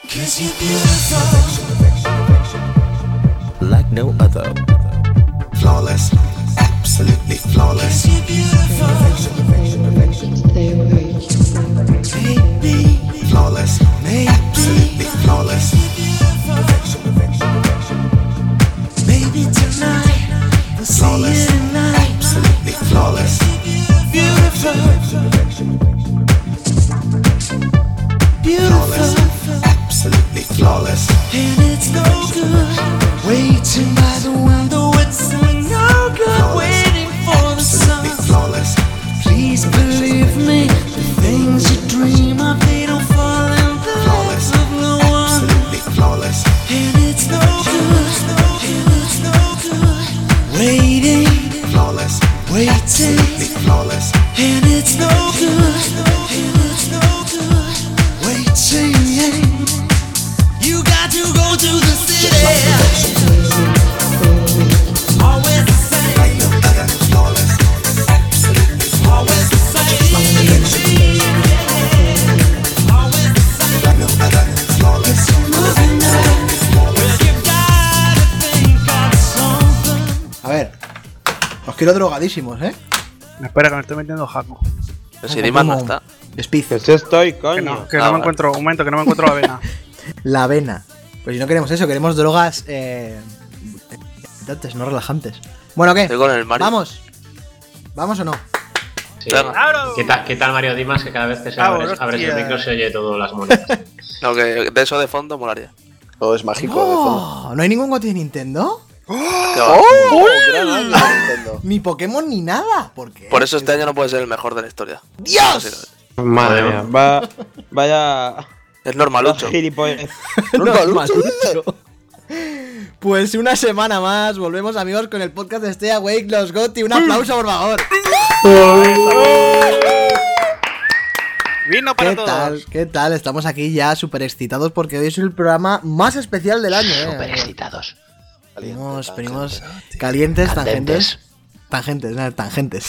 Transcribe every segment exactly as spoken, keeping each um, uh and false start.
'Cause you're beautiful like no other. Flawless, absolutely flawless. 'Cause you're beautiful Baby Flawless, absolutely flawless. Maybe tonight we'll see it tonight. Absolutely flawless. Beautiful Beautiful Absolutely flawless. And it's no good waiting by the window. It's no good flawless. Waiting for the sun. Absolutely flawless. Please believe me, the things you dream of, they don't fall in the flawless. Of no one. Absolutely flawless. And it's no good, and it's no good waiting, flawless. Waiting, absolutely flawless. And it's no good, and it's no good waiting. You got to go to the city. Always the same. Like no other, flawless. Absolutely always the same. Always the same. Like no other, flawless. Moving now. Well, you gotta think of something. A ver, os quiero drogadísimos, ¿eh? Espera, que me estoy metiendo jaco. Pero si Dimas no está. Speed. Que sí estoy, Que coño. no, que Ah, no me vale. encuentro, un momento, que no me encuentro la vena. La avena. Pues si no queremos eso, queremos drogas eh, excitantes, no relajantes. Bueno, ¿qué? Estoy con el Mario. ¿Vamos? ¿Vamos o no? Sí. Claro. ¡Claro! ¿Qué tal, ¿Qué tal Mario Dimas? Que cada vez que se Ah, abres, hostia. abres el micro se oye todas las monedas. No, que de eso de fondo molaría. Todo es mágico. de fondo. Oh, ¿no hay ningún goti de Nintendo? ¿Qué va? ¡Oh! ¡Gran año de Nintendo! Ni Pokémon ni nada. ¿Por qué? Por eso este año no puede ser el mejor de la historia. ¡Dios! Madre mía, va, vaya. Es normalucho. Gilipollas. Normalucho. Pues una semana más, volvemos amigos con el podcast de Stay Awake, los Goti. Un aplauso, por favor. Vino para ¿Qué todos. tal? ¿Qué tal? Estamos aquí ya súper excitados porque hoy es el programa más especial del año, ¿eh? Súper excitados. Venimos, venimos calientes, tangentes. Tangentes, no, tangentes.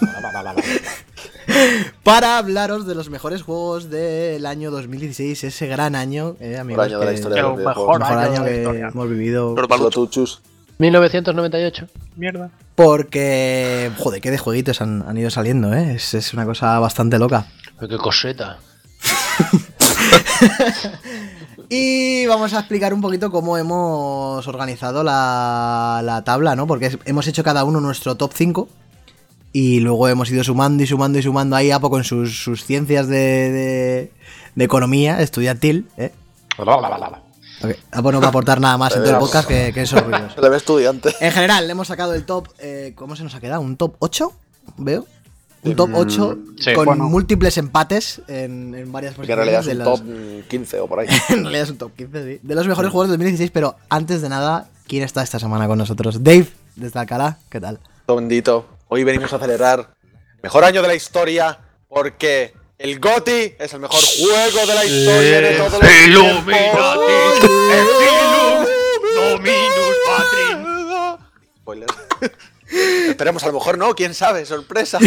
Para hablaros de los mejores juegos del año dos mil dieciséis, ese gran año, eh, amigos. año de la que- historia de los el videojuegos. mejor mejor año año de la que historia. hemos vivido. Normalucho. Solo tú, chus. mil novecientos noventa y ocho. Mierda. Porque, joder, qué de jueguitos han, han ido saliendo, ¿eh? Es, es una cosa bastante loca. Qué coseta. Y vamos a explicar un poquito cómo hemos organizado la, la tabla, ¿no? Porque es- hemos hecho cada uno nuestro top cinco y luego hemos ido sumando y sumando y sumando ahí Apo con sus, sus ciencias de, de, de economía estudiantil, ¿eh? Ok, Apo no va a aportar nada más en todo el podcast que, que esos ruidos. Se le ve estudiante. En general, le hemos sacado el top, eh, ¿cómo se nos ha quedado? ¿Un top ocho? ¿Veo? Un top ocho sí, con bueno. múltiples empates en, en varias Que en realidad posiciones. es de un los- top mm, quince o por ahí. en realidad es un top quince, sí. De los mejores juegos de dos mil dieciséis, pero antes de nada, ¿quién está esta semana con nosotros? Dave, desde Alcalá, ¿qué tal? Todo bendito. Hoy venimos a celebrar el mejor año de la historia porque el GOTY es el mejor juego de la historia de todos los tiempos. Spoiler. Esperemos, a lo mejor no, quién sabe, sorpresa.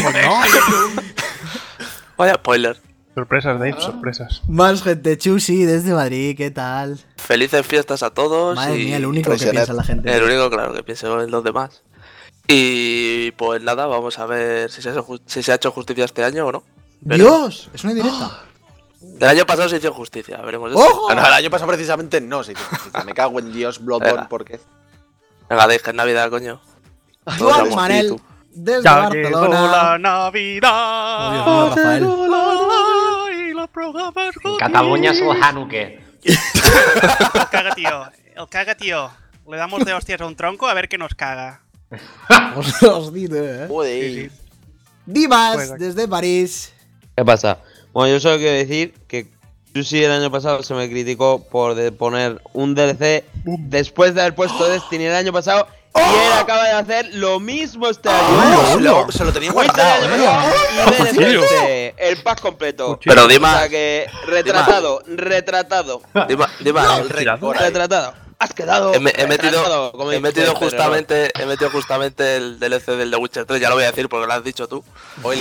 Vaya spoiler. Sorpresas, Dave, sorpresas. Más gente, Chusi, desde Madrid, ¿qué tal? Felices fiestas a todos. Madre y mía, el único que Traicioner. piensa la gente. El único, claro, que pienso en los demás. Y pues nada, vamos a ver si se ha hecho, ju- si se ha hecho justicia este año o no. Pero ¡Dios! Es una indirecta. el año pasado se hizo justicia, veremos. ¡Ojo! Esto. Bueno, el año pasado precisamente no, sí. Me cago en Dios, Bloodborne, Venga. ¿por qué? Venga, deja en Navidad, coño. Juan Vamos, Manel, tú. desde Ya llegó Barcelona. la Navidad. Oh, Dios mío, Rafael. Y los programas En Cataluña es el Hanukkah. El caga, tío. El caga, tío. Le damos de hostias a un tronco a ver qué nos caga. Os, os digo, ¿eh? Joder. Sí, sí. Divas, Pues aquí. desde París. ¿Qué pasa? Bueno, yo solo quiero decir que Sushi el año pasado se me criticó por de poner un D L C después de haber puesto Destiny el año pasado y él acaba de hacer lo mismo este año. Se lo, se lo tenía Fuiste el guardado, año ¿eh? pasado y D L C el pack completo. Pero O Dimas, sea que retratado, retratado, Dimas, Dimas, El récord ahí. retratado. Has quedado he, me- he metido, retratado, como he dice metido Pedro, justamente, he metido justamente el D L C del The Witcher tres, ya lo voy a decir porque lo has dicho tú. Spoiler.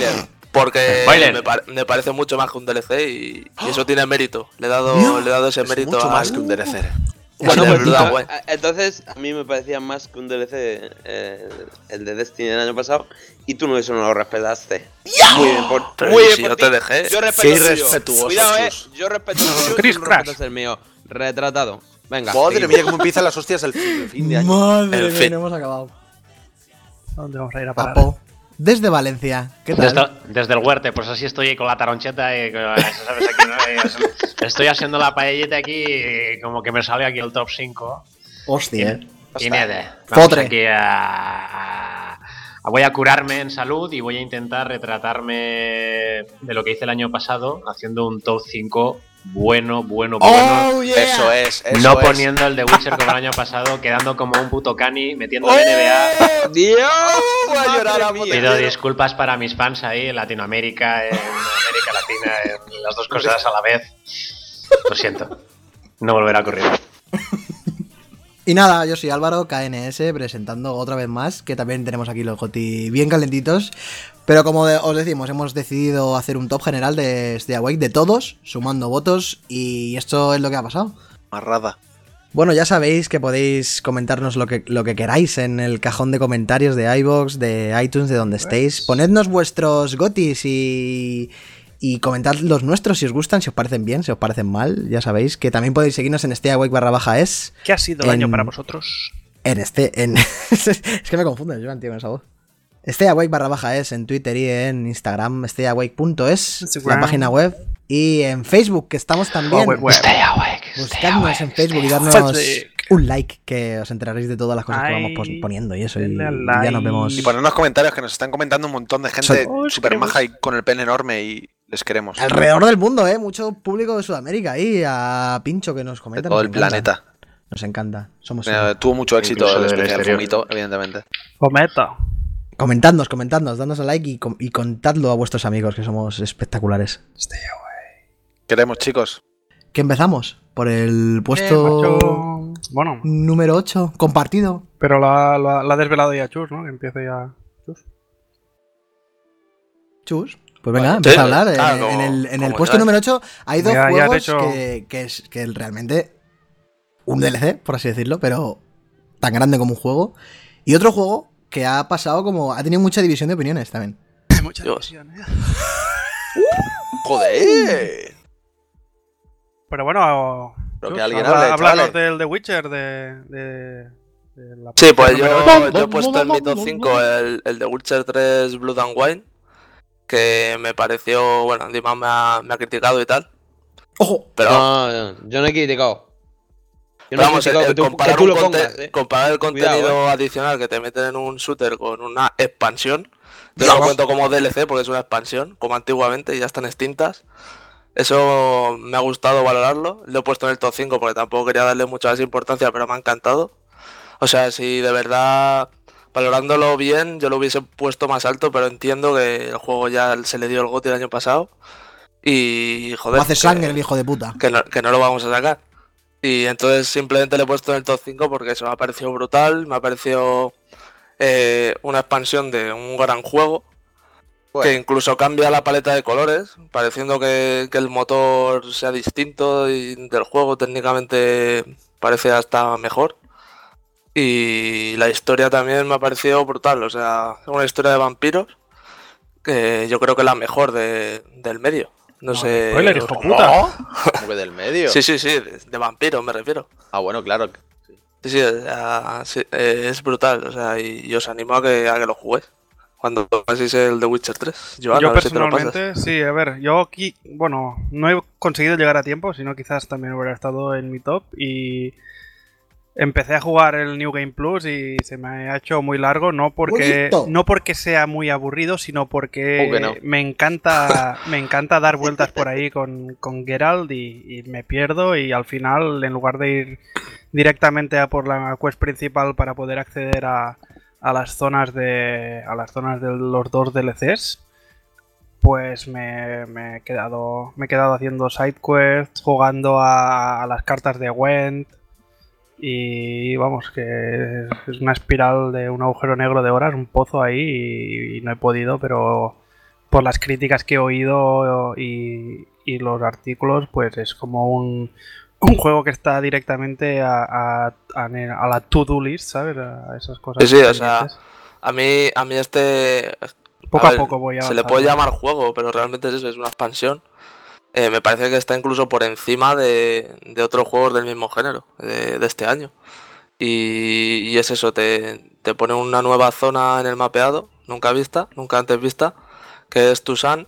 Porque Spoiler. me, par- me parece mucho más que un D L C y, y eso tiene mérito. Le he dado, le he dado ese Es mérito mucho al- más que un D L C. Bueno, Bueno, pues pues nada, yo- guay. a- entonces a mí me parecía más que un D L C eh, el de Destiny del año pasado y tú no eso no lo respetaste. Muy bien por, Pero muy ¿y bien si por yo ti. te dejé? Yo respeto Qué el tuyo. irrespetuoso, Cuidado, eh. Chus. Yo respeto el tuyo, Chris tú no Crash. respetas el mío. Retratado. Venga. Madre seguimos. mía, cómo empiezan las hostias del fin, fin de año. Madre En mía, fin. no hemos acabado. ¿A dónde vamos a ir a parar? Papo. Desde Valencia. ¿Qué tal? Desde, desde el huerte, pues así estoy con la taroncheta y con- eso, ¿sabes? Aquí, ¿no? Y es- estoy haciendo la paellita aquí y como que me sale aquí el top cinco. Hostia. Y nada, vamos Fotre. aquí a, a- voy a curarme en salud y voy a intentar retratarme de lo que hice el año pasado haciendo un top cinco bueno, bueno, bueno. ¡Oh, yeah! Eso es, eso no es. poniendo el de Witcher como el año pasado, quedando como un puto cani, metiendo el N B A. ¡Dios! Voy a llorar a madre mía. Pido disculpas para mis fans ahí en Latinoamérica, en América Latina, en las dos cosas a la vez. Lo siento. No volverá a ocurrir. Y nada, yo soy Álvaro, K N S, presentando otra vez más, que también tenemos aquí los GOTY bien calentitos. Pero como de- os decimos, hemos decidido hacer un top general de Stay Awake de todos, sumando votos, y esto es lo que ha pasado. Marrada. Bueno, ya sabéis que podéis comentarnos lo que, lo que queráis en el cajón de comentarios de iVoox, de iTunes, de donde estéis. Ponednos vuestros gotis y, y comentad los nuestros si os gustan, si os parecen bien, si os parecen mal. Ya sabéis que también podéis seguirnos en Stay Awake barra baja es. ¿Qué ha sido el En- año para vosotros? En este. En... es que me confundo, yo tío, con esa voz. Stay Awake barra baja es en Twitter y en Instagram, stay awake punto es, Instagram. la página web. Y en Facebook, que estamos también. Oh, web, web. Stay awake. stay Buscadnos awake, en Facebook y stay darnos Facebook. un like, que os enteraréis de todas las cosas que Ay, vamos pos- poniendo y eso. Y, denle al y ya nos like. vemos. Y ponernos comentarios que nos están comentando un montón de gente Soy- Oh, os super maja y queremos. con el pene enorme y les queremos. Alrededor del mundo, ¿eh? Mucho público de Sudamérica ahí, a Pincho que nos De comenta. todo nos el encanta. planeta. Nos encanta. Somos Eh, uno. tuvo mucho éxito Incluso el del especial exterior. Fumito, evidentemente. Cometa. Comentadnos, comentadnos, dadnos a like y, com- y contadlo a vuestros amigos, que somos espectaculares. Queremos, chicos. ¿Qué empezamos? Por el Eh, puesto macho. Bueno, número ocho, compartido. pero la, la, la ha desvelado ya Chus, ¿no? Que empiece ya Chus. Chus. Pues venga, Vale. empieza Sí, a hablar. ah, En, como- en el, en el como puesto ya. número ocho hay dos Ya- ya has juegos hecho- que, que es que realmente un D L C, por así decirlo, pero tan grande como un juego. Y otro juego que ha pasado como... Ha tenido mucha división de opiniones también. Mucha Dios. división, ¿eh? ¡Joder! Pero bueno, Pero Chus, que alguien habla- hable, háblanos chavales. del The Witcher, de, de, de la Sí, pues posición yo, número ocho. yo he puesto en mi top cinco el, el de Witcher tres Blood and Wine, que me pareció, bueno, Dimas me ha, me ha criticado y tal, ¡Ojo! pero No, no, yo no he criticado. Yo pero no he vamos, el, criticado que el tú, que comparar, tú un lo conte- pongas, eh. comparar el Cuidado, contenido adicional que te meten en un shooter con una expansión, yo no lo cuento como D L C porque es una expansión, como antiguamente, y ya están extintas. Eso me ha gustado valorarlo, lo he puesto en el top cinco porque tampoco quería darle mucha más importancia, pero me ha encantado. O sea, si de verdad, valorándolo bien, yo lo hubiese puesto más alto, pero entiendo que el juego ya se le dio el GOTY el año pasado. Y joder, hace que- sangre el hijo de puta. que no, que no lo vamos a sacar. Y entonces simplemente le he puesto en el top cinco porque eso me ha parecido brutal, me ha parecido eh, una expansión de un gran juego. Bueno. Que incluso cambia la paleta de colores, pareciendo que, que el motor sea distinto y del juego técnicamente parece hasta mejor. Y la historia también me ha parecido brutal, o sea, es una historia de vampiros que yo creo que es la mejor de, del medio. No sé. Spoiler, hijo ¿Cómo? puta. ¿Cómo que del medio? Sí, sí, sí, de, de vampiros me refiero. Ah, bueno, claro. Sí, sí, o sea, sí, eh, es brutal, o sea, y, y os animo a que, a que lo juguéis. Cuando paséis el The Witcher tres. Joan, a Yo ver si te lo pasas. personalmente, sí, a ver, yo aquí, bueno, no he conseguido llegar a tiempo, sino quizás también hubiera estado en mi top y empecé a jugar el New Game Plus y se me ha hecho muy largo, no porque Bonito. no porque sea muy aburrido, sino porque Oh, que no. me encanta me encanta dar vueltas por ahí con, con Geralt y, y me pierdo y al final en lugar de ir directamente a por la quest principal para poder acceder a a las zonas de a las zonas de los dos D L Cs, pues me, me he quedado me he quedado haciendo side quests, jugando a, a las cartas de Gwent y vamos, que es una espiral de un agujero negro de horas, un pozo ahí y, y no he podido, pero por las críticas que he oído y, y los artículos, pues es como un, un juego que está directamente a, a, a, a la to-do list, ¿sabes? A esas cosas. Sí, sí, o sea, a mí, a mí este... Poco a, a ver, poco voy a se le puede llamar juego, pero realmente es eso, es una expansión. Eh, me parece que está incluso por encima de, de otros juegos del mismo género, de, de este año. Y, y es eso, te, te pone una nueva zona en el mapeado, nunca vista, nunca antes vista, que es Tucson.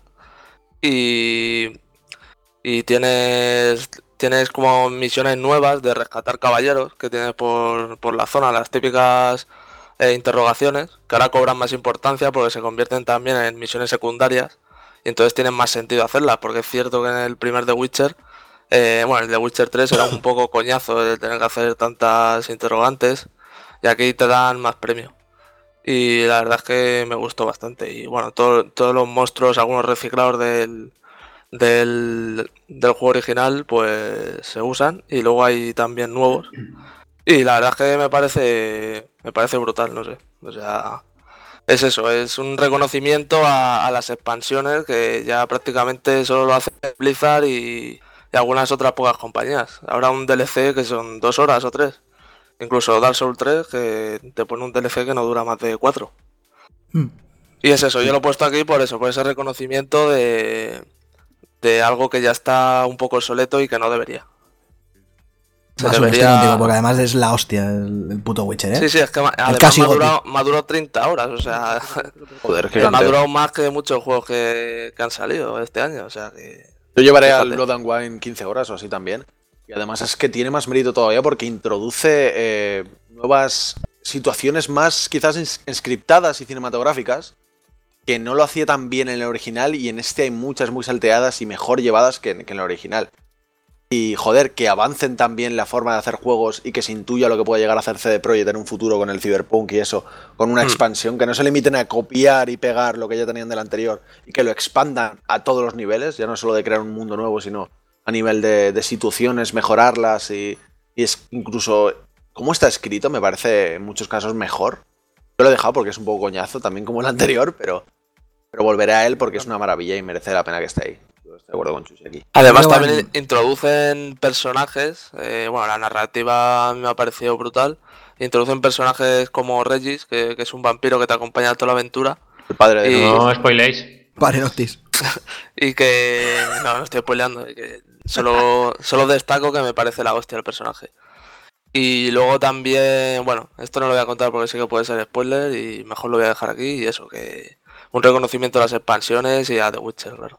Y, y tienes, tienes como misiones nuevas de rescatar caballeros que tienes por, por la zona, las típicas eh, interrogaciones, que ahora cobran más importancia porque se convierten también en misiones secundarias. Y entonces tienen más sentido hacerlas, porque es cierto que en el primer The Witcher, eh, bueno, el The Witcher tres era un poco coñazo de tener que hacer tantas interrogantes, y aquí te dan más premio. Y la verdad es que me gustó bastante. Y bueno, todo, todos los monstruos, algunos reciclados del, del, del juego original, pues se usan, y luego hay también nuevos. Y la verdad es que me parece, me parece brutal, no sé. O sea... Es eso, es un reconocimiento a, a las expansiones que ya prácticamente solo lo hace Blizzard y, y algunas otras pocas compañías. Habrá un D L C que son dos horas o tres. Incluso Dark Souls tres que te pone un D L C que no dura más de cuatro. Hmm. Y es eso, yo lo he puesto aquí por eso, por ese reconocimiento de, de algo que ya está un poco obsoleto y que no debería. Se Más debería... contigo, porque además es la hostia el, el puto Witcher, ¿eh? Sí, sí, es que ma- además me ha, durado, me ha durado treinta horas, o sea... Joder, que me ha durado más que muchos juegos que, que han salido este año, o sea que... Yo llevaré al Blood and Wine quince horas o así también. Y además es que tiene más mérito todavía porque introduce eh, nuevas situaciones más quizás encriptadas y cinematográficas que no lo hacía tan bien en el original, y en este hay muchas muy salteadas y mejor llevadas que en, que en el original. Y joder, que avancen también la forma de hacer juegos y que se intuya lo que puede llegar a hacer C D Projekt en un futuro con el Cyberpunk y eso, con una mm. expansión, que no se limiten a copiar y pegar lo que ya tenían del anterior y que lo expandan a todos los niveles, ya no solo de crear un mundo nuevo, sino a nivel de, de situaciones, mejorarlas y, y es incluso, como está escrito, me parece en muchos casos mejor. Yo lo he dejado porque es un poco coñazo también como el anterior, pero, pero volveré a él porque es una maravilla y merece la pena que esté ahí. Estoy de acuerdo con Chusi aquí. Además también bueno. introducen personajes, eh, bueno, la narrativa me ha parecido brutal. Introducen personajes como Regis, que, que es un vampiro que te acompaña toda la aventura. El padre de... Y... No spoiléis. Padre Noctis. Y que... No, no estoy spoileando. Y que solo, solo destaco que me parece la hostia el personaje. Y luego también... Bueno, esto no lo voy a contar porque sé que puede ser spoiler y mejor lo voy a dejar aquí. Y eso, que... Un reconocimiento a las expansiones y a The Witcher, claro.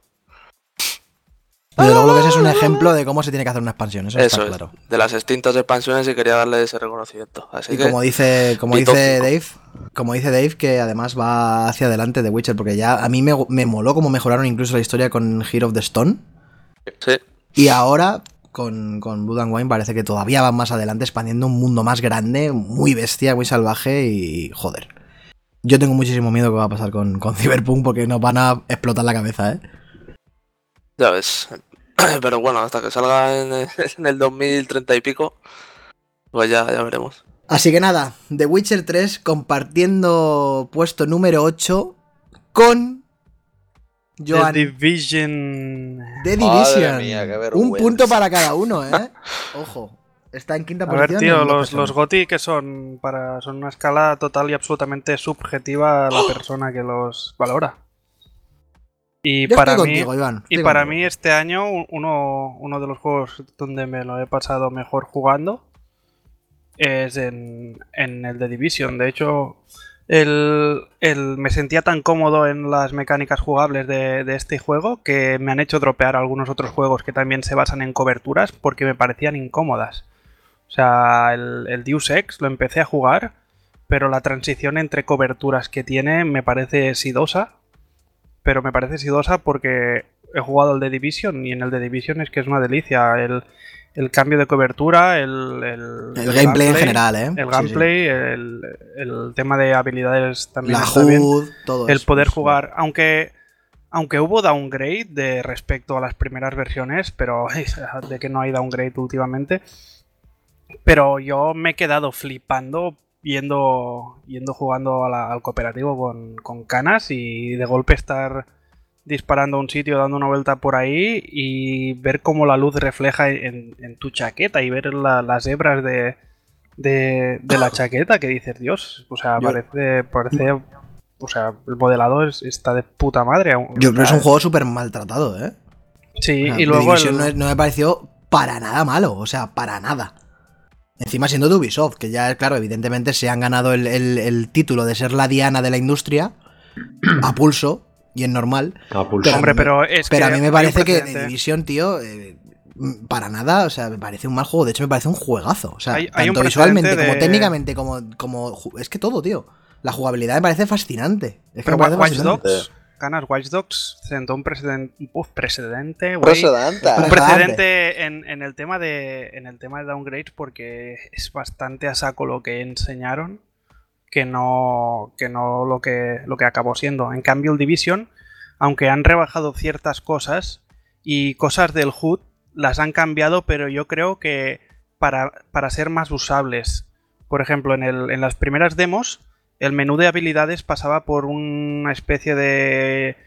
Pero luego lo que es es un ejemplo de cómo se tiene que hacer una expansión, eso, eso está claro. Es, de las extintas expansiones, y quería darle ese reconocimiento. Así y que, como dice, como dice Dave, como dice Dave, que además va hacia adelante de Witcher, porque ya a mí me, me moló cómo mejoraron incluso la historia con Hero of the Stone. Sí. Y ahora con, con Blood and Wine parece que todavía van más adelante, expandiendo un mundo más grande, muy bestia, muy salvaje y joder. Yo tengo muchísimo miedo que va a pasar con, con Cyberpunk porque nos van a explotar la cabeza, ¿eh? Ya ves. Pero bueno, hasta que salga en, en el dos mil treinta y pico, pues ya, ya veremos. Así que nada, The Witcher tres compartiendo puesto número ocho con Joan. The Division. The Division. Mía, un punto para cada uno, ¿eh? Ojo. Está en quinta a posición. A ver, tío, los, los GOTY que son para son una escala total y absolutamente subjetiva a la persona que los valora. Y Yo para mí, contigo, Iván, y para contigo. mí este año uno, uno de los juegos donde me lo he pasado mejor jugando es en, en el The Division. De hecho, el, el, me sentía tan cómodo en las mecánicas jugables de, de este juego que me han hecho dropear algunos otros juegos que también se basan en coberturas porque me parecían incómodas. O sea, el, el Deus Ex lo empecé a jugar, pero la transición entre coberturas que tiene me parece sidosa. Pero me parece sidosa porque he jugado al The Division y en el The Division es que es una delicia. El, el cambio de cobertura, el, el, el, el gameplay, gameplay en general, ¿eh? El gameplay, sí, sí. El, el tema de habilidades también. La está H U D, bien. todo El eso, poder eso. jugar, aunque aunque hubo downgrade de respecto a las primeras versiones, pero de que no hay downgrade últimamente. Pero yo me he quedado flipando Yendo, yendo jugando a la, al cooperativo con, con canas y de golpe estar disparando a un sitio, dando una vuelta por ahí y ver cómo la luz refleja en, en tu chaqueta y ver la, las hebras de, de, de la chaqueta que dices, Dios, o sea, Yo- parece, parece, o sea, el modelado es- está de puta madre. Yo creo que es un juego súper maltratado, ¿eh? Sí, O sea, y The luego Division el, no, es- no me pareció para nada malo, o sea, para nada. Encima siendo de Ubisoft, que ya, claro, evidentemente se han ganado el, el- el título de ser la diana de la industria a pulso, y es normal. A pulso. Pero hombre, a mí- pero es Pero que a mí me hay un parece que The precedente. Division, tío, eh, mm, para nada, o sea, me parece un mal juego. De hecho, me parece un juegazo. O sea, Hay- hay un tanto visualmente precedente como de- técnicamente, como, como. ju- Es que todo, tío. La jugabilidad me parece fascinante. Es que Pero me parece Watch fascinante. Dogs, Ganas Watch Dogs sentó un precedente, uf, precedente, güey. Precedente. Un Precedente. precedente en, en el tema de en el tema de downgrades porque es bastante a saco lo que enseñaron que no que no lo que lo que acabó siendo. En cambio el Division, aunque han rebajado ciertas cosas y cosas del H U D las han cambiado, pero yo creo que para, para ser más usables. Por ejemplo, en, el, en las primeras demos el menú de habilidades pasaba por una especie de,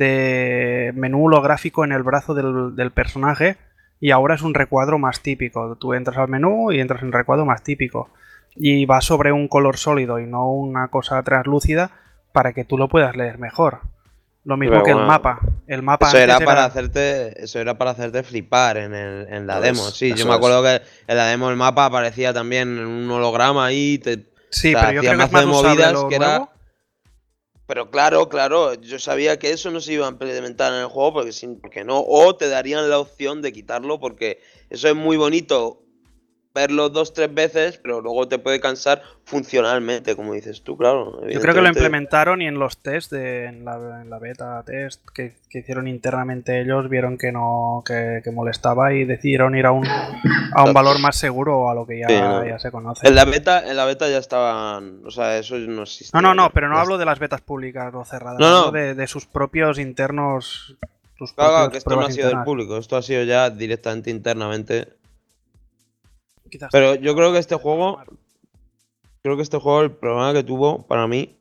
de menú holográfico en el brazo del, del personaje y ahora es un recuadro más típico. Tú entras al menú y entras en el recuadro más típico. Y va sobre un color sólido y no una cosa translúcida para que tú lo puedas leer mejor. Lo mismo Pero que el bueno, mapa. El mapa Eso antes era para era- hacerte, eso era para hacerte flipar en, el, en la Eso demo. es, Sí, yo eso me es. acuerdo que en la demo el mapa aparecía también en un holograma ahí. Te, Sí, o sea, pero yo hacía creo que es mazo más de usable movidas lo que nuevo. era. Pero claro, claro, yo sabía que eso no se iba a implementar en el juego porque, sin, porque no. O te darían la opción de quitarlo porque eso es muy bonito verlo dos, tres veces, pero luego te puede cansar funcionalmente, como dices tú, claro. Yo creo que lo evidentemente. implementaron y en los test, de, en, la, en la beta test que, que hicieron internamente ellos, vieron que no que, que molestaba y decidieron ir a un, a un valor más seguro o a lo que ya, Sí, no. ya se conoce. En la beta, en la beta ya estaban, o sea, eso no existía. No, no, no, ya. pero no Ya hablo de las betas públicas o cerradas, No, no. hablo de, de sus propios internos. Sus Claro, claro, propias que esto no pruebas ha sido del internas. público, esto ha sido ya directamente internamente. Quizás. Pero yo creo que este juego, creo que este juego, el problema que tuvo para mí,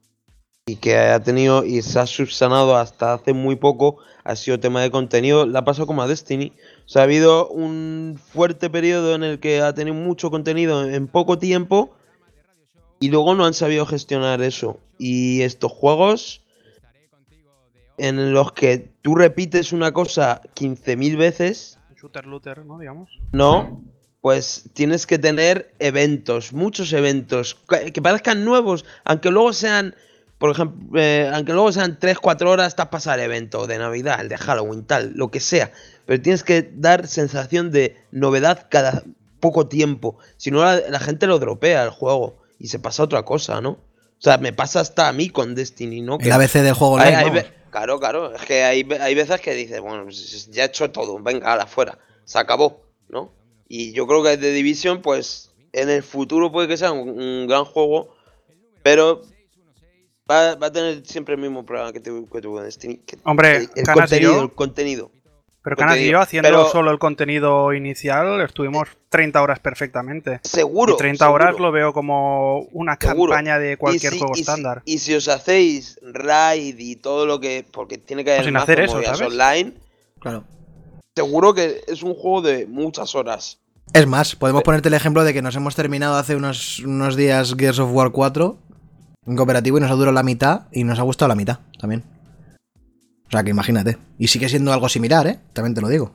y que ha tenido y se ha subsanado hasta hace muy poco, ha sido tema de contenido. Le ha pasado como a Destiny. O sea, ha habido un fuerte periodo en el que ha tenido mucho contenido en poco tiempo y luego no han sabido gestionar eso. Y estos juegos en los que tú repites una cosa quince mil veces, Shooter looter, ¿no? Digamos. ¿no? Pues tienes que tener eventos, muchos eventos, que que parezcan nuevos, aunque luego sean, por ejemplo, eh, aunque luego sean tres cuatro horas, te has pasado el evento de Navidad, el de Halloween, tal, lo que sea. Pero tienes que dar sensación de novedad cada poco tiempo. Si no, la, la gente lo dropea el juego y se pasa a otra cosa, ¿no? O sea, me pasa hasta a mí con Destiny, ¿no? El A B C del juego online, Hay- hay vamos. ve- claro, claro, es que hay, ve- hay veces que dices, bueno, pues ya he hecho todo, venga, ala, fuera, se acabó, ¿no? Y yo creo que The Division, pues, en el futuro puede que sea un, un gran juego, pero va, va a tener siempre el mismo problema que, tu- que tuvo Destiny. que- Hombre, el, el Canas y contenido, yo- el contenido. Pero Canas y contenido. yo haciendo Pero- solo el contenido inicial estuvimos treinta horas perfectamente. Seguro. Y treinta seguro. horas lo veo como una Seguro. campaña de cualquier Y si- juego y si- estándar. Y si os hacéis raid y todo lo que. Porque tiene que haber sin mazo hacer de eso, movidas ¿sabes? online. Claro. Seguro que es un juego de muchas horas. Es más, podemos ponerte el ejemplo de que nos hemos terminado hace unos, unos días Gears of War cuatro en cooperativo y nos ha durado la mitad y nos ha gustado la mitad también. O sea que imagínate. Y sigue siendo algo similar, ¿eh? También te lo digo.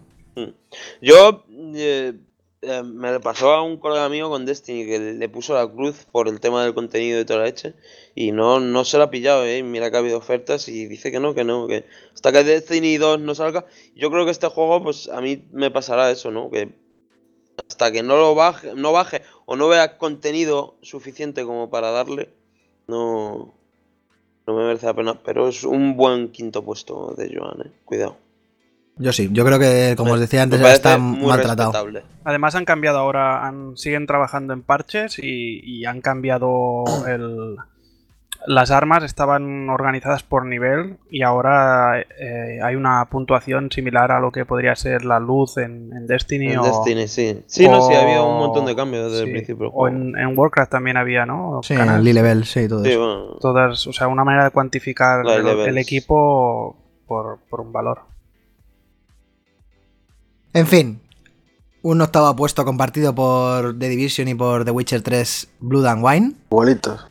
Yo eh, eh, me le pasó a un colega mío con Destiny que le, le puso la cruz por el tema del contenido y toda la leche y no, no se lo ha pillado, ¿eh? Mira que ha habido ofertas y dice que no, que no, que hasta que Destiny dos no salga. Yo creo que este juego, pues a mí me pasará eso, ¿no? Que hasta que no lo baje, no baje o no vea contenido suficiente como para darle, no, no me merece la pena. Pero es un buen quinto puesto de Joan, ¿eh? Cuidado. Yo sí, yo creo que, como Me- os decía me antes, parece está muy maltratado. respetable. Además han cambiado ahora, han, siguen trabajando en parches y, y han cambiado el... Las armas estaban organizadas por nivel y ahora eh, hay una puntuación similar a lo que podría ser la luz en, en Destiny En o... Destiny, sí. Sí, no, sí, ha habido un montón de o- cambios desde sí, el principio del O juego. en, en Warcraft también había, ¿no? Sí, Canas. el level, sí, todo Sí, eso. bueno. Todas, o sea, una manera de cuantificar Los el, levels. el equipo por, por un valor. En fin, un octavo puesto compartido por The Division y por The Witcher tres Blood and Wine. Bolitos.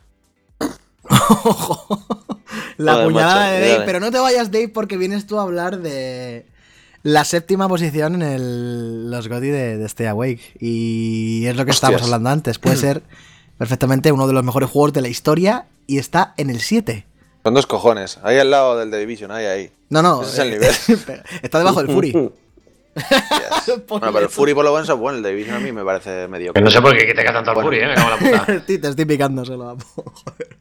La Joder, puñalada macho, de Dave, cuidado. pero no te vayas, Dave, porque vienes tú a hablar de la séptima posición en el, los GOTY de, de Stay Awake. Y es lo que Hostias. estábamos hablando antes. Puede ser perfectamente uno de los mejores juegos de la historia y está en el siete. Son dos cojones. Ahí al lado del The Division, ahí, ahí. No, no. Ese es el eh, nivel. está debajo del Fury. Yes. Bueno, pero el Fury por lo menos es bueno. El The Division a mí me parece medio. Que no sé por qué te tanto al Bueno. Fury, eh, me cago en la puta. Sí, te estoy picando solo. Joder.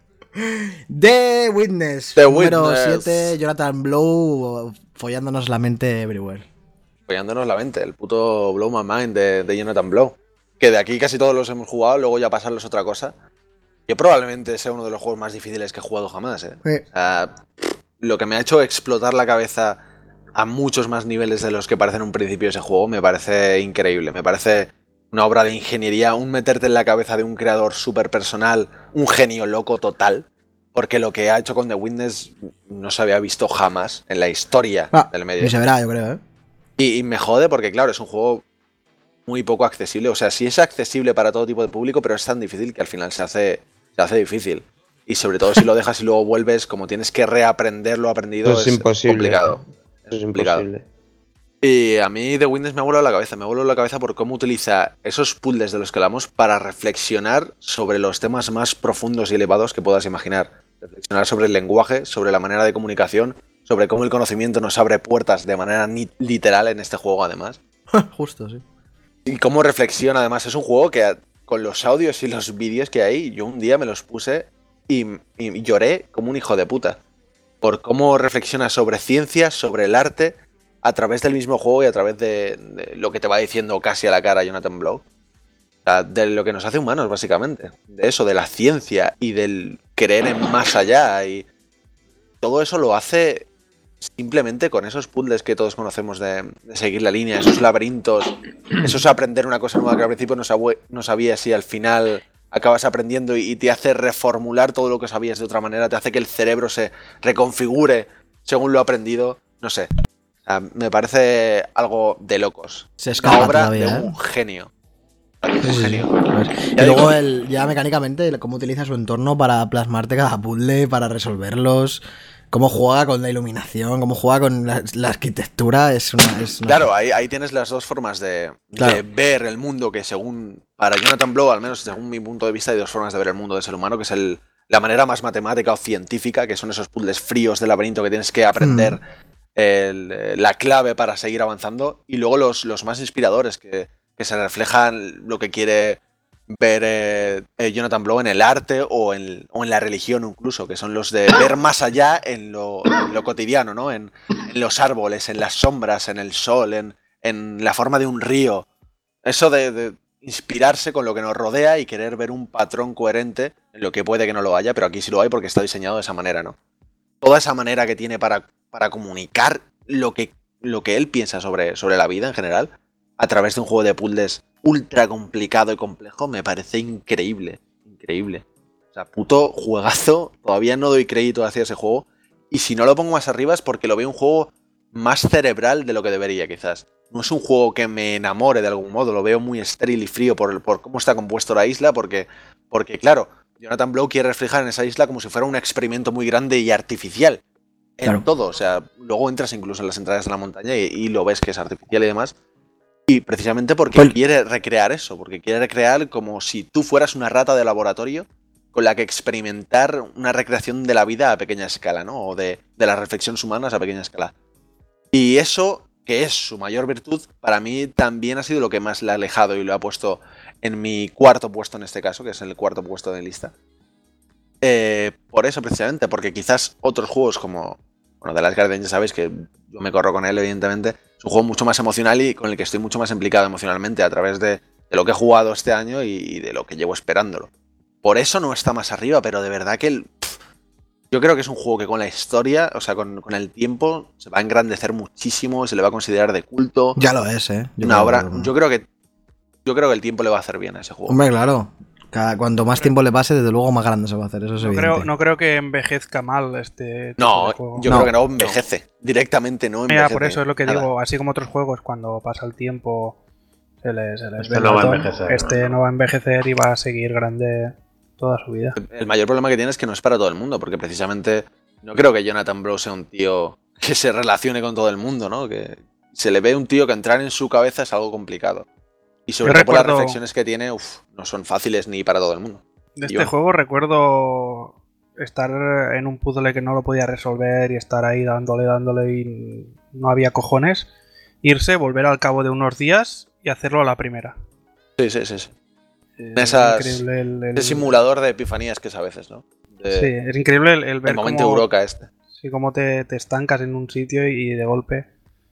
The Witness. The número Witness. siete, Jonathan Blow follándonos la mente everywhere. Apoyándonos la mente, el puto Blow My Mind de, de Jonathan Blow. Que de aquí casi todos los hemos jugado, luego ya pasarlos otra cosa. Que probablemente sea uno de los juegos más difíciles que he jugado jamás, eh. Sí. O sea, lo que me ha hecho explotar la cabeza a muchos más niveles de los que parece en un principio ese juego me parece increíble. Me parece una obra de ingeniería, un meterte en la cabeza de un creador súper personal, un genio loco total. Porque lo que ha hecho con The Witness no se había visto jamás en la historia Ah, del medio. y se verá, yo creo, ¿eh? Y, y me jode porque, claro, es un juego muy poco accesible. O sea, sí es accesible para todo tipo de público, pero es tan difícil que al final se hace, se hace difícil. Y sobre todo si lo dejas y luego vuelves, como tienes que reaprender lo aprendido, Eso es es imposible. complicado. Eso es complicado. imposible. Y a mí The Witness me ha volado la cabeza. Me ha volado la cabeza por cómo utiliza esos puzzles de los que hablamos para reflexionar sobre los temas más profundos y elevados que puedas imaginar. Reflexionar sobre el lenguaje, sobre la manera de comunicación, sobre cómo el conocimiento nos abre puertas de manera ni- literal en este juego, además. Justo, sí. Y cómo reflexiona, además. Es un juego que con los audios y los vídeos que hay, yo un día me los puse y, y lloré como un hijo de puta. Por cómo reflexiona sobre ciencia, sobre el arte, a través del mismo juego y a través de, de lo que te va diciendo casi a la cara Jonathan Blow. O sea, de lo que nos hace humanos, básicamente. De eso, de la ciencia y del creer en más allá. Y todo eso lo hace simplemente con esos puzzles que todos conocemos de, de seguir la línea, esos laberintos, esos aprender una cosa nueva que al principio no, sab no sabías y al final acabas aprendiendo y, y te hace reformular todo lo que sabías de otra manera, te hace que el cerebro se reconfigure según lo aprendido. No sé. O sea, me parece algo de locos. Se Una escapa obra todavía, de ¿eh? un genio. Sí, Un sí, sí. genio. Y Ya luego digo- el, ya mecánicamente el- cómo utiliza su entorno para plasmarte cada puzzle, para resolverlos, cómo juega con la iluminación, cómo juega con la, la arquitectura, es una... Es una- Claro, ahí, ahí tienes las dos formas de, Claro. de ver el mundo, que según, para Jonathan Blow, al menos según mi punto de vista, hay dos formas de ver el mundo del ser humano, que es el, la manera más matemática o científica, que son esos puzzles fríos de laberinto que tienes que aprender Mm. el- la clave para seguir avanzando, y luego los, los más inspiradores, que, que se reflejan lo que quiere ver eh, eh, Jonathan Blow en el arte o en, o en la religión incluso, que son los de ver más allá en lo, en lo cotidiano, ¿no? En, en los árboles, en las sombras, en el sol, en, en la forma de un río. Eso de, de inspirarse con lo que nos rodea y querer ver un patrón coherente en lo que puede que no lo haya, pero aquí sí lo hay porque está diseñado de esa manera, ¿no? Toda esa manera que tiene para, para comunicar lo que, lo que él piensa sobre, sobre la vida en general a través de un juego de puzzles ultra complicado y complejo me parece increíble, increíble. O sea, puto juegazo, todavía no doy crédito hacia ese juego y si no lo pongo más arriba es porque lo veo un juego más cerebral de lo que debería quizás. No es un juego que me enamore de algún modo, lo veo muy estéril y frío por, por cómo está compuesto la isla, porque, porque claro, Jonathan Blow quiere reflejar en esa isla como si fuera un experimento muy grande y artificial. En Claro. todo, o sea, luego entras incluso en las entradas de la montaña y, y lo ves que es artificial y demás. Y precisamente porque Pues- quiere recrear eso, porque quiere recrear como si tú fueras una rata de laboratorio con la que experimentar una recreación de la vida a pequeña escala, ¿no? O de, de las reflexiones humanas a pequeña escala. Y eso, que es su mayor virtud, para mí también ha sido lo que más le ha alejado y lo ha puesto en mi cuarto puesto en este caso, que es el cuarto puesto de lista. Eh, por eso precisamente, porque quizás otros juegos como, bueno, The Last Guardian ya sabéis que yo me corro con él evidentemente, es un juego mucho más emocional y con el que estoy mucho más implicado emocionalmente a través de, de lo que he jugado este año y, y de lo que llevo esperándolo. Por eso no está más arriba, pero de verdad que el, pff, yo creo que es un juego que con la historia, o sea, con, con el tiempo, se va a engrandecer muchísimo, se le va a considerar de culto. Ya lo es, ¿eh? Yo Una creo obra. que- Yo creo que. Yo creo que el tiempo le va a hacer bien a ese juego. Hombre, claro. Cada, cuanto más tiempo le pase, desde luego más grande se va a hacer, eso es No evidente. creo, no creo que envejezca mal este tipo No, de juego. yo No. creo que no envejece. Directamente no envejece. Ya, por eso es lo que nada. digo. Así como otros juegos, cuando pasa el tiempo se les, se les Este ve el no va a ratón, envejecer, Este no. no va a envejecer y va a seguir grande toda su vida. El mayor problema que tiene es que no es para todo el mundo, porque precisamente no creo que Jonathan Blow sea un tío que se relacione con todo el mundo, ¿no? Que se le ve un tío que entrar en su cabeza es algo complicado. Y sobre Yo todo por las recuerdo- reflexiones que tiene, uf, no son fáciles ni para todo el mundo. De Yo- este juego recuerdo estar en un puzzle que no lo podía resolver y estar ahí dándole, dándole y no había cojones. Irse, volver al cabo de unos días y hacerlo a la primera. Sí, sí, sí. sí. Eh, Esas- es increíble el, el- El simulador de epifanías que es a veces, ¿no? De- Sí, es increíble el, el ver el momento cómo, Euroca este. sí, cómo te, te estancas en un sitio y de golpe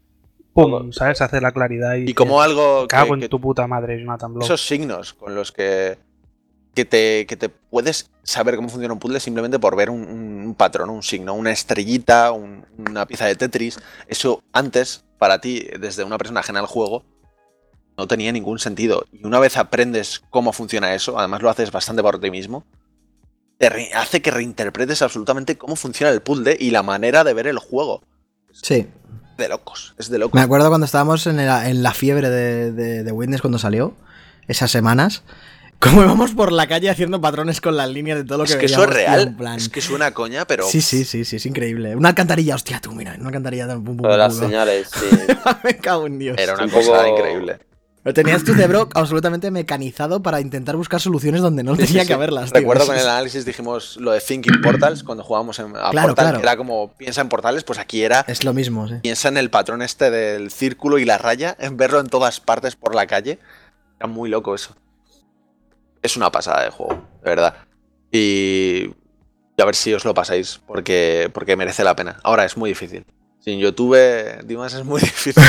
¡pum! ¿Sabes? Hace la claridad y, Y como algo te cago que, en que- tu puta madre, Jonathan Blow. esos signos con los que, que, te, que te puedes saber cómo funciona un puzzle simplemente por ver un, un patrón, un signo, una estrellita, un- una pieza de Tetris. Eso antes, para ti, desde una persona ajena al juego, no tenía ningún sentido. Y una vez aprendes cómo funciona eso, además lo haces bastante por ti mismo, te re- hace que reinterpretes absolutamente cómo funciona el puzzle y la manera de ver el juego. Sí. De locos, es de locos. Me acuerdo cuando estábamos en, el- en la fiebre de, de, de Witness cuando salió, esas semanas, como íbamos por la calle haciendo patrones con las líneas de todo lo que Es que eso es veíamos, tío, real, en plan- es que suena a coña, pero... Sí, sí, sí, sí, es increíble. Una alcantarilla, hostia, tú, mira, una alcantarilla. Pum, pum, pum, Todas las pum, señales, sí. Me cago en Dios. Era una Un cosa poco- increíble. Pero tenías tu cerebro absolutamente mecanizado para intentar buscar soluciones donde no Sí, sí, tenía sí. que haberlas, tío. Recuerdo Es- que en el es- análisis dijimos lo de Thinking Portals cuando jugábamos en, a Claro, Portal, claro. que era como piensa en portales, pues aquí era Es lo mismo, sí. piensa en el patrón este del círculo y la raya, en verlo en todas partes por la calle. Era muy loco eso. Es una pasada de juego, de verdad. Y, y a ver si os lo pasáis, porque, porque merece la pena. Ahora es muy difícil. Sin YouTube, Dimas, es muy difícil.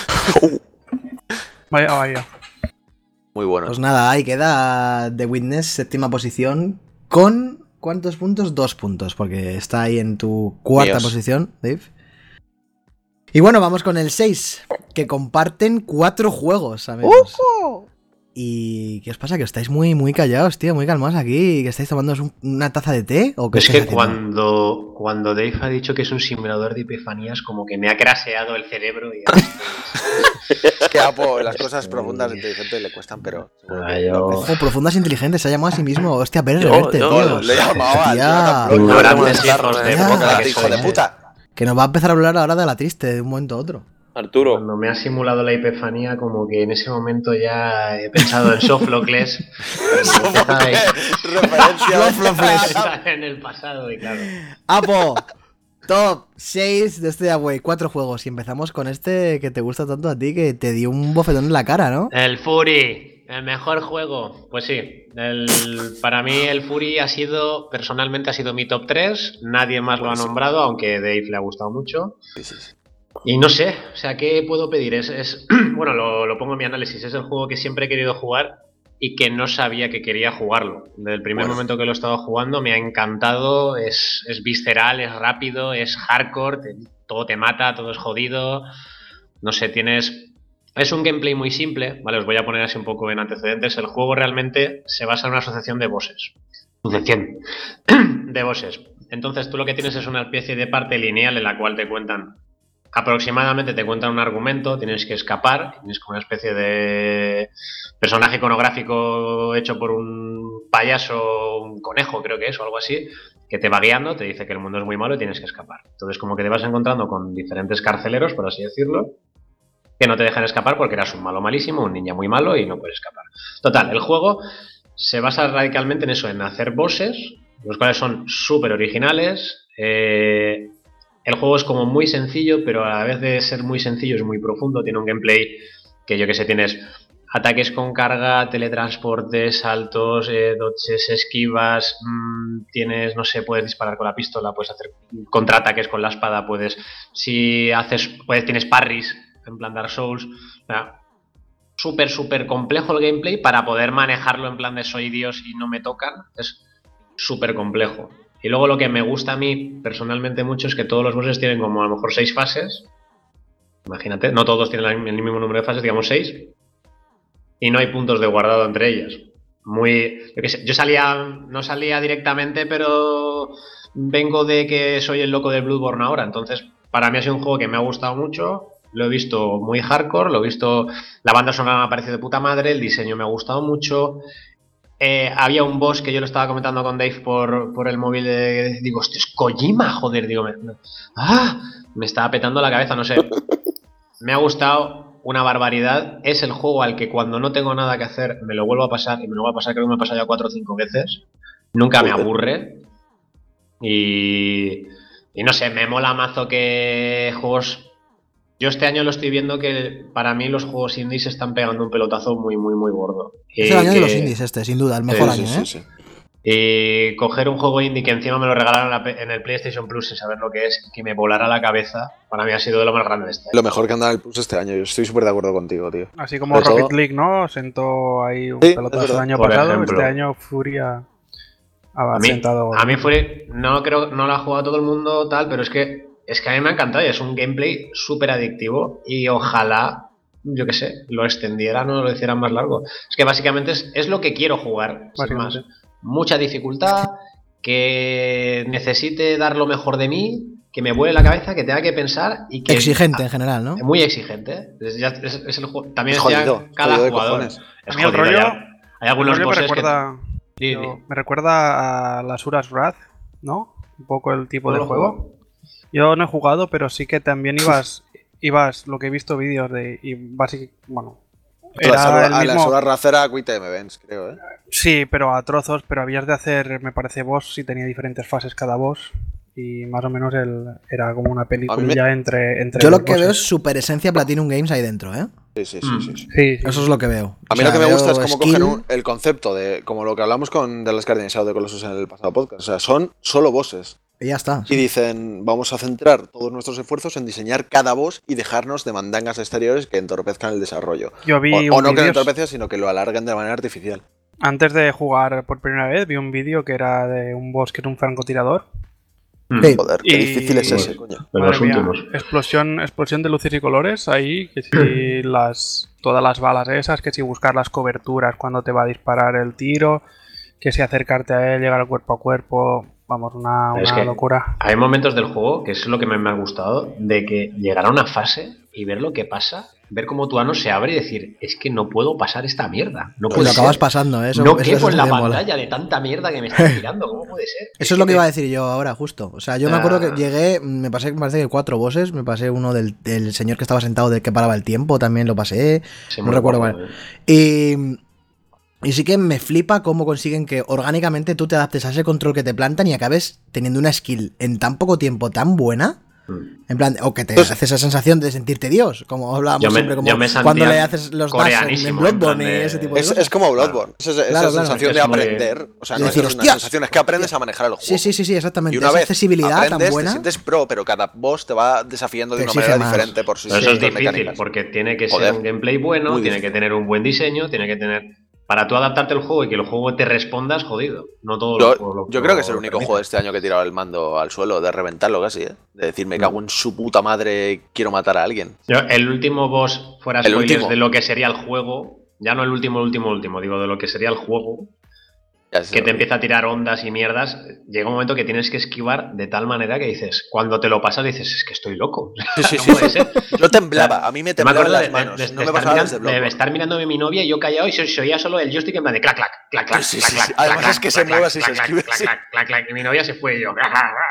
Vaya, vaya. Muy bueno. Pues nada, ahí queda The Witness, séptima posición, con... ¿Cuántos puntos? Dos puntos, porque está ahí en tu cuarta Míos. posición, Dave. Y bueno, vamos con el seis, que comparten cuatro juegos, amigos. ¿Y qué os pasa? Que estáis muy, muy callados, tío, muy calmados aquí, que estáis tomando un- una taza de té o qué Es estáis que haciendo? cuando, cuando Dave ha dicho que es un simulador de epifanías, como que me ha craseado el cerebro y Es que a Apo las cosas profundas e inteligentes le cuestan, pero... seguro Ah, que yo- lo Ojo, profundas inteligentes, se ha llamado a sí mismo. Hostia, Pérez Yo- Reverte, yo tío. le llamaba al Hostia, Jonathan Blow. Ignorantes Hostia, hijos de hostia, puta que hijo sois, de eh. puta. que nos va a empezar a hablar ahora de la triste de un momento a otro. Arturo, Cuando me ha simulado la epifanía, como que en ese momento ya he pensado en Sófocles. Referencia Sófocles. En el pasado, y claro. Apo, top seis de este Away, cuatro juegos. Y empezamos con este que te gusta tanto a ti, que te dio un bofetón en la cara, ¿no? El Fury, el mejor juego. Pues sí, el, para mí el Fury ha sido, personalmente ha sido mi top tres. Nadie más lo ha nombrado, aunque Dave le ha gustado mucho. Y no sé, o sea, ¿qué puedo pedir? Es, es bueno, lo, lo pongo en mi análisis. Es el juego que siempre he querido jugar y que no sabía que quería jugarlo. Desde el primer Bueno. momento que lo he estado jugando me ha encantado. Es, es visceral, es rápido, es hardcore, te- todo te mata, todo es jodido. No sé, tienes... Es un gameplay muy simple, ¿vale? Os voy a poner así un poco en antecedentes. El juego realmente se basa en una asociación de bosses. Asociación de bosses. Entonces tú lo que tienes es una especie de parte lineal en la cual te cuentan... Aproximadamente te cuentan un argumento, tienes que escapar, tienes como una especie de personaje iconográfico hecho por un payaso, un conejo creo que es, o algo así, que te va guiando, te dice que el mundo es muy malo y tienes que escapar. Entonces como que te vas encontrando con diferentes carceleros, por así decirlo, que no te dejan escapar porque eras un malo malísimo, un ninja muy malo y no puedes escapar. Total, el juego se basa radicalmente en eso, en hacer bosses, los cuales son súper originales. Eh, el juego es como muy sencillo, pero a la vez de ser muy sencillo es muy profundo, tiene un gameplay que yo que sé, tienes ataques con carga, teletransportes, saltos, eh, dodges, esquivas, mmm, tienes, no sé, puedes disparar con la pistola, puedes hacer contraataques con la espada, puedes, si haces, puedes, tienes parries, en plan Dark Souls, o sea, súper, súper complejo el gameplay para poder manejarlo en plan de soy Dios y no me tocan, es súper complejo. Y luego lo que me gusta a mí personalmente mucho es que todos los bosses tienen como a lo mejor seis fases, imagínate, no todos tienen el mismo número de fases, digamos seis, y no hay puntos de guardado entre ellas. muy... Yo, qué sé, yo salía, no salía directamente, pero vengo de que soy el loco del Bloodborne ahora, entonces para mí ha sido un juego que me ha gustado mucho, lo he visto muy hardcore, lo he visto... La banda sonora me ha parecido de puta madre, el diseño me ha gustado mucho... Eh, había un boss que yo lo estaba comentando con Dave por, por el móvil de... Digo, hostia, es Kojima, joder, digo... Me, me, ¡ah! Me estaba petando la cabeza, no sé. Me ha gustado una barbaridad. Es el juego al que cuando no tengo nada que hacer me lo vuelvo a pasar. Y me lo voy a pasar, creo que me he pasado ya cuatro o cinco veces. Nunca me aburre. Y... Y no sé, me mola mazo que juegos... Yo este año lo estoy viendo que para mí los juegos indies están pegando un pelotazo muy, muy, muy gordo. Es el año que... de los indies este, sin duda, el mejor sí, año, sí, ¿eh? Sí, sí. Y coger un juego indie que encima me lo regalaron en el PlayStation Plus sin saber lo que es, que me volara la cabeza, para mí ha sido de lo más grande de este año. Lo mejor que anda en el Plus este año, yo estoy súper de acuerdo contigo, tío. Así como Sobre Rocket todo... League, ¿no? Sentó ahí un Sí, pelotazo el año Por pasado, ejemplo. este año Furia ha A mí, sentado... a mí fue, no creo, no la ha jugado todo el mundo tal, pero es que es que a mí me ha encantado y es un gameplay súper adictivo y ojalá, yo qué sé, lo extendieran o lo hicieran más largo. Es que básicamente es, es lo que quiero jugar, sin más. Mucha dificultad, que necesite dar lo mejor de mí, que me vuele la cabeza, que tenga que pensar y que... Exigente en general, ¿no? Muy exigente. Es, ya, es, es el juego. También Es es ya jodido, cada jodido de jugador. cojones. Es A mí el jodido, rollo- ya. Hay algunos me bosses recuerda, que... Sí, yo- sí. me recuerda a las Ura's Wrath, ¿no? Un poco el tipo No de lo juego. juego. Yo no he jugado, pero sí que también ibas, ibas lo que he visto vídeos de, y básicamente, bueno, La sola, era el a la mismo, sola racera Quite M Vents, creo, ¿eh? sí, pero a trozos, pero habías de hacer, me parece, boss, y tenía diferentes fases cada boss, y más o menos el, era como una película me... entre, entre Yo los lo que bosses. veo es super esencia Platinum Games ahí dentro, ¿eh? Sí, sí, sí, Mm. sí, sí. Sí, sí, Eso es lo que veo. A mí O sea, lo que me gusta es veo cómo skill- cogen un- el concepto de, como lo que hablamos con The Last Guardian Shadow de Colossus en el pasado podcast. O sea, son solo bosses. Y ya está. Y dicen, vamos a centrar todos nuestros esfuerzos en diseñar cada boss y dejarnos de mandangas exteriores que entorpezcan el desarrollo. Yo vi O, un o no que lo vídeo- entorpezcan, sino que lo alarguen de manera artificial. Antes de jugar por primera vez, vi un vídeo que era de un boss que era un francotirador. Sí. Joder, qué Y- difícil es Pues- ese, coño. De Madre los mía, últimos. explosión, explosión de luces y colores ahí, que si las todas las balas esas, que si buscar las coberturas cuando te va a disparar el tiro, que si acercarte a él, llegar cuerpo a cuerpo, vamos, una, Es una que- locura. Hay momentos del juego, que es lo que me, me ha gustado, de que llegar a una fase y ver lo que pasa, ver cómo tu ano se abre y decir, es que no puedo pasar esta mierda. No Y puede lo acabas ser. pasando, ¿eh? Eso, no eso quepo en la sensación mola. pantalla de tanta mierda que me está tirando. ¿Cómo puede ser? Eso es lo que iba a decir yo ahora, justo. O sea, yo me Ah. acuerdo que llegué, me pasé, me parece que cuatro bosses, me pasé uno del, del señor que estaba sentado del que paraba el tiempo, también lo pasé. Se no me recuerdo acuerdo, cuál. eh. Y, y sí que me flipa cómo consiguen que orgánicamente tú te adaptes a ese control que te plantan y acabes teniendo una skill en tan poco tiempo tan buena. Mm. En plan, o que te Pues- hace esa sensación de sentirte Dios, como hablábamos Yo me- siempre, como yo me sentía cuando le haces los dash en, en coreanísimo, en Bloodborne plan y de- ese tipo de Es, cosas. es como Bloodborne. Esa, esa Claro, claro. sensación Es de muy- aprender. O sea, Y no decir, es una "Hostias". sensación, es que aprendes a manejar el juego. Sí, sí, sí, sí, exactamente. Y una Esa vez accesibilidad tan aprendes, buena. te sientes pro, pero cada boss te va desafiando de Te una exige manera más. diferente por sus Pero eso es distintas difícil, mecánicas. porque tiene que Joder. ser un gameplay bueno, Muy tiene difícil. que tener un buen diseño, tiene que tener... Para tú adaptarte al juego y que el juego te responda es jodido. No todo Yo, los juegos lo- yo creo que es el lo único permiten. juego de este año que he tirado el mando al suelo, de reventarlo casi, ¿eh? De decir, me cago en su puta madre, quiero matar a alguien. Yo, el último boss, fuera El spoilers último. de lo que sería el juego, ya no el último, el último, el último, digo, de lo que sería el juego, Ya sé que lo te empieza a tirar ondas y mierdas, llega un momento que tienes que esquivar de tal manera que dices, cuando te lo pasas dices, es que estoy loco. Sí, sí, No sí, puede sí. ser. Yo temblaba, a mí me Me temblaban acuerdo las de, de- manos. de- no de me estar pasaba mirando, desde de Bloodborne. estar mirándome mi novia y yo callado y se, se oía solo el joystick en plan de clac, clac, clac, clac, Sí, clac, sí, clac, sí. clac, Además clac, es que clac, se mueve clac, así, se clac, escribe clac, así. clac, clac, clac, y mi novia se fue y yo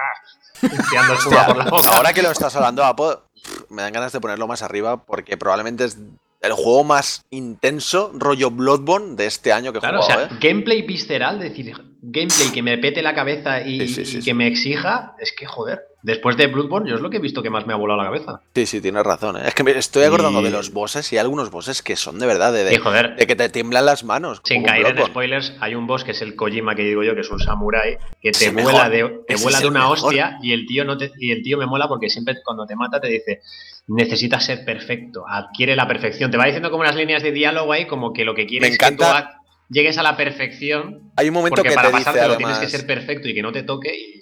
tirando espuma Hostia, por la boca. ahora que lo estás hablando, Apo, me dan ganas de ponerlo más arriba porque probablemente es el juego más intenso, rollo Bloodborne, de este año que he Claro, o jugado, sea, ¿eh? gameplay visceral, decir, gameplay que me pete la cabeza y, Sí, sí, sí, y sí. que me exija, es que joder, después de Bloodborne yo es lo que he visto que más me ha volado la cabeza. Sí, sí, tienes razón, ¿eh? Es que me estoy acordando Y- de los bosses y hay algunos bosses que son de verdad, de, de, Y joder, de que te tiemblan las manos. sin como caer en Bloodborne. spoilers, hay un boss que es el Kojima que digo yo, que es un samurái, que Es te el vuela mejor. de, te Ese vuela es de el una mejor. hostia y el tío no te, y el tío me mola porque siempre cuando te mata te dice necesitas ser perfecto, adquiere la perfección. Te va diciendo como unas líneas de diálogo ahí, como que lo que quiere Me es que tú encanta- ha- llegues a la perfección. Hay un momento Porque que para te dice, pasártelo además... tienes que ser perfecto y que no te toque. Y yo dije, hostia,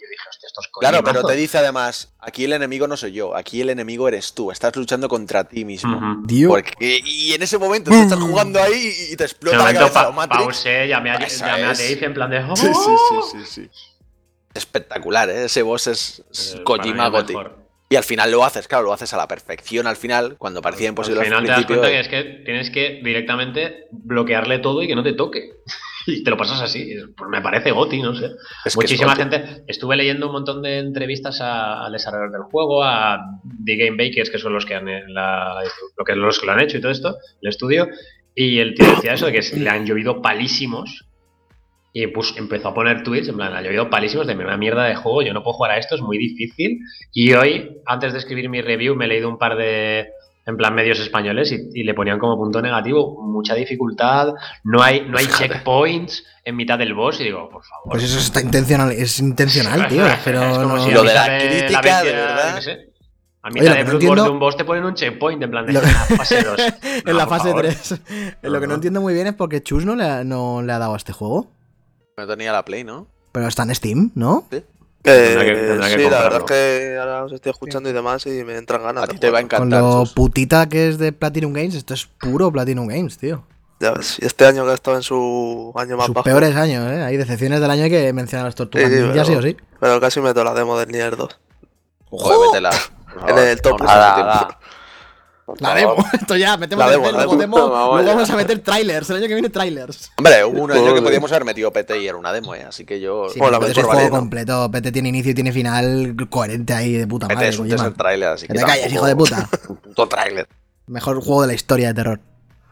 estos Claro, coñazos. pero te dice además, aquí el enemigo no soy yo, aquí el enemigo eres tú, estás luchando contra ti mismo. Ujú. Dios. Porque, y en ese momento tú estás jugando ahí y te En explota ese la momento cabeza pa a Matrix. pausé, llamé a, Esa llamé a es. Dave en plan de... ¡Oh! Sí, sí, sí, sí, sí. Espectacular, ¿eh? Ese boss es, es Eh, Kojima para mí el Goti. mejor. Y al final lo haces, claro, lo haces a la perfección al final, cuando parecía imposible Al al final te das principio. cuenta que es que tienes que directamente bloquearle todo y que no te toque. Y te lo pasas así. Pues me parece goti, no sé. Es que Muchísima es Goti. gente. Estuve leyendo un montón de entrevistas a- al desarrollador del juego, a The Game Bakers, que son los que han eh, la- lo que, los que lo han hecho y todo esto, el estudio. Y el tío decía eso, de que le han llovido palísimos. Y pues empezó a poner tweets, en plan, ha llovido palísimos de una mierda de juego, yo no puedo jugar a esto, es muy difícil. Y hoy, antes de escribir mi review, me he leído un par de, en plan, medios españoles y, y le ponían como punto negativo, mucha dificultad, no hay, no hay checkpoints en mitad del boss, y digo, por favor. Pues eso está intencional, es intencional, tío. Pero es como no- si Lo a de la mitad crítica, la de bestia, verdad. yo qué sé, a Oye, mitad lo de que no Bloodborne entiendo- de un boss te ponen un checkpoint, en plan de Lo- en la fase dos. en No, la por fase favor. tres. Lo que no no. entiendo muy bien es porque Chus no le ha, no le ha dado a este juego. No tenía la Play, ¿no? Pero está en Steam, ¿no? Eh, Tendrá que- tendrá que sí, la verdad comprarlo. es que ahora os estoy escuchando y demás y me entran ganas. A de ti te va a jugarlo. Con encantar. lo Chus. putita que es de Platinum Games, esto es puro Platinum Games, tío. Ya ves, y este año que ha estado en su año más Sus bajo. peores años, ¿eh? Hay decepciones del año, hay que mencionar a las tortugas Sí, sí, ninja, sí pero- o sí. Pero casi meto la demo del Nier dos. Joder, métela. Por En favor, el top. vamos a hacer Ala, tiempo. La demo, esto ya, metemos La el demo, D L C, la luego demo. demo, Vamos luego ya. vamos a meter trailers, el año que viene trailers. Hombre, hubo un año que Joder. podíamos haber metido P T y era una demo, ¿eh? Así que yo... Sí, Hola, pero mejor es el vale, juego ¿no? completo, P T tiene inicio y tiene final coherente ahí de puta P T madre, es un Kojima. teaser trailer, así Que que te calles, tampoco- hijo de puta. Un puto trailer. Mejor juego de la historia de terror.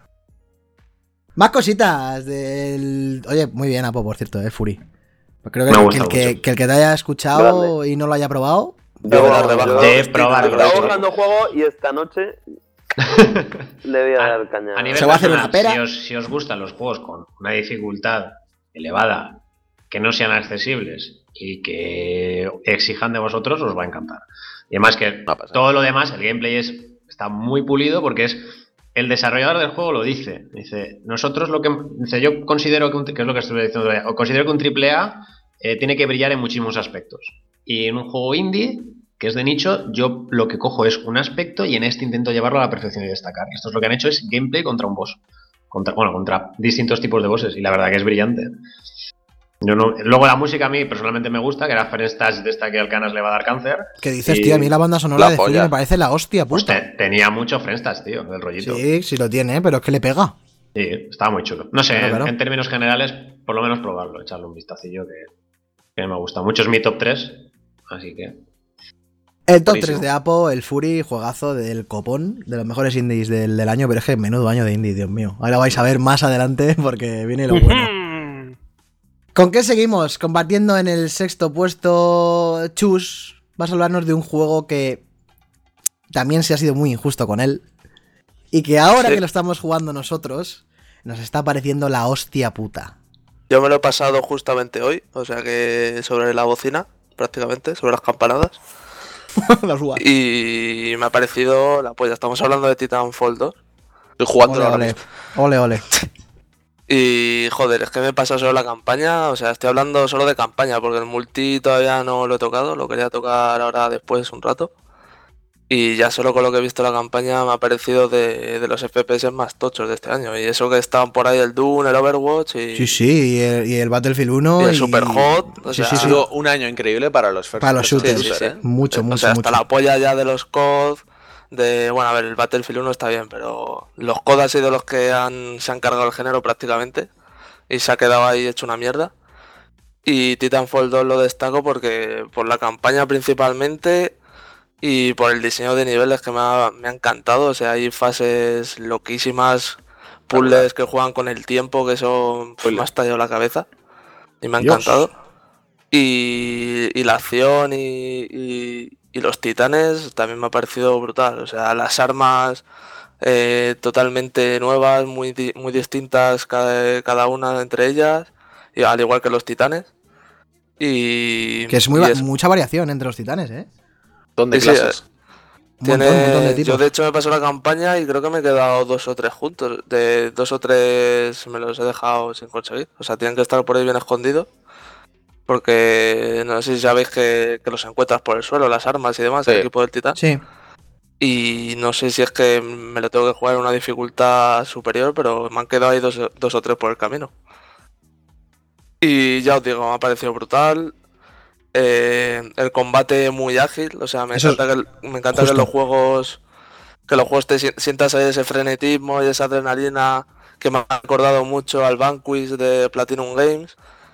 Más cositas del... Oye, muy bien, Apo, por cierto, eh, Fury. Pues creo que, Me que gusta el que, mucho. que el que te haya escuchado y no lo haya probado... Yo Yo- las rebajas yo- De Steam, probarlo. verdad. Estaba buscando juego y esta noche le voy a dar caña. A nivel Se va a hacer personal, una pera. Si os, si os gustan los juegos con una dificultad elevada, que no sean accesibles y que exijan de vosotros, os va a encantar. Y además que Va a pasar. todo lo demás, el gameplay es, está muy pulido porque es el desarrollador del juego lo dice. Dice, nosotros lo que... Dice, yo considero que, un, que es lo que estuve diciendo, o considero que un triple A eh, tiene que brillar en muchísimos aspectos. Y en un juego indie, que es de nicho, yo lo que cojo es un aspecto y en este intento llevarlo a la perfección y destacar. Y esto es lo que han hecho, es gameplay contra un boss. Contra, bueno, contra distintos tipos de bosses. Y la verdad que es brillante. Yo no, luego la música a mí personalmente me gusta, que era Ferenstash de esta que al Canas le va a dar cáncer. Que dices, Y- tío, a mí la banda sonora La de Fury polla. me parece la hostia Pues puta. te- tenía mucho Ferenstash, tío, del rollito. Sí. Sí, sí lo tiene, pero es que le pega. estaba muy chulo. No sé, Claro, claro. en términos generales, por lo menos probarlo, echarle un vistacillo que, que me gusta. Mucho es mi top tres, así que... El top Buenísimo. tres de Apo, el Fury, juegazo del copón, de los mejores indies del, del año, pero es que menudo año de indie, Dios mío. Ahora vais a ver más adelante porque viene lo bueno. ¿Con qué seguimos? Compartiendo en el sexto puesto, Chus, vas a hablarnos de un juego que también se ha sido muy injusto con él y que ahora Sí. que lo estamos jugando nosotros, nos está pareciendo la hostia puta. Yo me lo he pasado justamente hoy, o sea que sobre la bocina, prácticamente, sobre las campanadas. Las uvas. Y me ha parecido la polla. Estamos hablando de Titanfall dos. Estoy jugando Ole, ahora ole, mismo. ole, ole. Y joder, es que me he pasado solo la campaña, o sea, estoy hablando solo de campaña, porque el multi todavía no lo he tocado, lo quería tocar ahora después un rato. Y ya solo con lo que he visto la campaña me ha parecido de, de los F P S más tochos de este año. Y eso que estaban por ahí el Doom, el Overwatch y, Sí, sí, y el, y el Battlefield uno. y el Superhot. O Sí, sea, sí, Ha sí. sido un año increíble para los first Para los person shooters. Sí, sí, shooter, sí. ¿eh? Mucho, o mucho, sea, hasta mucho. la polla ya de los C O D, de, bueno, a ver, el Battlefield uno está bien, pero los C O D han sido los que han, se han cargado el género prácticamente y se ha quedado ahí hecho una mierda. Y Titanfall dos lo destaco porque por la campaña principalmente y por el diseño de niveles que me ha, me ha encantado. O sea, hay fases loquísimas, puzzles que juegan con el tiempo, que eso pues, me ha estallado la cabeza y me ha Dios. encantado. Y, y la acción y, y- y los titanes también me ha parecido brutal. O sea, las armas eh, totalmente nuevas, muy, di- muy distintas cada, cada una entre ellas, y al igual que los titanes. Y, Que es muy y va- eso. mucha variación entre los titanes, ¿eh? ¿Dónde Sí, sí, clases? Un Tiene- montón, un montón de tipos. yo de hecho me pasó la campaña y creo que me he quedado dos o tres juntos. De dos o tres me los he dejado sin conseguir. O sea, tienen que estar por ahí bien escondidos. Porque no sé si sabéis que, que los encuentras por el suelo, las armas y demás, Sí. el equipo del Titán. Sí. Y no sé si es que me lo tengo que jugar en una dificultad superior, pero me han quedado ahí dos, dos o tres por el camino. Y ya os digo, me ha parecido brutal. Eh, el combate muy ágil, o sea, me Eso encanta, es que, me encanta justo. que los juegos que los juegos te si- sientas ahí ese frenetismo y esa adrenalina que me ha acordado mucho al Vanquish de Platinum Games.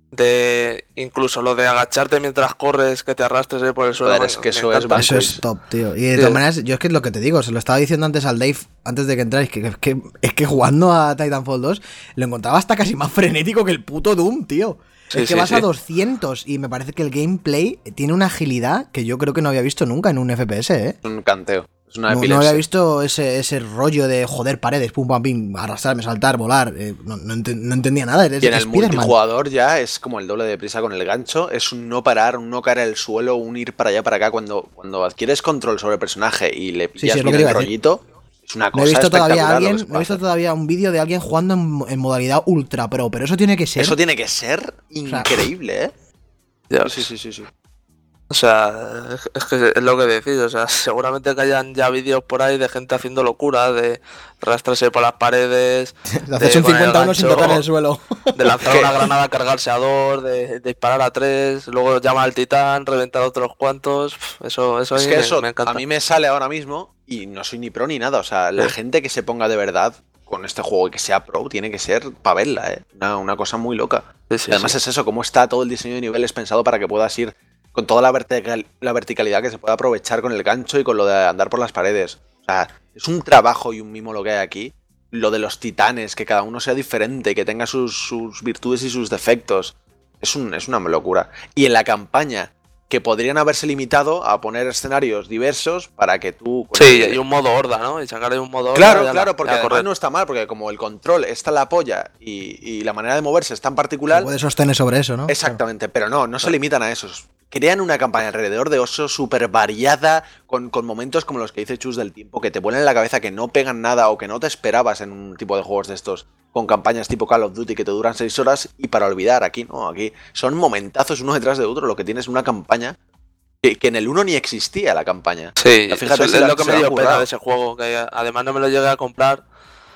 De incluso lo de agacharte mientras corres, que te arrastres ahí por el suelo. Joder, es me- que me eso es encanta. Eso es top, tío. Y de Sí. todas maneras, yo es que es lo que te digo, se lo estaba diciendo antes al Dave, antes de que entráis, que, que, que- es que jugando a Titanfall dos lo encontraba hasta casi más frenético que el puto Doom, tío. Sí, es que sí, vas sí. a doscientos y me parece que el gameplay tiene una agilidad que yo creo que no había visto nunca en un F P S, ¿eh? Es un canteo. Es una No, no epilepsia. había visto ese, ese rollo de joder paredes, pum pam pim, arrastrarme, saltar, volar. eh, no, no ent- no entendía nada. Eres Y en el Spiderman. multijugador ya es como el doble de prisa con el gancho. Es un no parar, un no caer al suelo, un ir para allá, para acá. Cuando, cuando adquieres control sobre el personaje y le Sí, pillas sí, es lo bien que el iba a decir. rollito, es una No cosa he visto todavía a espectacular lo alguien, que se no he visto puede todavía un vídeo de alguien jugando en, en modalidad ultra pro, pero eso tiene que hacer. ser. Eso tiene que ser sea, increíble, ¿eh? Ya, Sí, sí, sí, sí. O sea, es, es que es lo que decís, o sea, seguramente que hayan ya vídeos por ahí de gente haciendo locuras, de arrastrarse por las paredes, Te haces de un con el cincuenta y uno sin gancho, tocar el suelo. de lanzar una granada, cargarse a dos, de, de disparar a tres, luego llama al titán, reventar a otros cuantos, pf, eso, eso a Es mí que me, eso me encanta. a mí me sale ahora mismo y no soy ni pro ni nada. O sea, la Sí. gente que se ponga de verdad con este juego y que sea pro tiene que ser pa' verla, ¿eh? Una, una cosa muy loca. Sí, sí, Y además sí. es eso, cómo está todo el diseño de niveles pensado para que puedas ir con toda la, vertical- la verticalidad que se puede aprovechar con el gancho y con lo de andar por las paredes. O sea, es un trabajo y un mimo lo que hay aquí. Lo de los titanes, que cada uno sea diferente, que tenga sus, sus virtudes y sus defectos. Es, un, es una locura. Y en la campaña, que podrían haberse limitado a poner escenarios diversos para que tú... con Sí, el- y un modo horda, ¿no? Y sacarle un modo horda. Claro, y ala, claro, y porque a además correr. no está mal, porque como el control está en la polla y, y la manera de moverse es tan particular... Puedes sostener sobre eso, ¿no? Exactamente, pero no, no se limitan a esos. Crean una campaña alrededor de Oso súper variada, con, con momentos como los que dice Chus del tiempo, que te vuelan en la cabeza, que no pegan nada o que no te esperabas en un tipo de juegos de estos, con campañas tipo Call of Duty que te duran seis horas y para olvidar. Aquí no, aquí son momentazos uno detrás de otro, lo que tienes es una campaña que, que en el uno ni existía la campaña. Sí, Ya fíjate eso si es la- lo que se me la han dio pena currado. de ese juego, que además no me lo llegué a comprar,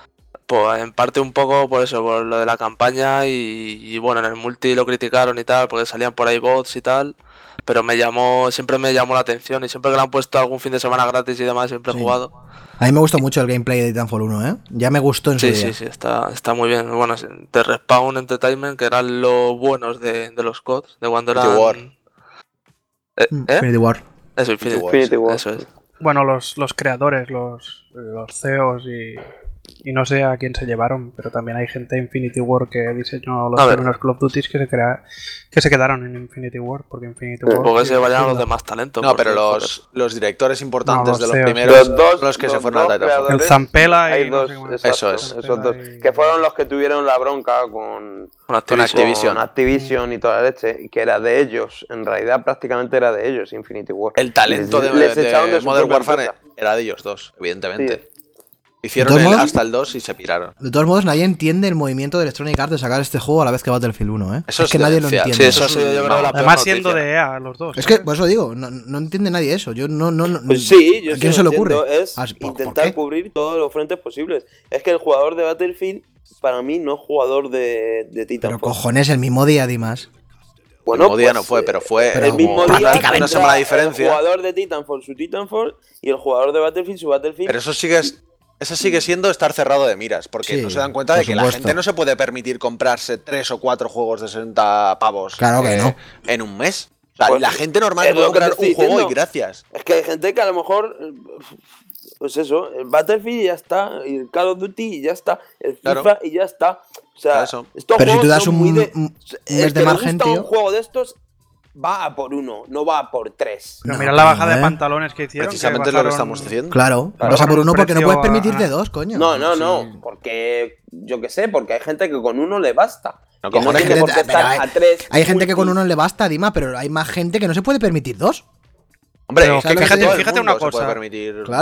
pues en parte un poco por eso, por lo de la campaña y, y bueno, en el multi lo criticaron y tal, porque salían por ahí bots y tal, pero me llamó, siempre me llamó la atención y siempre que le han puesto algún fin de semana gratis y demás, siempre Sí. he jugado. A mí me gustó mucho el gameplay de Titanfall uno, ¿eh? Ya me gustó en su Sí, día. sí, sí, está, está muy bien. Bueno, de Respawn Entertainment, que eran los buenos de, de los C O Ds, de cuando eran... Infinity War. Eh, Mm, ¿eh? Infinity War. Eso, Infinity, Infinity War. Eso es. Bueno, los, los creadores, los, los C E Os y, y no sé a quién se llevaron, pero también hay gente de Infinity War que diseñó los A ver. primeros Call of Duty que se, crea, que se quedaron en Infinity War, porque Infinity War... Porque sí, se vayan sí, los la- demás talentos. No, pero porque, joder. los, los directores importantes No, los de los C E Os. primeros Los dos, los que se los fueron a dos Titanfall. creadores, El Zampella hay y no dos, sé cómo- exacto, Eso es. esos dos, y- que fueron los que tuvieron la bronca con, Con Activision. Activision. con Activision y toda la leche, y que era de ellos, en realidad prácticamente era de ellos Infinity War. El talento Les- de, les de echaron de su Modern propia Warfare empresa. era de ellos dos, evidentemente. Sí. Hicieron ¿De el- todos modos? hasta el dos y se piraron. De todos modos, nadie entiende el movimiento de Electronic Arts de sacar este juego a la vez que Battlefield uno, ¿eh? Eso es es que nadie lo demencial. entiende. Sí, eso ha sido yo creo la peor Además siendo noticia. de E A los dos. Es que, ¿sabes? por eso digo, no, no entiende nadie eso. Yo no, no, no- Pues sí, yo ¿a sí quién lo se le entiendo, ocurre? es Ah, ¿por- por intentar qué? cubrir todos los frentes posibles. Es que el jugador de Battlefield, para mí, no es jugador de, de Pero Titanfall. cojones, el mismo día, Dimas. Bueno, el mismo día pues, no fue, eh, pero fue pero el mismo como día prácticamente una tendrá semana de diferencia. El jugador de Titanfall su Titanfall y el jugador de Battlefield su Battlefield. Pero eso sigue, eso sigue siendo estar cerrado de miras, porque Sí, no se dan cuenta de por que la supuesto. gente no se puede permitir comprarse tres o cuatro juegos de sesenta pavos Claro que no. en un mes. O sea, Pues, la gente normal es se puede lo que te comprar estoy un juego diciendo. y gracias. Es que hay gente que a lo mejor, eh, pues eso, el Battlefield y ya está, y el Call of Duty y ya está, el FIFA Claro. y ya está. O sea, Claro, eso. estos Pero si juegos tú das son un, muy de- un el mes que de le margen, gusta un tío. juego de estos va a por uno, no va a por tres. Pero No, mira la no, bajada ¿eh? de pantalones que hicieron. Precisamente que es lo que bajaron- estamos diciendo. Claro, Claro, vas a por con uno un porque no precio puedes a- permitirte a- dos, coño. No, no, Sí. no, porque yo qué sé, porque hay gente que con uno le basta. No, Que no cojones, tiene que por te- qué pero estar hay- a tres. Hay gente que con multi. uno le basta, Dima, pero hay más gente que no se puede permitir dos. Hombre, Pero es que fíjate- todo el fíjate mundo una se puede cosa. permitir. Claro.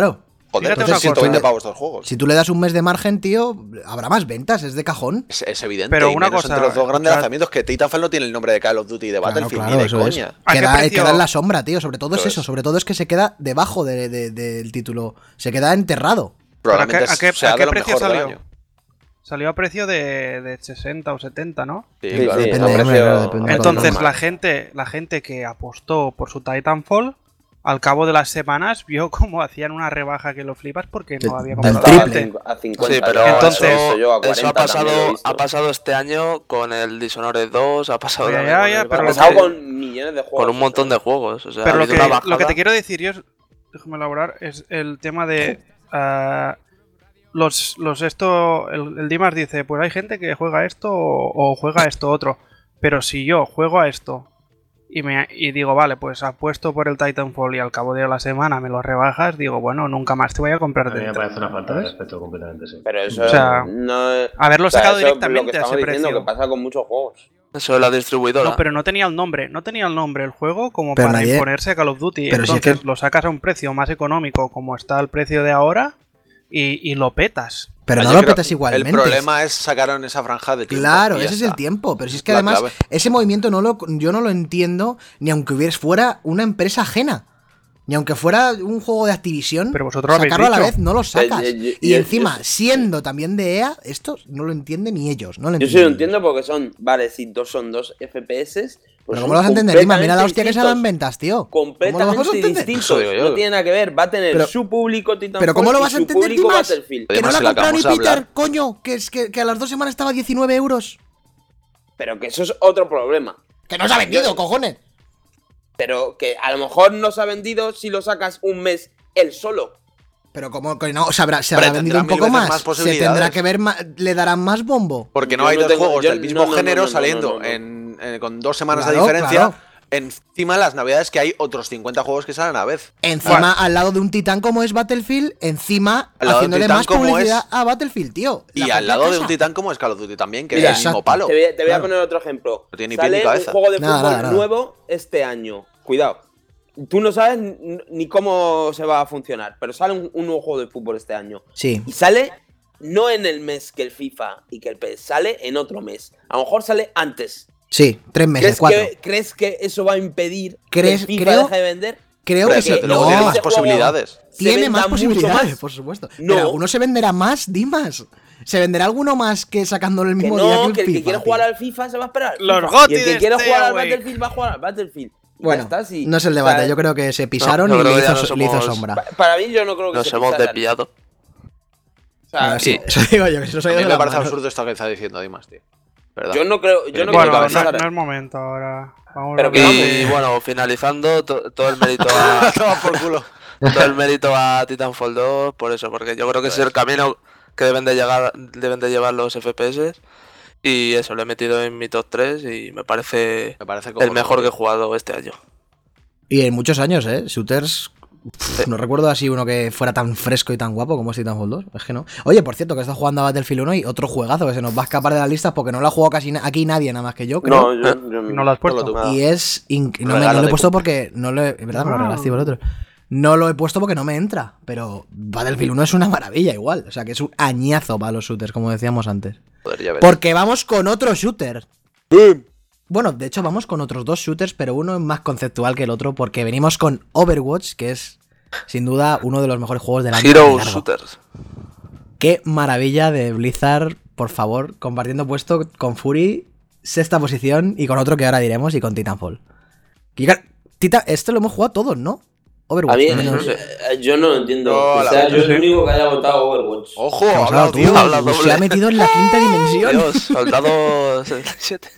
Joder, Fíjate entonces una ciento cosa. veinte pavos estos juegos. Si tú le das un mes de margen, tío, habrá más ventas, es de cajón. Es, es evidente. Pero y una menos cosa, entre los dos grandes claro. lanzamientos que Titanfall no tiene el nombre de Call of Duty y de Claro, Battlefield, claro, ni de eso es. coña. ¿A qué Queda, precio? queda en la sombra, tío. Sobre todo es Eso eso, es. sobre todo es que se queda debajo de- de- del título. Se queda enterrado. Probablemente ¿a qué- a qué- sea a de qué lo precio mejor del salió? año. Salió a precio de, de sesenta o setenta, ¿no? Sí, Sí, claro. sí, Depende, a hombre, precio- claro, depende de Entonces normal. la gente, la gente que apostó por su Titanfall, al cabo de las semanas vio cómo hacían una rebaja que lo flipas porque no había Del comprado Estaba a triple. cin- a cincuenta. Sí, pero ya, Entonces- lo he visto yo, a eso cuarenta ha pasado, también lo he visto. ha pasado este año con el Dishonored dos, ha pasado Ya, también ya, con ya, el pero Ha lo pasado que- con millones de juegos. con un montón eso, de juegos. O sea, Pero ha lo habido que, una bajada. lo que te quiero decir yo es, déjame elaborar, es el tema de ah, los, los esto, el, el Dimas dice, pues hay gente que juega esto o, o juega esto otro, pero si yo juego a esto y me y digo, vale, pues apuesto por el Titanfall y al cabo de la semana me lo rebajas, digo, bueno, nunca más te voy a comprar A mí me dentro. parece una falta de ¿sabes? respeto completamente, sí. Pero eso O sea, no es- Haberlo o sea, sacado eso es lo que directamente a estamos ese diciendo, precio. que pasa con muchos juegos. Eso es la distribuidora. No, pero no tenía el nombre, no tenía el nombre el juego como Pero para nadie- imponerse a Call of Duty. Pero si es Entonces que- lo sacas a un precio más económico como está el precio de ahora y, y lo petas. Pero Yo no lo creo- petas igualmente. El problema es sacaron esa franja de tiempo. Claro, y ya ese es está. el tiempo. Pero si es que Es la además clave. ese movimiento no lo, yo no lo entiendo ni aunque hubiera fuera una empresa ajena. Ni aunque fuera un juego de Activision, Pero vosotros lo habéis sacarlo a la dicho. vez no lo sacas. Eh, yo- yo- y yo- encima, yo- siendo también de E A, esto no lo entienden ni ellos. No lo Yo entienden sí lo ellos. entiendo porque son, vale, si dos son dos F P S. Pues Pero son ¿cómo lo vas a entender, Dima? Mira la hostia que se dan completamente ventas, tío. distintos. ¿Cómo lo vamos a Completamente entender? distintos. Eso digo yo. No tiene nada que ver. Va a tener Pero- su público Titanfall Pero ¿cómo lo vas y a su entender, público Dimas? Battlefield. Que no Además, lo ha si la comprado ni acabamos de Peter, hablar. coño. Que, es que, que a las dos semanas estaba a diecinueve euros. Pero que eso es otro problema. Que no se ha vendido, Yo- cojones. Pero que a lo mejor no se ha vendido si lo sacas un mes él solo. Pero como que no, se habrá, se habrá Hombre, vendido tendrá un mil poco veces más. más se tendrá posibilidades. que ver, ma- le darán más bombo. Porque no Yo hay no dos tengo- juegos yo- del mismo no, no, no, género no, no, saliendo no, no. En, en- con dos semanas Claro, de diferencia. claro. Encima de las navidades que hay otros cincuenta juegos que salen a la vez. Encima, al lado de un titán como es Battlefield, encima Al lado de un haciéndole titán más como publicidad es- a Battlefield, tío. Y La al propia lado de casa. un titán como es Call of Duty también, que Mira, es el mismo exacto. palo. Te voy, te voy Claro. a poner otro ejemplo. No tiene ni pie Sale ni cabeza. un juego de Nada, fútbol nada, nada. nuevo este año. Cuidado. Tú no sabes n- ni cómo se va a funcionar, pero sale un, un nuevo juego de fútbol este año. Sí. Y sale no en el mes que el FIFA y que el P E S, sale en otro mes. A lo mejor sale antes. Sí, tres meses, ¿Crees cuatro. que, ¿Crees que eso va a impedir ¿Crees- que el FIFA creo- deje de vender? Creo Hombre, que sí. desde luego No, tiene más ese juego posibilidades. se tiene venda más mucho posibilidades, más. por supuesto. No. Pero alguno se venderá más, Dimas. ¿Se venderá alguno más que sacándolo el Que mismo día no, que el que el que FIFA, quiere tío? jugar al FIFA se va a esperar. al Los FIFA. Gotti Y el que de quiere este jugar al Awake. Battlefield va a jugar al Battlefield. Y ya Bueno, está, sí. no es el O sea, debate. Yo creo que se pisaron yo y creo le que ya hizo, nos le hizo hemos- sombra. pa- Para mí yo no creo que Nos se hemos pisaran. desviado. O sea, Bueno, sí, eso digo yo, que eso se ha A ido mí de me las parece manos. absurdo esto que está diciendo Dimas, tío. ¿Verdad? yo no creo, yo no Bueno, creo no, que no pisaran. es momento ahora. Vamos Pero a que hablar vamos. Y de- bueno, finalizando, to- todo el mérito a, Toma por culo. todo el mérito a Titanfall dos, por eso, porque yo creo que ese es el camino que deben de llegar, deben de llevar los F P S. Y eso, lo he metido en mi top tres y me parece Me parece el cojonudo, mejor que he tío. jugado este año. Y en muchos años, ¿eh? Shooters. pff, no recuerdo así uno que fuera tan fresco y tan guapo como es Titanfall dos. Es que no. Oye, por cierto, que está jugando a Battlefield uno y otro juegazo que se nos va a escapar de las listas porque no lo ha jugado casi na- aquí nadie, nada más que yo, creo. No, yo, yo No lo has puesto. Solo tú. Y es. inc- No, me- no Regalo lo he de puesto cumple. porque. No lo he, es verdad, me lo Ah. regalaste vosotros. No lo he puesto porque no me entra. Pero Battlefield uno es una maravilla igual. O sea que es un añazo para los shooters, como decíamos antes. Joder, ya ves. Porque vamos con otro shooter. Bueno, de hecho vamos con otros dos shooters, pero uno es más conceptual que el otro porque venimos con Overwatch, que es sin duda uno de los mejores juegos del año. Hero y largo. Shooters. Qué maravilla de Blizzard, por favor, compartiendo puesto con Fury, sexta posición, y con otro que ahora diremos, y con Titanfall. Y claro, Tita- esto lo hemos jugado todos, ¿no? Overwatch. A mí, menos- eh, yo no lo entiendo. No, o la sea, verdad, yo soy el sí. único que haya votado Overwatch. ¡Ojo! ¿Qué has ha hablado hablado, tú? tío. habla Se doble. ha metido en la quinta dimensión. Dios, soldado setenta y siete.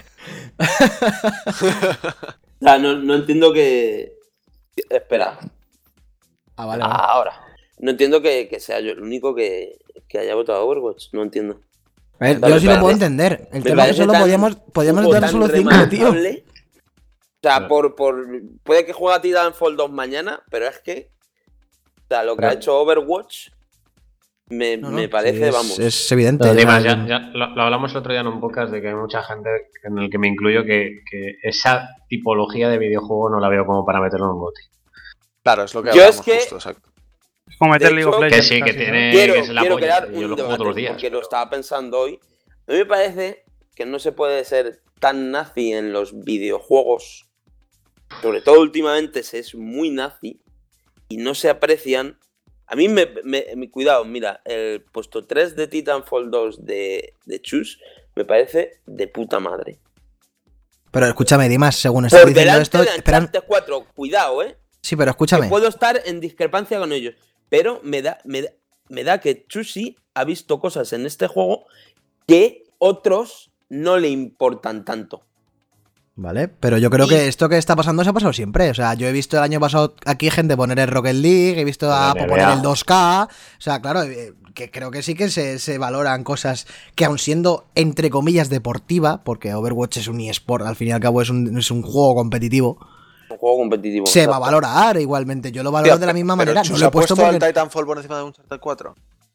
O sea, no, no entiendo que. Espera, Ah, vale, vale. ahora. No entiendo que, que sea yo el único que, que haya votado Overwatch. No entiendo. A ver, Vale, yo sí lo parece- puedo entender. El Me tema es que parece solo tan- podíamos, podíamos juego dar tan solo cinco, tío. remarcable. O sea, por, por. Puede que juegue a Titanfall dos mañana, pero es que. O sea, lo que ha hecho Overwatch. Me, No, no, me parece, sí, es, vamos. es evidente. Pero, ya- Dimas, ya, ya lo, lo hablamos el otro día en un podcast de que hay mucha gente, en el que me incluyo, que, que esa tipología de videojuego no la veo como para meterlo en un GOTY. Claro, es lo que Yo hablamos es que- justo, exacto. Es como meter De League of hecho, Legends. Que sí, que casi, ¿no? tiene- quiero, que es la quiero polla, crear yo un lo juego debate, todos los días. porque lo estaba pensando hoy. A mí me parece que no se puede ser tan nazi en los videojuegos. Sobre todo últimamente se es muy nazi y no se aprecian. A mí me, me, me- cuidado, mira, el puesto tres de Titanfall dos de, de Chus me parece de puta madre. Pero escúchame, Dimas, según estás Por diciendo delante esto. de Espera, Uncharted cuatro, cuidado, eh. sí, pero Que escúchame. puedo estar en discrepancia con ellos. Pero me da, me da, me da que Chusi ha visto cosas en este juego que otros no le importan tanto. Vale, pero yo creo Y- que esto que está pasando se ha pasado siempre. O sea, yo he visto el año pasado aquí gente poner el Rocket League, he visto a Pero poner vea. el dos K. O sea, claro, eh, que creo que sí que se, se valoran cosas que aun siendo, entre comillas, deportiva, porque Overwatch es un eSport, al fin y al cabo es un, es un juego competitivo, Un juego competitivo. se va a exacto. valorar igualmente. Yo lo valoro Tío, de la misma pero manera. Chus No lo he ha puesto puesto al porque... Titanfall por encima de Uncharted cuatro.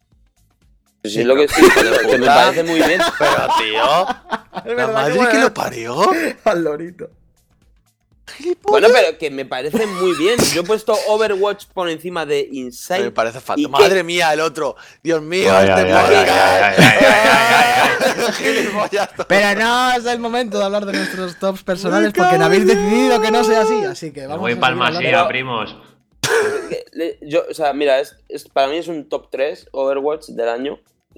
Sí, es lo que estoy diciendo, que me parece muy bien. Pero, tío, la madre que lo parió. Al lorito. Bueno, pero que me parece muy bien. Yo he puesto Overwatch por encima de Me Inside. parece ¿Y fatal. qué? Madre mía, el otro. Dios mío, Ay, este ay, ay, ay, ay, ay, ay, ay, Gilipollas. Pero no es el momento de hablar de nuestros tops personales porque no habéis decidido que no sea así. Así que Me vamos voy a pa'l seguir hablando. Masía, primos. Que le- Yo, o sea, mira, es, es- para mí es un top tres Overwatch del año.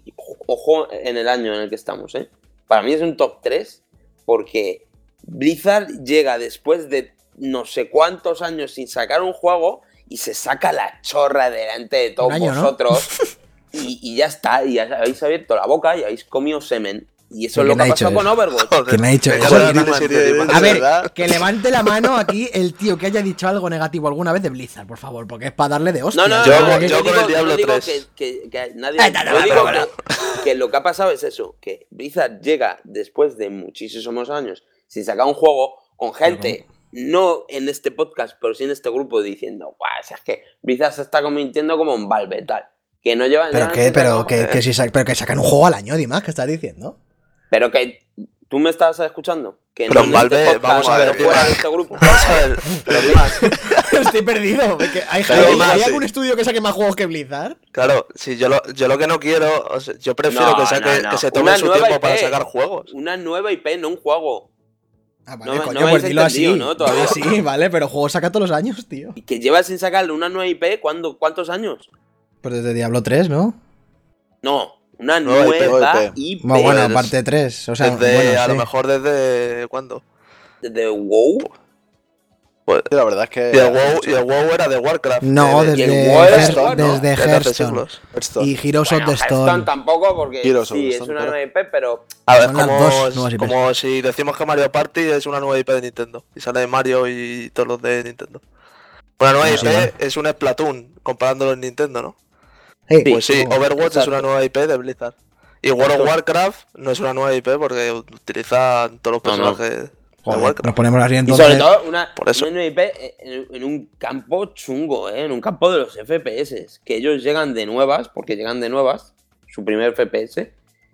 Ojo en el año en el que estamos, ¿eh? Para mí es un top tres porque Blizzard llega después de no sé cuántos años sin sacar un juego y se saca la chorra delante de todos Un año, ¿no? vosotros y, y ya está, y ya habéis abierto la boca y habéis comido semen. Y eso es ¿Quién lo que ha ha dicho pasado con eso? Overwatch. ¿Quién ha dicho Venga, eso? ahora ¿Quién ha- dime serie de- A de ver, verdad. que levante la mano aquí el tío que haya dicho algo negativo alguna vez de Blizzard, por favor, porque es para darle de hostia. No, no, Yo- no, yo no con digo, el Diablo no digo tres. que, que- que nadie. Eh, no, no, yo no, digo no, no. que, que lo que ha pasado es eso: que Blizzard llega después de muchísimos años sin sacar un juego con gente, no en este podcast, pero sí en este grupo, diciendo, guau, o sea, es que Blizzard se está convirtiendo como un Valve, tal. Que no llevan. Pero llevan que, sin pero sacar- que, que si sa- pero que sacan un juego al año, Dimas, ¿qué estás diciendo? Pero que. ¿Tú me estás escuchando? Que Pero no en Valve, este podcast, vamos a ver, pero fuera tío. de este grupo. Vamos a ver, pero Dimas, Estoy perdido. que ¿Hay, Pero, hay- Dimas, ¿hay sí. algún estudio que saque más juegos que Blizzard? claro, si yo lo, yo lo que no quiero, o sea, yo prefiero No, que, saque, no, no. que se tome Una su nueva tiempo I P. para sacar juegos. Una nueva I P, no un juego. Ah, No vale, me- coño, no me pues habéis dilo así. entendido, ¿no? Todavía. Dilo así, vale, pero juego saca todos los años, tío. Y que lleva sin sacarle una nueva I P, ¿cuándo, ¿cuántos años? Pues desde Diablo tres, ¿no? No, una Nueva I P, nueva nueva I P. I P. Bueno, bueno, Pues, aparte tres. O sea, Desde, bueno, a sí. lo mejor desde. ¿Cuándo? De WoW. Pues, Sí, la verdad es que. y, el WoW, y el WoW era de Warcraft. No, de- de- y el desde, WoW era Hearth- Hearthstone, ¿no? desde desde hace Hearthstone. siglos. Hearthstone. Y Heroes of Bueno, the Hearthstone Stone. tampoco, porque Heroes of sí, the es Stone, una claro. nueva I P, pero A ver, Son las como, dos nuevas I Ps. como si decimos que Mario Party es una nueva I P de Nintendo. Y sale Mario y todos los de Nintendo. Una nueva Ah, I P sí, vale. es un Splatoon, comparándolo en Nintendo, ¿no? Hey, Pues sí, supongo. Overwatch es exacto. una nueva I P de Blizzard. Y World of Warcraft no es una nueva I P porque utilizan todos los No, no. personajes Joder, de Warcraft. nos ponemos así y entonces. sobre todo una, por eso. una nueva I P en, en un campo chungo, ¿eh? En un campo de los F P S. Que ellos llegan de nuevas, porque llegan de nuevas, su primer F P S,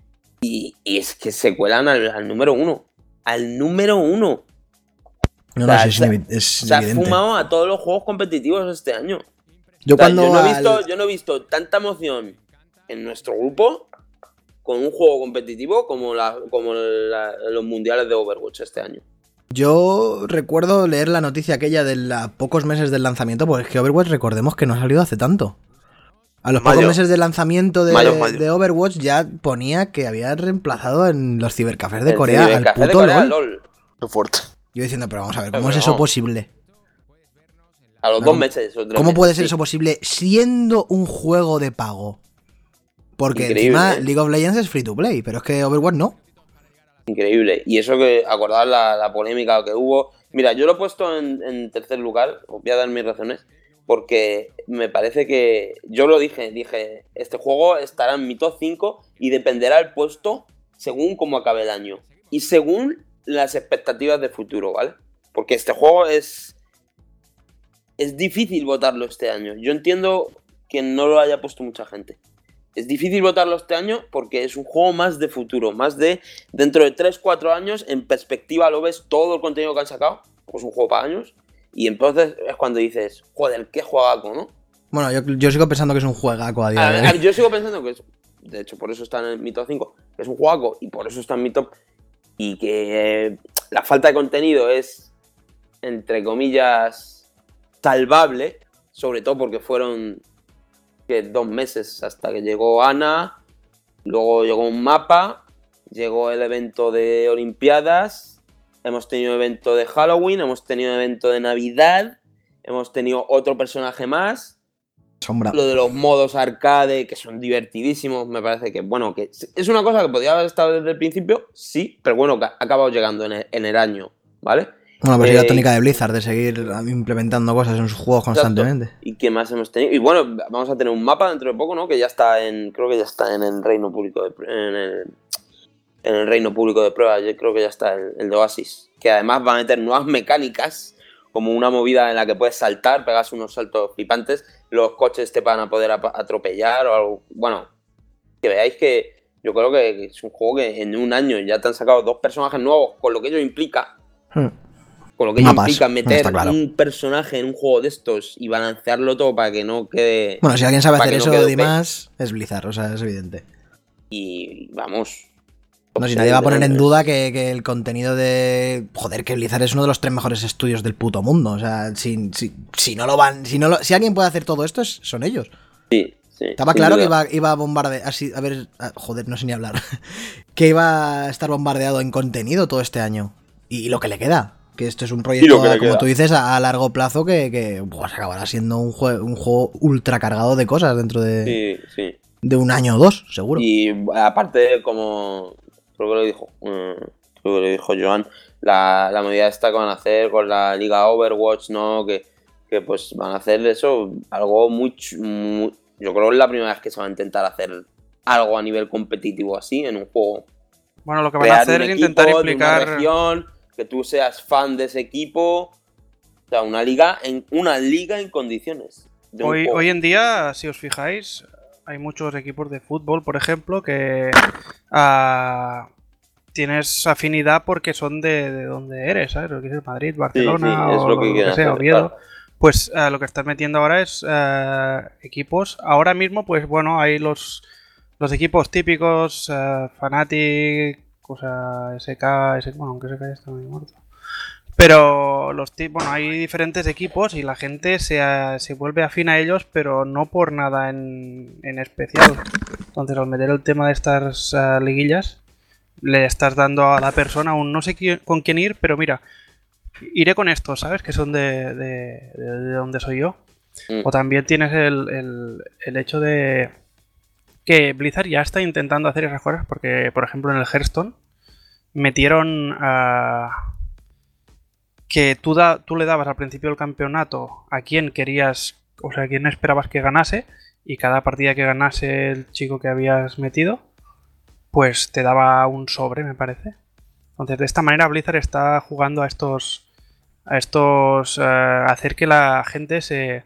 y, y es que se cuelan al, al número uno. Al número uno. No, O no, sea, sí, es, se- evi- es Se ha evidente. fumado a todos los juegos competitivos este año. Yo O sea, cuando yo, no he al- visto, yo no he visto tanta emoción en nuestro grupo con un juego competitivo como, la, como la- los mundiales de Overwatch este año. Yo recuerdo leer la noticia aquella de la pocos meses del lanzamiento, porque es que Overwatch recordemos que no ha salido hace tanto. A los Mayo. pocos meses del lanzamiento de, Mayo, mayo. de Overwatch ya ponía que había reemplazado en los cibercafés de El Corea al cibercafé puto de Corea, LOL. LOL. Qué fuerte. Yo diciendo, pero vamos a ver, Pero ¿cómo es no. eso posible? A los No, dos ¿cómo- meses. o tres ¿Cómo meses, puede ser sí. eso posible siendo un juego de pago? Porque Increíble, encima ¿eh? League of Legends es free to play, pero es que Overwatch no. Increíble. Y eso que, acordad la, la polémica que hubo. Mira, yo lo he puesto en, en tercer lugar, os voy a dar mis razones, porque me parece que, yo lo dije, dije, este juego estará en mi top cinco y dependerá el puesto según cómo acabe el año. Y según las expectativas de futuro, ¿vale? Porque este juego es, es difícil votarlo este año. Yo entiendo que no lo haya puesto mucha gente. Es difícil votarlo este año porque es un juego más de futuro, más de dentro de tres cuatro años, en perspectiva lo ves todo el contenido que han sacado, pues un juego para años, y entonces es cuando dices, joder, qué juegaco, ¿no? Bueno, yo, yo sigo pensando que es un juegaco a día de A- a- hoy. yo sigo pensando que es, de hecho, por eso está en mi top cinco, que es un juego y por eso está en mi top, y que eh, la falta de contenido es, entre comillas, salvable, sobre todo porque fueron que dos meses hasta que llegó Ana, luego llegó un mapa, llegó el evento de Olimpiadas, hemos tenido evento de Halloween, hemos tenido evento de Navidad, hemos tenido otro personaje más. Sombra. Lo de los modos arcade, que son divertidísimos, me parece que, bueno, que es una cosa que podría haber estado desde el principio, sí, pero bueno, que ha acabado llegando en el, en el año, ¿vale? Bueno, pues es la Eh, tónica de Blizzard, de seguir implementando cosas en sus juegos constantemente. Exacto. ¿Y qué más hemos tenido? Y bueno, vamos a tener un mapa dentro de poco, ¿no? Que ya está en, creo que ya está en el reino público de, en el, en el reino público de prueba, yo creo que ya está el, el de Oasis, que además va a meter nuevas mecánicas, como una movida en la que puedes saltar, pegas unos saltos flipantes, los coches te van a poder ap- atropellar o algo. Bueno, que veáis que yo creo que es un juego que en un año ya te han sacado dos personajes nuevos, con lo que ello implica, Hmm. con lo que ello Mapas, implica meter está claro. un personaje en un juego de estos y balancearlo todo para que no quede... Bueno, si alguien sabe para hacer que no eso quede y O P. más, es Blizzard, o sea, es evidente. Y vamos... No, si top nadie va a seis poner del en año. duda que, que el contenido de. Joder, que Blizzard es uno de los tres mejores estudios del puto mundo. O sea, si, si, si no lo van. Si no lo, si alguien puede hacer todo esto, es- son ellos. Sí, sí. Estaba sin claro que duda. iba, iba a bombardear. Así, a ver, a- joder, no sé ni hablar. Que iba a estar bombardeado en contenido todo este año. Y, lo que le queda. Que esto es un Y proyecto, lo que le como queda. tú dices, a, a largo plazo que, que pues, acabará siendo un, jue- un juego ultra cargado de cosas dentro de, Sí, sí. de un año o dos, seguro. Y aparte, como creo que lo dijo, eh, creo que lo dijo Joan, la, la movida esta que van a hacer con la liga Overwatch, ¿no? Que, que pues van a hacer de eso algo muy, ch- muy... Yo creo que es la primera vez que se va a intentar hacer algo a nivel competitivo así en un juego. Bueno, lo que van a Crear hacer un es intentar equipo de una implicar. región, que tú seas fan de ese equipo. O sea, una liga en, una liga en condiciones. de un Hoy, juego. hoy en día, si os fijáis, hay muchos equipos de fútbol, por ejemplo, que ah, tienes afinidad porque son de, de donde eres, ¿sabes? Lo que es Madrid, Barcelona sí, es o lo lo que que, quieren sea, hacer, Oviedo. claro. Pues ah, lo que están metiendo ahora es ah, equipos. Ahora mismo, pues bueno, hay los, los equipos típicos, ah, Fnatic, o sea, S K, S K, bueno, aunque S K ya está muy muerto. Pero los ti- bueno, hay diferentes equipos y la gente se, a- se vuelve afín a ellos, pero no por nada en, en especial. Entonces, al meter el tema de estas ah, liguillas, le estás dando a la persona un no sé qui- con quién ir, pero mira, iré con estos, ¿sabes? Que son de, de, de- de donde soy yo. Mm. O también tienes el, el, el hecho de que Blizzard ya está intentando hacer esas cosas, porque, por ejemplo, en el Hearthstone metieron a... que tú, da, tú le dabas al principio del campeonato a quien querías, o sea, a quien esperabas que ganase, y cada partida que ganase el chico que habías metido, pues te daba un sobre, me parece. Entonces, de esta manera Blizzard está jugando a estos, a estos, eh, a hacer que la gente se,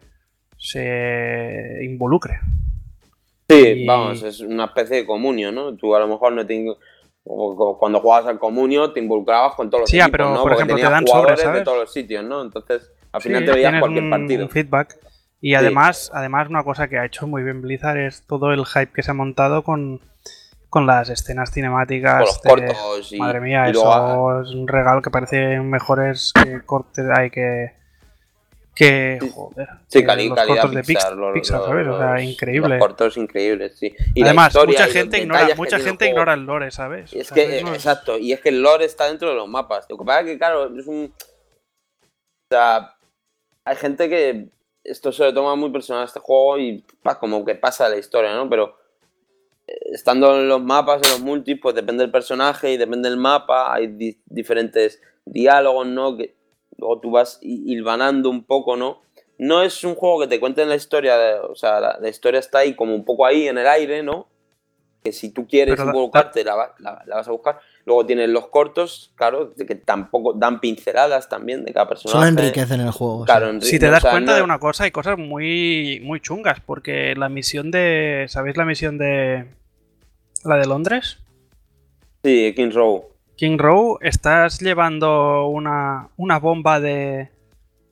se involucre. Sí, Y- vamos, es una especie de comunio, ¿no? Tú a lo mejor no te... in- o- o Cuando jugabas al comunio te involucrabas con todos los Sí, equipos, pero, ¿no? por Porque ejemplo, te tenías dan jugadores sobres, ¿sabes? de todos los sitios, ¿no? Entonces, al Sí, final te veías tienes cualquier un, partido. un feedback. Y además, además, una cosa que ha hecho muy bien Blizzard es todo el hype que se ha montado con, con las escenas cinemáticas. Con los de- cortos y- Madre mía, y eso luego- es un regalo que parece mejores que cortes. Hay que. Que. Joder. Sí, que cali- los calidad cortos de Pixar, Pix- los, Pixar, los- ¿sabes? O sea, los- increíble. Los cortos increíbles, sí. Y la Además, historia mucha y los gente ignora, detalles que mucha tiene el gente juego. ignora el lore, ¿sabes? Y es O sea, que, eso es- exacto, y es que el lore está dentro de los mapas. Lo que pasa es que, claro, es un... O sea, hay gente que esto se lo toma muy personal este juego y pa, como que pasa la historia, ¿no? Pero eh, estando en los mapas, en los multis, pues depende del personaje y depende del mapa, hay di- diferentes diálogos, ¿no? Que luego tú vas hi- hilvanando un poco, ¿no? No es un juego que te cuenten la historia, de- o sea, la, la historia está ahí como un poco ahí en el aire, ¿no? Que si tú quieres Pero da- involucrarte la, va- la- la vas a buscar. Luego tienes los cortos, claro, de que tampoco dan pinceladas también de cada personaje. Solo enriquecen el juego. Claro, sí. enri- Si te o das sea, cuenta no- de una cosa, hay cosas muy, muy chungas, porque la misión de... ¿Sabéis la misión de... la de Londres? Sí, King Row. King Row, estás llevando una, una bomba de...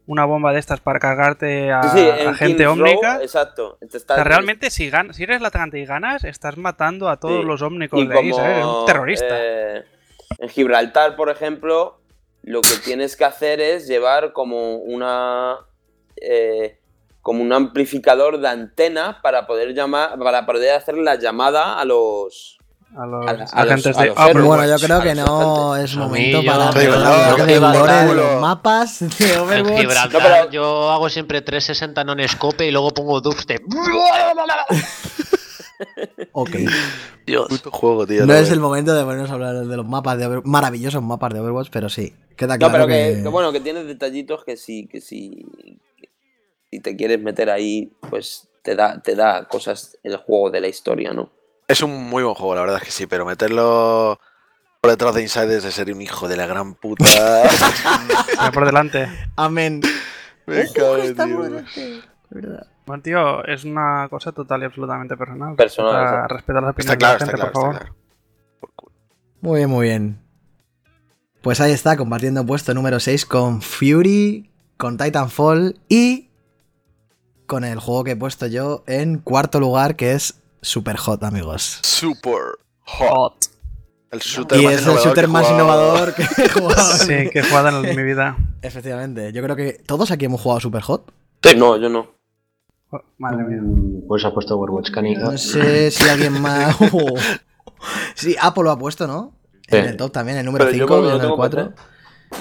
una bomba de estas para cargarte a, Sí, sí, en a gente King's Row, ómnica. exacto. Te O estás- sea, realmente si, gan si eres el atacante y ganas, estás matando a todos Sí. los ómnicos Y de ahí, como, ¿sabes? Eres un terrorista. eh, en Gibraltar, por ejemplo, lo que tienes que hacer es llevar como una eh, como un amplificador de antena para poder llamar, para poder hacer la llamada a los A los a la- a agentes los- a de los Overwatch. Bueno, yo creo a que los no agentes. es A momento mí yo- para Sí, empezar no, a hablar yo del iba a lore de dar- los mapas de En Overwatch. Gibraltar No, pero- yo hago siempre trescientos sesenta non-scope y luego pongo dubstep. Ok. Dios. Puto juego, tío. No no es ves. el momento de ponernos a hablar de los mapas de Overwatch, maravillosos mapas de Overwatch, pero sí, queda No, claro pero que, que... que bueno, que tienes detallitos que sí, que sí, que si te quieres meter ahí, pues te da, te da cosas el juego de la historia, ¿no? Es un muy buen juego, la verdad es que sí, pero meterlo por detrás de Inside es de ser un hijo de la gran puta. Vaya por delante. Amén. Me Ojo, cago que en está Dios. fuerte, de verdad. Bueno, tío, es una cosa total y absolutamente personal. Personal, Respeta, exacto. respeta las opiniones Está claro, de la está gente, claro, por está favor. claro. Por culo. Muy bien, muy bien. Pues ahí está, compartiendo puesto número seis con Fury, con Titanfall y con el juego que he puesto yo en cuarto lugar, que es Super Hot, amigos. Super hot. El shooter Y más es el innovador shooter que he más jugado. innovador que he jugado. Sí, que he jugado en mi vida. Efectivamente, yo creo que todos aquí hemos jugado Super Hot. No, yo no. Oh, madre mía. Mm, Pues ha puesto Overwatch, Cani. No sé si alguien más... Oh. Sí, Apple lo ha puesto, ¿no? Sí. En el top también, el número Pero yo cinco como y no en el tengo cuatro. P C.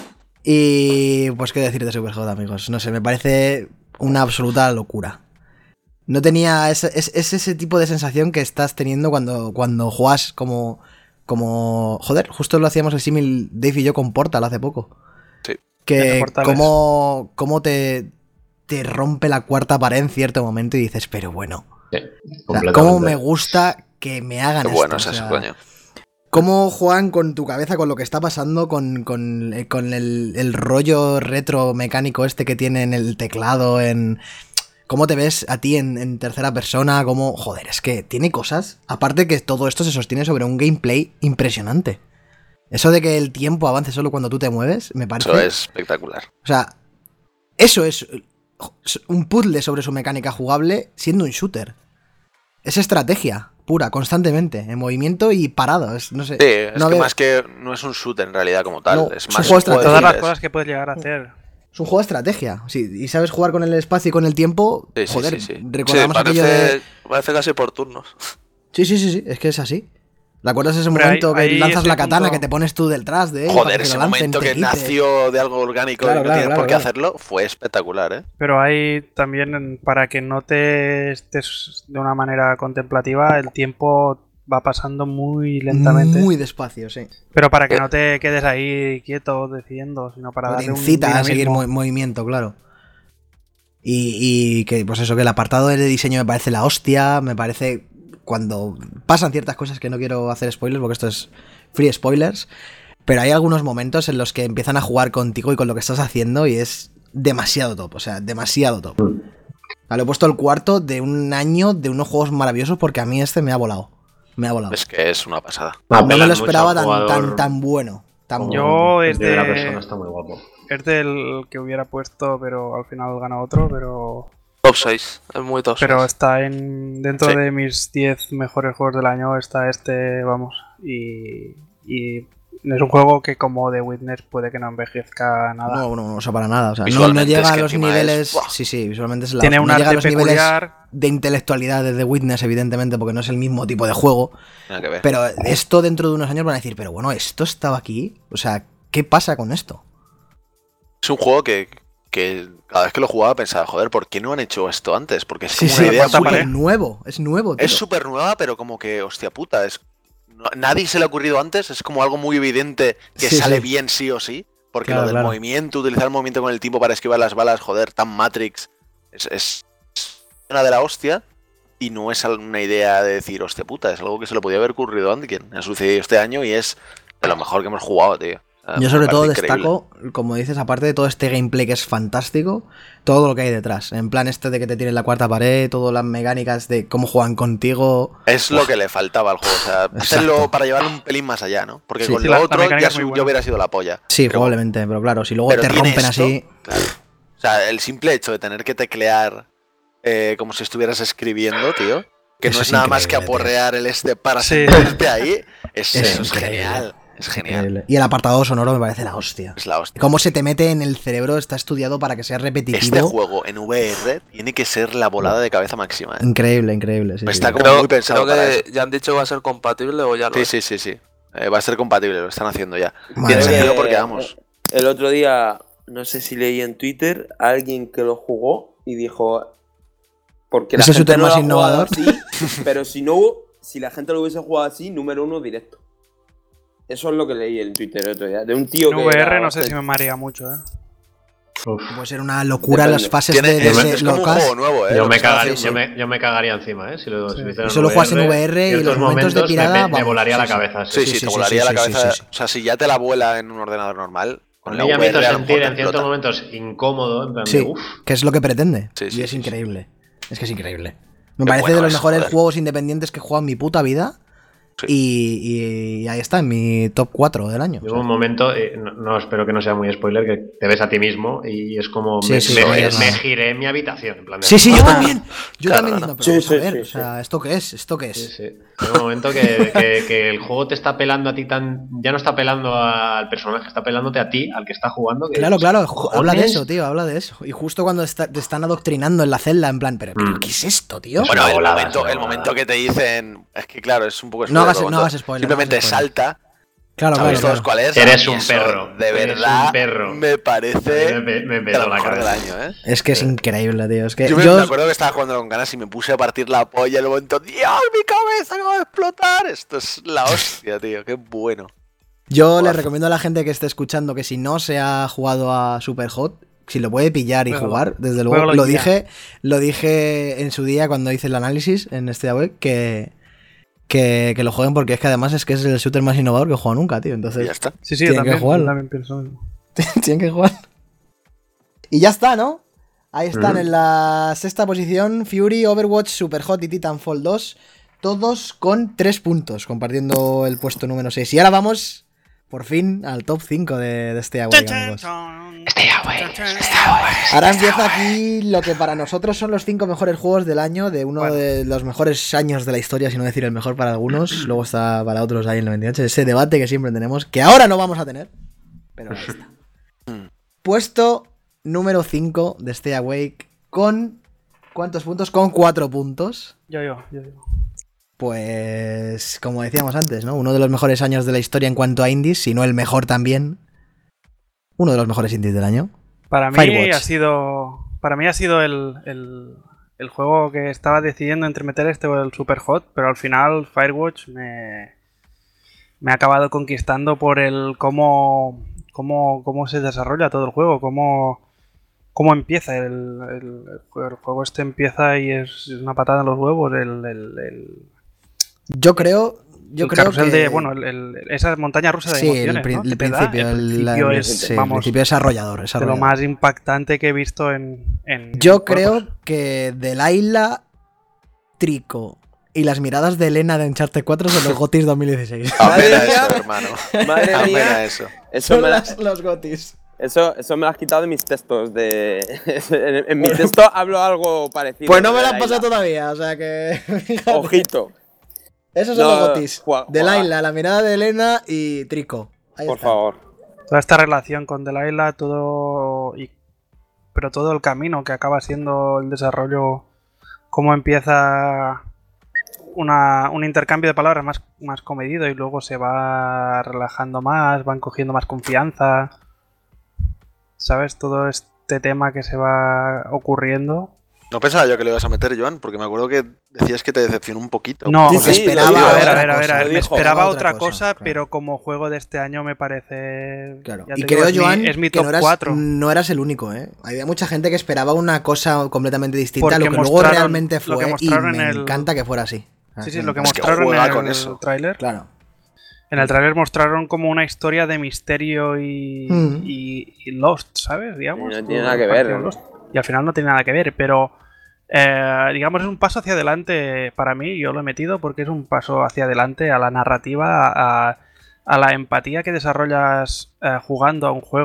Y pues qué decir de Superhot, amigos. No sé, me parece una absoluta locura. No tenía... Es, es, es ese tipo de sensación que estás teniendo cuando, cuando juegas como... Como... Joder, justo lo hacíamos el símil Dave y yo con Portal hace poco. Sí. Que Portales. cómo, cómo te, te rompe la cuarta pared en cierto momento y dices, pero bueno... Sí, O sea, completamente. cómo me gusta que me hagan Qué esto. bueno o es eso, sea, coño. cómo juegan con tu cabeza, con lo que está pasando, con, con, eh, con el, el rollo retro mecánico este que tiene en el teclado, en... ¿Cómo te ves a ti en, en tercera persona? ¿Cómo...? Joder, es que tiene cosas... Aparte que todo esto se sostiene sobre un gameplay impresionante. Eso de que el tiempo avance solo cuando tú te mueves, me parece... Eso es espectacular. O sea, eso es un puzzle sobre su mecánica jugable siendo un shooter. Es estrategia pura, constantemente, en movimiento y parado. Es, no sé. Sí, es no que veo- más que no es un shooter en realidad como tal. No, es es un más juego un juego de Todas las giles. cosas que puedes llegar a hacer. Es un juego de estrategia. Sí, y sabes jugar con el espacio y con el tiempo. Sí, sí, joder, sí, sí. recordamos Sí, aquello parece, de. parece casi por turnos. Sí, sí, sí, sí, es que es así. ¿Recuerdas ese Hombre, momento ahí- que ahí lanzas ese la katana punto- que te pones tú detrás de él? Joder, para que ese lo lancen, momento te que quite? nació de algo orgánico Claro, y no claro, tienes claro, por qué claro. hacerlo, fue espectacular, ¿eh? Pero hay también, en- para que no te estés de una manera contemplativa, el tiempo va pasando muy lentamente. Muy despacio, sí. Pero para que no te quedes ahí quieto decidiendo, sino para Te darle un incita a seguir dinamismo. mo- movimiento, claro. Y, y que, pues eso, que el apartado de diseño me parece la hostia, me parece cuando pasan ciertas cosas que no quiero hacer spoilers, porque esto es free spoilers, pero hay algunos momentos en los que empiezan a jugar contigo y con lo que estás haciendo y es demasiado top, o sea, demasiado top. Vale, he puesto el cuarto de un año de unos juegos maravillosos porque a mí este me ha volado. Me ha volado. Es que es una pasada. Ah, No me pegan lo mucho esperaba al tan, jugador tan, tan bueno. Tan como bueno. Yo en es primera de- persona está muy guapo. Es del que hubiera puesto, pero al final gana otro, pero Top seis. Es muy top pero seis. está en dentro Sí. de mis diez mejores juegos del año, está este, vamos, y, y es un juego que como The Witness puede que no envejezca nada. No, no, no, o sea, para nada. O sea, no, no Visualmente llega es a que los encima niveles. es- ¡buah! Sí, sí, visualmente es la Tiene no un llega a arte los niveles peculiar. de intelectualidad de The Witness, evidentemente, porque no es el mismo tipo de juego. Nada que ver. Pero esto dentro de unos años van a decir, pero bueno, esto estaba aquí. O sea, ¿qué pasa con esto? Es un juego que, que cada vez que lo jugaba pensaba, joder, ¿por qué no han hecho esto antes? Porque es Sí, como sí, una idea cuarta muy... pared. es nuevo, es nuevo, tío. Es súper nueva, pero como que, hostia puta, es... no- nadie se le ha ocurrido antes, es como algo muy evidente que Sí, sale sí. bien sí o sí, porque Claro, lo del claro. movimiento, utilizar el movimiento con el tiempo para esquivar las balas, joder, tan Matrix, es, es una de la hostia, y no es una idea de decir, hostia puta, es algo que se le podía haber ocurrido a alguien, ha sucedido este año y es de lo mejor que hemos jugado, tío. O sea, Yo me sobre todo parece increíble. destaco, como dices, aparte de todo este gameplay que es fantástico, todo lo que hay detrás. En plan este de que te tienen la cuarta pared, todas las mecánicas de cómo juegan contigo. Es lo que le faltaba al juego, o sea, hacerlo para llevarlo un pelín más allá, ¿no? Porque Sí. con Sí, lo la- la otro mecánica ya, es muy su- buena. ya hubiera sido la polla. Sí, Pero- probablemente, pero claro, si luego pero te tiene rompen esto, así... claro. O sea, el simple hecho de tener que teclear eh, como si estuvieras escribiendo, tío, que Eso no es, es nada más que increíble, tío. aporrear el este para Sí. sentirte ahí, es, Eso eso es es increíble. genial. Es genial. Increíble. Y el apartado sonoro me parece la hostia. Es la hostia. Cómo se te mete en el cerebro, está estudiado para que sea repetitivo. Este juego en V R tiene que ser la volada de cabeza máxima. ¿eh? Increíble, increíble. Sí, Está sí. como Creo, muy pensado creo para que eso. ya han dicho que va a ser compatible o ya lo Sí, es. sí, sí, sí. Eh, va a ser compatible, lo están haciendo ya. Madre Tiene mía. sentido porque, vamos, El otro día, no sé si leí en Twitter a alguien que lo jugó y dijo. Porque la ¿Es el gente shooter no más lo ha jugado innovador? así, pero si no, si la gente lo hubiese jugado así, número uno directo. Eso es lo que leí en Twitter el otro día. De un tío En que. V R era no sé bastante- si me marea mucho, ¿eh? Uf. Puede ser una locura Depende. las fases tiene, de, es, de es como un locas. juego nuevo, ¿eh? Yo Lo me, que están cagaría, haciendo. yo, me, yo me cagaría encima, ¿eh? Si lo, si lo hicieran Y solo en juegas en V R y ciertos los momentos de me- tirada, me, me, vamos, volaría sí, la sí. cabeza. Sí, sí, Sí, te sí, volaría sí, la sí, cabeza. sí, sí. O sea, si ya te la vuela en un ordenador normal, A con mí la ya me V R hizo a lo sentir mejor te en ciertos explota. momentos incómodo, en plan Sí, de uff. que es lo que pretende. Sí, y sí, es sí, increíble. Es que es increíble. Me Qué parece bueno de los es, mejores joder. juegos independientes que he jugado en mi puta vida. Sí. Y, y ahí está, en mi top cuatro del año. o Llegó sea. un momento, eh, no, no, espero que no sea muy spoiler, que te ves a ti mismo y es como Sí, me, sí, me, no me- digas me nada. giré en mi habitación. En plan de, Sí, sí, yo ¡ah! también. Yo Claro, también no, diciendo, no. pero Sí, vamos a sí, ver, sí, o sea, sí. ¿esto qué es? ¿Esto qué Sí, es? sí. Hay un momento que, que- que el juego te está apelando a ti tan. Ya no está apelando al personaje, está apelándote a ti, al que está jugando. Que Claro, dices, claro, "¿Cojones?". habla de eso, tío, habla de eso. Y justo cuando está- te están adoctrinando en la celda, en plan, ¿pero, pero Mm. qué es esto, tío? Es Bueno, una el volada, momento, es una el volada. momento que te dicen. Es que claro, es un poco No spoiler, hagas- pero no cuando hagas spoiler, simplemente no hagas spoiler. salta. Claro, ¿Sabéis claro, todos claro. cuál es? Eres A mí un eso, perro, De eres verdad, un perro. me parece. A mí me- me de petó lo la mejor del cabeza. año, ¿eh? Es que es increíble, tío. Es que Yo me, yo, me acuerdo que estaba jugando con ganas y me puse a partir la polla en el momento. ¡Dios, mi cabeza acaba de explotar! Esto es la hostia, tío. Qué bueno. yo le Guau. recomiendo a la gente que esté escuchando que si no se ha jugado a Superhot, si lo puede pillar y Juégalo. jugar, desde luego, Juégalo lo ya. dije, lo dije en su día cuando hice el análisis en este web, que, que, que lo jueguen porque es que además es que es el shooter más innovador que he jugado nunca, tío. Y Entonces, ya está. Sí, sí, yo Tienen que también, yo jugarlo. también pienso lo mismo. tienen que jugar. Y ya está, ¿no? Ahí están Mm. en la sexta posición Fury, Overwatch, Superhot y Titanfall dos. Todos con tres puntos, compartiendo el puesto número seis. Y ahora vamos, por fin, al top cinco de, de este Away, amigos. Ahora empieza aquí lo que para nosotros son los cinco mejores juegos del año, de uno Bueno. de los mejores años de la historia, si no decir el mejor para algunos. Luego está para otros ahí el noventa y ocho. Ese debate que siempre tenemos, que ahora no vamos a tener. Pero ahí está. Puesto número cinco de Stay Awake con... ¿Cuántos puntos? Con cuatro puntos. Yo, yo, yo, yo. Pues, como decíamos antes, ¿no? Uno de los mejores años de la historia en cuanto a indies, si no el mejor también. Uno de los mejores indies del año. Para mí Firewatch. ha sido. Para mí ha sido el, el, el juego que estaba decidiendo entre meter este o el Superhot, pero al final Firewatch me, me ha acabado conquistando por el cómo, cómo, cómo se desarrolla todo el juego, cómo, cómo empieza el, el, el juego. El juego este empieza y es una patada en los huevos. El, el, el, Yo creo... Yo el creo carrusel que... de, bueno, el- el- esa montaña rusa de sí, emociones, el, pri- ¿no? el que te da. principio, El el, principio la- es, sí, el vamos, principio desarrollador, de lo desarrollador. más impactante que he visto en, en Yo en juegos. creo que Delilah, Trico y las miradas de Elena de Uncharted cuatro son los GOTYs dos mil dieciséis. Amén a Madre eso, mía. hermano. Madre Amén mía. a eso. Eso Son me, la- las- los GOTYs. eso, eso me lo has quitado de mis textos. De... en, en mi texto hablo algo parecido. Pues no me de la han Laila. pasado todavía, o sea que... Ojito. Esos son No, los GOTYs. Juan- Delilah, la mirada de Elena y Trico. Ahí Por está. favor. Toda esta relación con Delilah, todo. Y, pero todo el camino que acaba siendo el desarrollo, cómo empieza una, un intercambio de palabras más, más comedido y luego se va relajando más, van cogiendo más confianza. ¿Sabes? Todo este tema que se va ocurriendo. No pensaba yo que le ibas a meter, Joan, porque me acuerdo que decías que te decepcionó un poquito. No, Sí, Porque sí, esperaba lo digo, a ver, a otra ver, a ver, cosa, a ver, me dijo. esperaba otra otra cosa, cosa, claro. pero como juego de este año me parece. Claro. ya Y te creo, digo, es mi- Joan, es mi que top no eras, cuatro. no eras el único, ¿eh? Había mucha gente que esperaba una cosa completamente distinta a Porque lo que luego mostraron- realmente lo fue que y mostraron me en el- encanta que fuera así. Sí, sí, lo que Es que mostraron juega en con el eso. tráiler. Claro. En el tráiler mostraron como una historia de misterio y, Mm. y, y Lost, ¿sabes? Digamos. Y no tiene Todo nada que parecido ver. a Lost. Y al final no tiene nada que ver, pero eh, digamos es un paso hacia adelante para mí, yo lo he metido porque es un paso hacia adelante a la narrativa, a, a la empatía que desarrollas eh, jugando a un juego.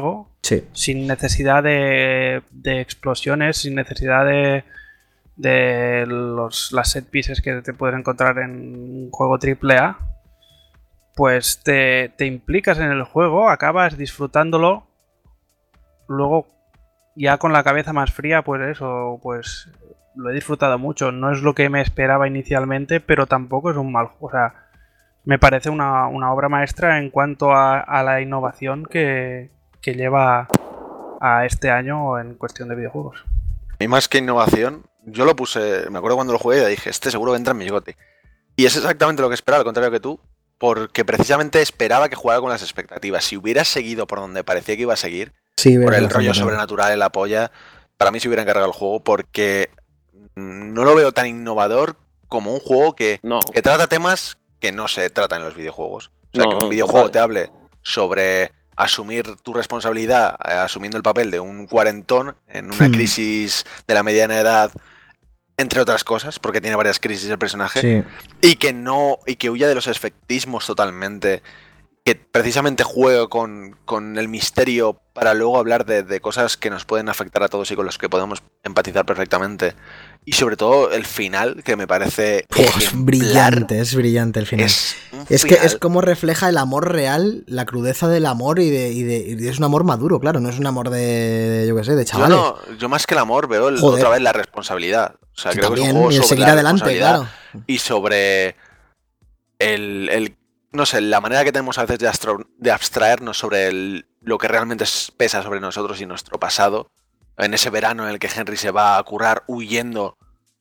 Sí. Sin necesidad de, de explosiones, sin necesidad de, de los, las set pieces que te puedes encontrar en un juego triple A, pues te, te implicas en el juego, acabas disfrutándolo, luego ya con la cabeza más fría, pues eso, pues lo he disfrutado mucho. No es lo que me esperaba inicialmente, pero tampoco es un mal juego. O sea, me parece una, una obra maestra en cuanto a, a la innovación que, que lleva a este año en cuestión de videojuegos. Y más que innovación, yo lo puse, me acuerdo cuando lo jugué y dije, este seguro que entra en mi gote. Y es exactamente lo que esperaba, al contrario que tú, porque precisamente esperaba que jugara con las expectativas. Si hubiera seguido por donde parecía que iba a seguir, Sí, por el verdad, rollo verdad. sobrenatural en la polla, para mí se hubiera encargado el juego, porque no lo veo tan innovador como un juego que, No. que trata temas que no se tratan en los videojuegos. O sea, No, que un videojuego total. te hable sobre asumir tu responsabilidad, eh, asumiendo el papel de un cuarentón en una Hmm. crisis de la mediana edad, entre otras cosas, porque tiene varias crisis el personaje, Sí. y que no, y que huya de los efectismos totalmente, que precisamente juegue con, con el misterio para luego hablar de, de cosas que nos pueden afectar a todos y con los que podemos empatizar perfectamente. Y sobre todo el final, que me parece Uf, es ejemplar. brillante, es brillante el final. Es, un Es que final- es como refleja el amor real, la crudeza del amor y de, y de y es un amor maduro, claro, no es un amor de, yo qué sé, de Yo, chavales. no, yo más que el amor veo el- Joder. otra vez la responsabilidad. O sea, Sí, creo que es un también, juego y el sobre seguir la adelante, responsabilidad claro. y sobre el, el- no sé, la manera que tenemos a veces de, astro- de abstraernos sobre el- lo que realmente es- pesa sobre nosotros y nuestro pasado. En ese verano en el que Henry se va a curar huyendo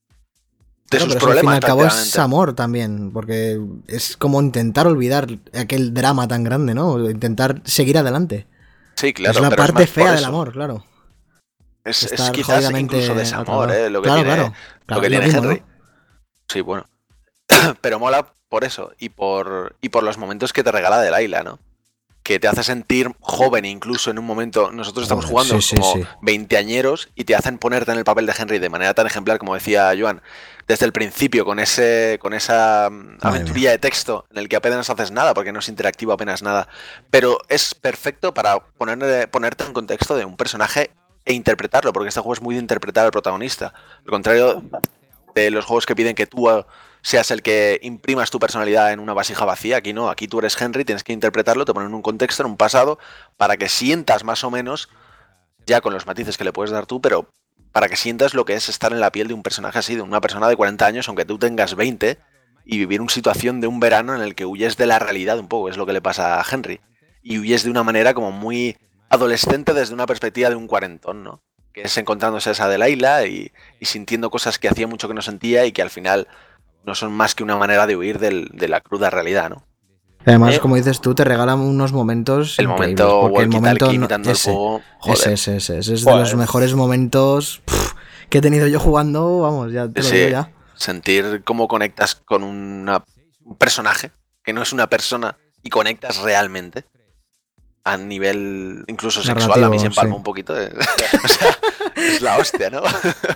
de Claro, sus pero eso, al fin y problemas, al cabo es prácticamente. amor también, porque es como intentar olvidar aquel drama tan grande, ¿no? Intentar seguir adelante. Sí, claro. es la pero parte más por fea del eso. amor, claro. Es, es Estar quizás jodidamente incluso de ese a otro amor, lado. ¿eh? Lo que Claro, tiene, claro. Claro, lo que es lo tiene mismo, Henry. ¿no? Sí, bueno. Pero mola por eso y por, y por los momentos que te regala Delilah, ¿no? Que te hace sentir joven incluso en un momento. Nosotros estamos Joder, jugando sí, sí, como sí. veinteañeros y te hacen ponerte en el papel de Henry de manera tan ejemplar, como decía Joan, desde el principio, con ese con esa mm, aventurilla de texto en el que apenas haces nada, porque no es interactivo apenas nada. Pero es perfecto para poner, ponerte en contexto de un personaje e interpretarlo, porque este juego es muy de interpretar al protagonista. Al contrario de los juegos que piden que tú uh, seas el que imprimas tu personalidad en una vasija vacía, aquí no, aquí tú eres Henry, tienes que interpretarlo, te ponen en un contexto, en un pasado, para que sientas más o menos, ya con los matices que le puedes dar tú, pero para que sientas lo que es estar en la piel de un personaje así, de una persona de cuarenta años, aunque tú tengas veinte, y vivir una situación de un verano en el que huyes de la realidad un poco, es lo que le pasa a Henry, y huyes de una manera como muy adolescente desde una perspectiva de un cuarentón, ¿no? Que es encontrándose a esa Delilah y, y sintiendo cosas que hacía mucho que no sentía y que al final no son más que una manera de huir del, de la cruda realidad, ¿no? Además, Eh, como dices tú, te regalan unos momentos El increíbles, momento porque el momento walkie-talkie no- imitando ese, el juego, joder. ese, ese, ese, ese es de Joder. los mejores momentos pff, que he tenido yo jugando, vamos, ya te lo Sí, digo ya. sentir cómo conectas con una- un personaje que no es una persona y conectas realmente a nivel incluso sexual. A mí Narrativo, se empalma sí. un poquito. eh. O sea, es la hostia, ¿no?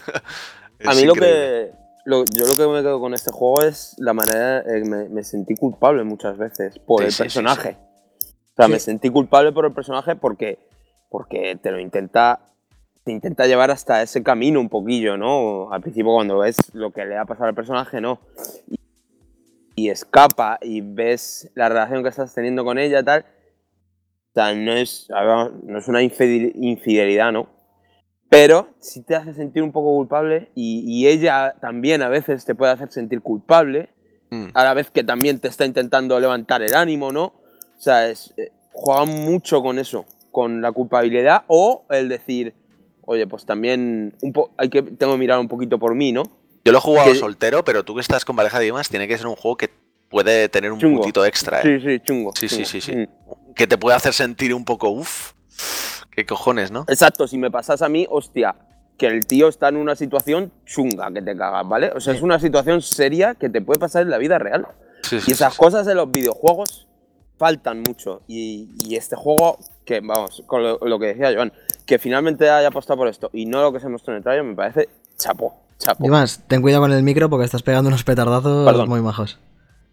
A Es mí lo increíble. que. Lo, yo lo que me quedo con este juego es la manera. eh, me, me sentí culpable muchas veces por Sí, el sí, sí, personaje. O sea, Sí. me sentí culpable por el personaje porque. Porque te lo intenta. Te intenta llevar hasta ese camino un poquillo, ¿no? Al principio, cuando ves lo que le ha pasado al personaje, ¿no? Y, y escapa y ves la relación que estás teniendo con ella, tal. O sea, no es, a ver, no es una infidel- infidelidad, ¿no? Pero sí te hace sentir un poco culpable y, y ella también a veces te puede hacer sentir culpable, Mm. a la vez que también te está intentando levantar el ánimo, ¿no? O sea, es, eh, juegan mucho con eso, con la culpabilidad o el decir, oye, pues también un po hay que, tengo que mirar un poquito por mí, ¿no? Yo lo he jugado que- soltero, pero tú que estás con pareja de demás, tiene que ser un juego que puede tener un Chungo. puntito extra, ¿eh? Sí, sí, chungo. Sí, sí, chungo. sí, sí. Mm. Que te puede hacer sentir un poco, uff, qué cojones, ¿no? Exacto, si me pasas a mí, hostia, que el tío está en una situación chunga que te cagas, ¿vale? O sea, es una situación seria que te puede pasar en la vida real. Sí, sí, Y esas sí, sí. cosas en los videojuegos faltan mucho. Y, y este juego, que vamos, con lo, lo que decía Joan, que finalmente haya apostado por esto y no lo que se mostró en el trailer, me parece chapó, chapó. Y más, ten cuidado con el micro porque estás pegando unos petardazos Perdón. muy majos.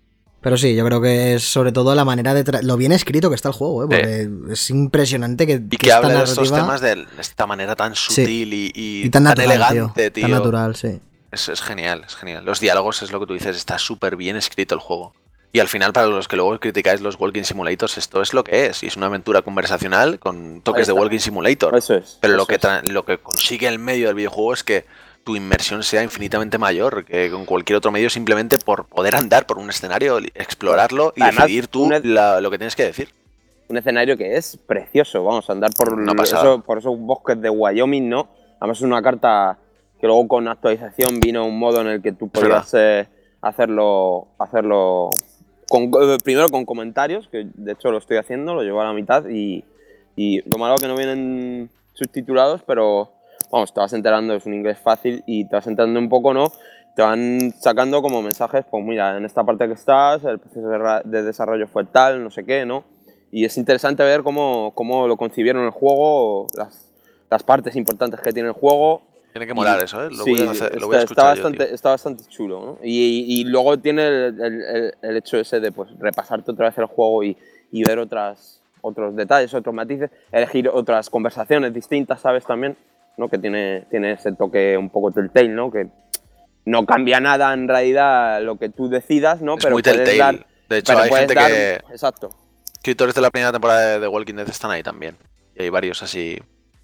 Pero sí, yo creo que es sobre todo la manera de... Tra- lo bien escrito que está el juego, ¿eh? Porque sí. es impresionante que... Y que, que hable de narrativa... estos temas de esta manera tan sutil sí. y, y, y tan, natural, tan elegante, tío. tío. Tan natural, sí. Es, es genial, es genial. Los diálogos es lo que tú dices, está súper bien escrito el juego. Y al final, para los que luego criticáis los Walking Simulators, esto es lo que es. Y es una aventura conversacional con toques de Walking Simulator. Eso es. Pero eso lo, que es. lo que consigue el medio del videojuego es que tu inmersión sea infinitamente mayor que con cualquier otro medio, simplemente por poder andar por un escenario, explorarlo y Además, decidir tú un, la, lo que tienes que decir. Un escenario que es precioso, vamos a andar por, eso, por esos bosques de Wyoming, ¿no? Además es una carta que luego con actualización vino un modo en el que tú podías eh, hacerlo, hacerlo con, primero con comentarios, que de hecho lo estoy haciendo, lo llevo a la mitad y, y lo malo es que no vienen subtitulados, pero vamos, te vas enterando, es un inglés fácil y te vas enterando un poco, ¿no? Te van sacando como mensajes, pues mira, en esta parte que estás, el proceso de desarrollo fue tal, no sé qué, ¿no? Y es interesante ver cómo, cómo lo concibieron el juego, las, las partes importantes que tiene el juego. Tiene que molar y, eso, ¿eh? Lo, sí, voy a hacer, está, lo voy a escuchar está, bastante, yo, está bastante chulo, ¿no? Y, y luego tiene el, el, el hecho ese de pues, repasarte otra vez el juego y, y ver otras, otros detalles, otros matices, elegir otras conversaciones distintas, ¿sabes? También, ¿no? Que tiene, tiene ese toque un poco telltale, ¿no? Que no cambia nada en realidad lo que tú decidas, ¿no? Es pero muy telltale. Dar, de hecho, hay gente dar, que... Exacto. Escritores de la primera temporada de Walking Dead están ahí también. Y hay varios así...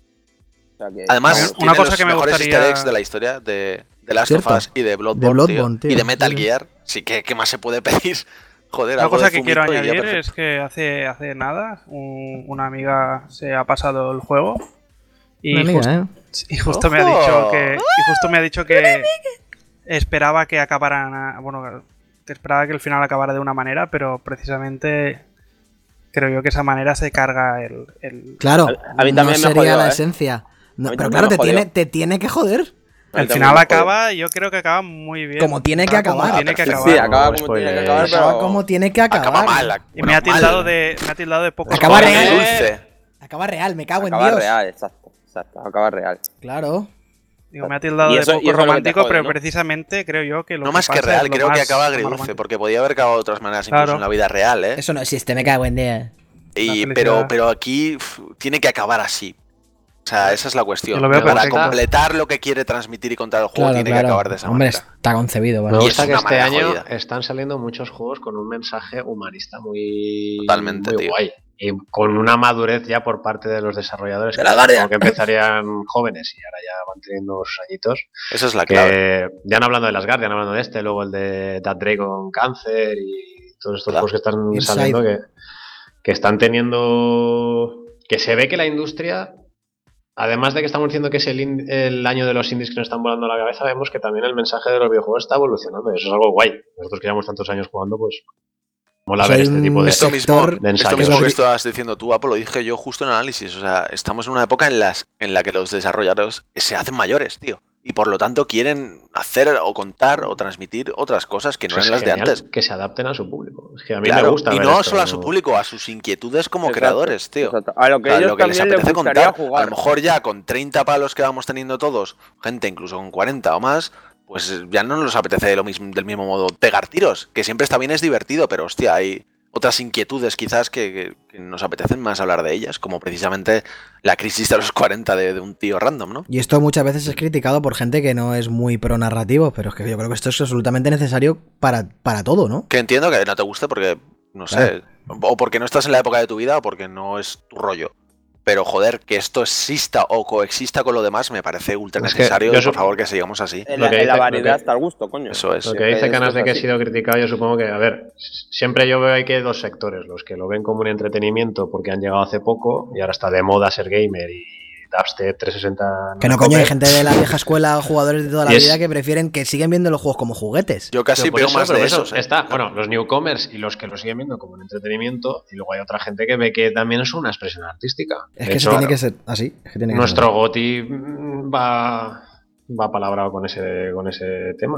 O sea que, Además, una cosa los que me mejores gustaría... easter eggs de la historia de, de Last of Us y de Bloodborne, de Bloodborne tío, tío, y de Metal sí. Gear. Sí, que ¿qué más se puede pedir? Joder, Una algo cosa de que quiero añadir es que hace, hace nada un, una amiga se ha pasado el juego y, una amiga, just, ¿eh? y justo me ha dicho que y justo me ha dicho que esperaba que acabaran, bueno, que esperaba que el final acabara de una manera, pero precisamente creo yo que esa manera se carga el... el... Claro, a, a mí también no me sería jodió, la ¿eh? esencia. No, pero también claro, me te tiene, jodió. te tiene que joder. El final acaba, yo creo que acaba muy bien. Como tiene que acabar. Como tiene que Sí, acabar. sí, acaba No, como tiene que spoilers. acabar, Acaba pero... como tiene que acabar. Acaba mal. Y me ha tildado de, me ha tildado de poco. Acaba Acaba real. dulce. Acaba real, me cago en Acaba Dios. real, exacto, exacto, acaba real. Claro. Digo, me ha tildado Y de eso- y poco eso es lo que te romántico, jode, pero ¿no? precisamente creo yo que lo No que más que pasa real, es lo creo que más- acaba lo más agridulce, romántico. porque podía haber acabado de otras maneras, incluso Claro. en la vida real, ¿eh? Eso no existe, me cago en Dios. Y, felicidad. pero, pero aquí uf, tiene que acabar así. O sea, esa es la cuestión. Yo lo veo Para perfecto. completar lo que quiere transmitir y contar el juego, Claro, tiene claro. que acabar de esa Hombre, manera. está concebido, Me ¿vale? Y gusta es que una este manera año jodida. están saliendo muchos juegos con un mensaje humanista muy, Totalmente, muy tío. guay. Y con una madurez ya por parte de los desarrolladores, De que la Guardia. como que empezarían jóvenes y ahora ya van teniendo sus añitos. Esa es la clave. Que ya no hablando de las Guardian, hablando de este, luego el de That Dragon Cancer y todos estos Hola. juegos que están Inside. saliendo que, que están teniendo... Que se ve que la industria, además de que estamos diciendo que es el, in- el año de los indies que nos están volando la cabeza, vemos que también el mensaje de los videojuegos está evolucionando y eso es algo guay. Nosotros que llevamos tantos años jugando, pues mola ver Soy este un tipo de... Esto mismo, sector de esto ensayos. mismo que que- estabas diciendo tú, Apo, lo dije yo justo en el análisis. O sea, estamos en una época en, las, en la que los desarrolladores se hacen mayores, tío. Y por lo tanto quieren hacer o contar o transmitir otras cosas que no Eso es eran las de genial, antes. que se adapten a su público. Es que a mí Claro, me gusta y ver no esto, solo a su público, a sus inquietudes como Exacto, creadores, tío. exacto. A lo que O sea, ellos lo que les también les apetece gustaría contar. jugar. A lo mejor ya con treinta palos que vamos teniendo todos, gente incluso con cuarenta o más, pues ya no nos apetece lo mismo, del mismo modo pegar tiros, que siempre está bien, es divertido, pero hostia, hay otras inquietudes quizás que, que- que nos apetecen más hablar de ellas, como precisamente la crisis de los cuarenta de, de un tío random, ¿no? Y esto muchas veces es criticado por gente que no es muy pro narrativo, pero es que yo creo que esto es absolutamente necesario para, para todo, ¿no? Que entiendo que no te guste porque, no sé, o porque no estás en la época de tu vida o porque no es tu rollo. Pero joder, que esto exista o coexista con lo demás me parece ultra Es que necesario yo y por su- favor que sigamos así. En Lo la, que en la dice- lo variedad que- está al gusto, coño. Eso es. Lo Sí, que dice es Canas de que ha así. sido criticado, yo supongo que, a ver, siempre yo veo que hay dos sectores, los que lo ven como un entretenimiento porque han llegado hace poco y ahora está de moda ser gamer y dubstep trescientos sesenta. Que no, coño, hay gente de la vieja escuela, jugadores de toda la Y es- vida que prefieren que siguen viendo los juegos como juguetes. Yo casi Pero por veo eso, más pero de por eso esos. ¿eh? está, bueno, los newcomers y los que lo siguen viendo como un entretenimiento y luego hay otra gente que ve que también es una expresión artística. Es De que hecho, se tiene que ser así. Es que tiene que nuestro ser GOTY mm, va va palabrado con ese con ese tema.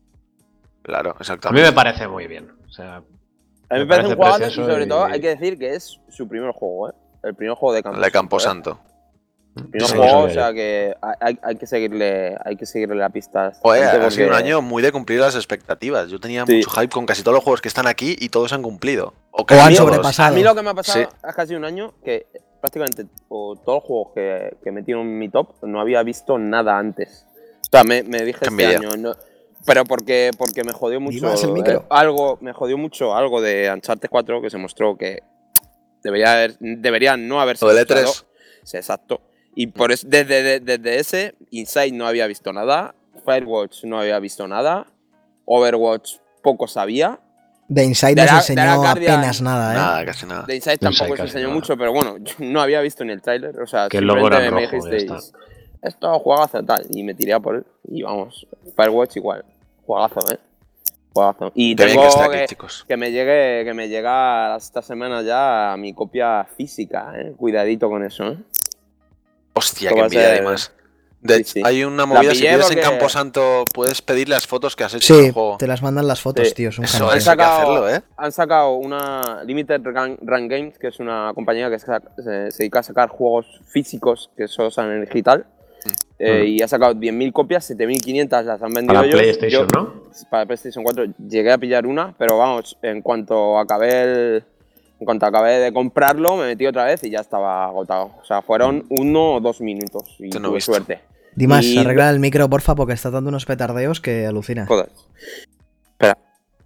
Claro, A mí exactamente. me parece muy bien. O sea, A mí me me parece un parece juego y precioso sobre y- todo hay que decir que es su primer juego, ¿eh? El primer juego de Campo La de Santo, ¿eh? Camposanto. No Sí, juego, sí, o sí. sea que hay, hay que seguirle, hay que seguirle la pista. a esta Joder, gente ha sido un porque- año muy de cumplir las expectativas. Yo tenía Sí. mucho hype con casi todos los juegos que están aquí y todos han cumplido. O O casi han mí- todos. sobrepasado. A mí lo que me ha pasado Sí. es casi un año que prácticamente o todos los juegos que, que metí en mi top no había visto nada antes. O sea, me, me dije Qué este envidia. año, no- pero porque, porque me jodió mucho Dimas el micro. eh, algo, me jodió mucho algo de Uncharted cuatro que se mostró que debería haber, debería no haberse Lo del E mostrado. tres. Sí, exacto. Y por eso, desde, desde, desde ese, Inside no había visto nada, Firewatch no había visto nada, Overwatch poco sabía. De Inside De no se la- enseñó de la Guardian- apenas nada, ¿eh? Nada, casi nada. De Inside No tampoco sé, se casi enseñó nada. mucho, pero bueno, yo no había visto ni el tráiler, o sea, Que el logo simplemente era me rojo, ya dijisteis, esto juegazo tal, y me tiré a por él, y vamos, Firewatch igual, juegazo, ¿eh? Juegazo. Y Qué bien tengo que está aquí, que, chicos. que me llegue, que me llega esta semana ya mi copia física, ¿eh? Cuidadito con eso, ¿eh? Hostia, Esto qué va a envidia ser- además. De Sí, hecho, sí. hay una La movida, si pillé pides en porque- Camposanto, puedes pedir las fotos que has hecho Sí, del juego. te las mandan las fotos, Sí. tío. Es un Eso genio. Han es. hay que sacado, hacerlo, ¿eh? han sacado una Limited Run, Run Games, que es una compañía que saca- se, se dedica a sacar juegos físicos que solo salen en digital. Eh, Mm. Y ha sacado diez mil copias, siete mil quinientas las han vendido Para ellos. PlayStation, Yo- ¿no? Para PlayStation cuatro llegué a pillar una, pero vamos, en cuanto acabé el- en cuanto acabé de comprarlo, me metí otra vez y ya estaba agotado. O sea, fueron uno o dos minutos y Yo no he tuve visto. suerte. Dimas, Y- arregla el micro, porfa, porque está dando unos petardeos que alucina. Joder. Espera.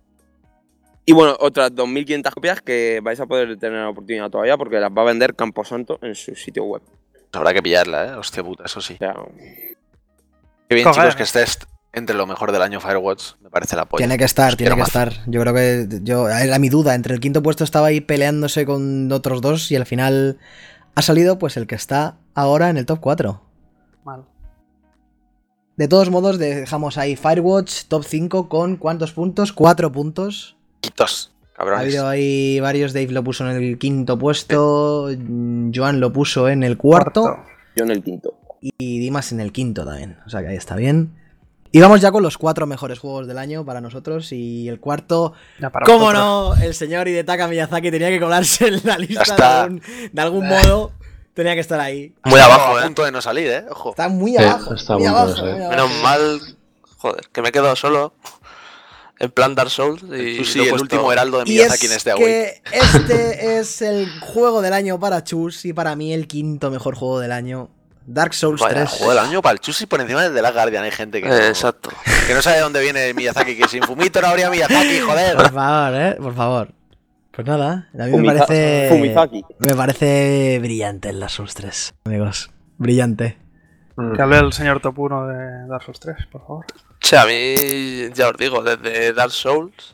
Y bueno, otras dos mil quinientas copias que vais a poder tener la oportunidad todavía porque las va a vender Camposanto en su sitio web. Habrá que pillarla, ¿eh? Hostia puta, eso sí. O sea, Qué bien, Joder. chicos, que estés entre lo mejor del año Firewatch. Me parece la polla. Tiene que estar, Os tiene quiero que mazo. estar. Yo creo que yo era mi duda. Entre el quinto puesto estaba ahí peleándose con otros dos y al final ha salido pues el que está ahora en el top cuatro. Mal. De todos modos, dejamos ahí Firewatch top cinco con ¿cuántos puntos? cuatro puntos. Quitos, Ha cabrones. habido ahí varios. Dave lo puso en el quinto puesto. Joan lo puso en el cuarto. yo en el quinto. Y Dimas en el quinto también. O sea que ahí está bien. Y vamos ya con los cuatro mejores juegos del año para nosotros. Y el cuarto, Ya para ¿cómo vosotros. no? El señor Hidetaka Miyazaki tenía que colarse en la lista de está. algún, de algún modo. Tenía que estar ahí. Muy Está abajo, a a ¿eh? punto de no salir, ¿eh? Ojo. Está muy Sí, abajo. está a muy punto de abajo, salir. muy abajo. Menos mal, joder, que me he quedado solo en plan Dark Souls y Tú sí, lo he el puesto- último heraldo de Y Miyazaki es en este Awake. que este es el juego del año para Chus y para mí el quinto mejor juego del año. Dark Souls Vaya, tres. juego del año para el Chusi por encima del de la Guardian. Hay gente que no, Eh, exacto. que no sabe de dónde viene Miyazaki. Que sin Fumito no habría Miyazaki, joder. Por favor, eh, por favor. Pues nada, a mí me Fumiza- parece. Fumizaki. Me parece brillante el Dark Souls tres, amigos. Brillante. Mm. Que hable el señor top uno de Dark Souls tres, por favor. O sea, a mí, ya os digo, desde Dark Souls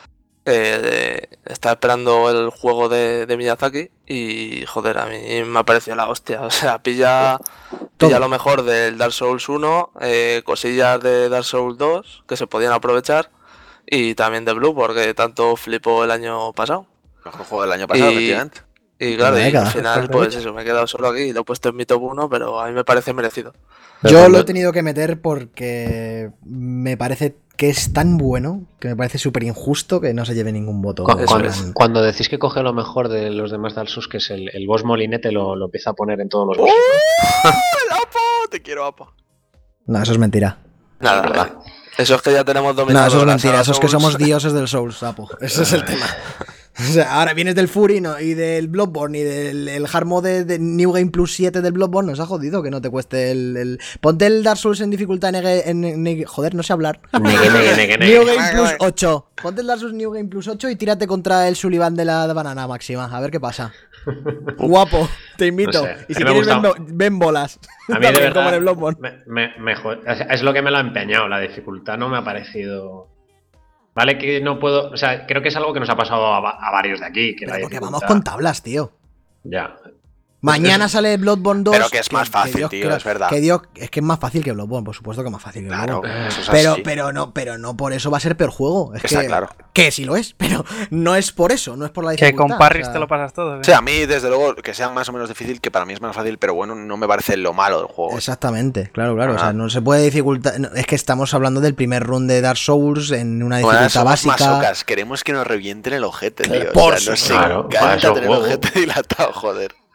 eh, estaba esperando el juego de, de Miyazaki y, joder, a mí me ha parecido la hostia. O sea, pilla, pilla lo mejor del Dark Souls uno, eh, cosillas de Dark Souls dos que se podían aprovechar y también de Blue, porque tanto flipó el año pasado. Mejor juego del año pasado, Y- efectivamente. Y claro, y década. al final, pues eso, me he quedado solo aquí y lo he puesto en mi top uno, pero a mí me parece merecido. Pero Yo cuando- lo he tenido que meter porque me parece que es tan bueno que me parece súper injusto que no se lleve ningún voto. Cu- Eso Cuando, es. cuando decís que coge lo mejor de los demás Dark Souls, que es el, el boss molinete, lo, lo empieza a poner en todos los ¡Oh! bosses. ¡El Apo! Te quiero, Apo. No, eso es mentira. Nada, verdad. eh, eso es que ya tenemos dominado. No, eso es la mentira. saga Eso es que Souls. somos dioses del Souls, sapo. Ese es el tema. O sea, ahora vienes del Fury no, y del Bloodborne y del el hard mode de New Game Plus siete del Bloodborne. Nos ha jodido que no te cueste el. el- Ponte el Dark Souls en dificultad neg- en, en- en- joder, no sé hablar. Negue, negue, negue, negue. New Game Plus ocho. Ponte el Dark Souls New Game Plus ocho y tírate contra el Sullivan de la banana máxima. A ver qué pasa. Guapo, te invito. No sé, Y a si mí me quieres, ven, gusta- bo- ven bolas. A mí de También, como en verdad el Bloodborne. me, me- me jode- o sea, es lo que me lo ha empeñado, la dificultad no me ha parecido... Vale que no puedo... O sea, creo que es algo que nos ha pasado a, va- a varios de aquí. Que la Pero porque dificultad- vamos con tablas, tío. Ya. Mañana sale Bloodborne dos. Pero que es más fácil, Dios tío, quiera- es verdad. Que Dios, es que es más fácil que Bloodborne, por supuesto que es más fácil que Claro, Bloodborne. eso es Pero, así. pero no, pero no por eso va a ser peor juego. Es Está que, claro. que sí lo es, pero no es por eso, no es por la Que dificultad. con Parris o sea, te lo pasas todo. ¿eh? O sea, a mí, desde luego, que sea más o menos difícil, que para mí es más fácil, pero bueno, no me parece lo malo del juego. Exactamente, claro, claro. O sea, Ajá. no se puede dificultar. no, es que estamos hablando del primer run de Dark Souls en una Bueno, dificultad somos básica. masocas, queremos que nos revienten el ojete, tío. Por o sea, nos supuesto. Claro, para encanta eso tener el juego. ojete dilatado, joder.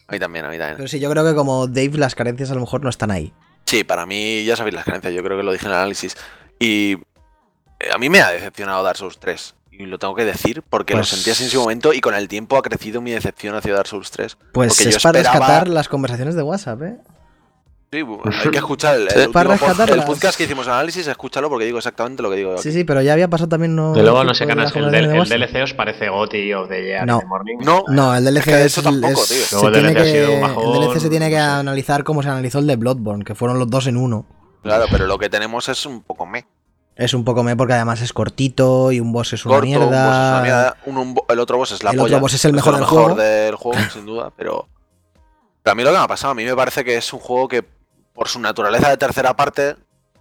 A mí también, a mí también. Pero sí, yo creo que como Dave, las carencias a lo mejor no están ahí. Sí, para mí ya sabéis las carencias, yo creo que lo dije en el análisis. Y a mí me ha decepcionado Dark Souls tres. Y lo tengo que decir porque Pues- lo sentí así en su momento y con el tiempo ha crecido mi decepción hacia Dark Souls tres. Pues Porque es yo para esperaba- rescatar las conversaciones de WhatsApp, ¿eh? Sí, hay que escuchar el, Sí. el, Para último pod- rescatarlas. el podcast que hicimos análisis, escúchalo porque digo exactamente lo que digo. Sí, sí, pero ya había pasado también, ¿no? De luego no tipo sé, de Canas, las el, conversaciones del- de el WhatsApp. D L C os parece G O T Y of the Year No. in the Morning. No, No, el D L C Es que es, eso tampoco, es- tío. se Luego el tiene D L C ha que, sido un bajón, el D L C se tiene que no sé. analizar como se analizó el de Bloodborne, que fueron los dos en uno. claro, pero lo que tenemos es un poco me. Es un poco me porque además es cortito y un boss es una Corto, un boss es mierda. una mierda, un- un bo- el otro boss es la El polla. otro boss es el Esto mejor lo del juego. del juego, sin duda, pero... pero a mí lo que me ha pasado, a mí me parece que es un juego que, por su naturaleza de tercera parte,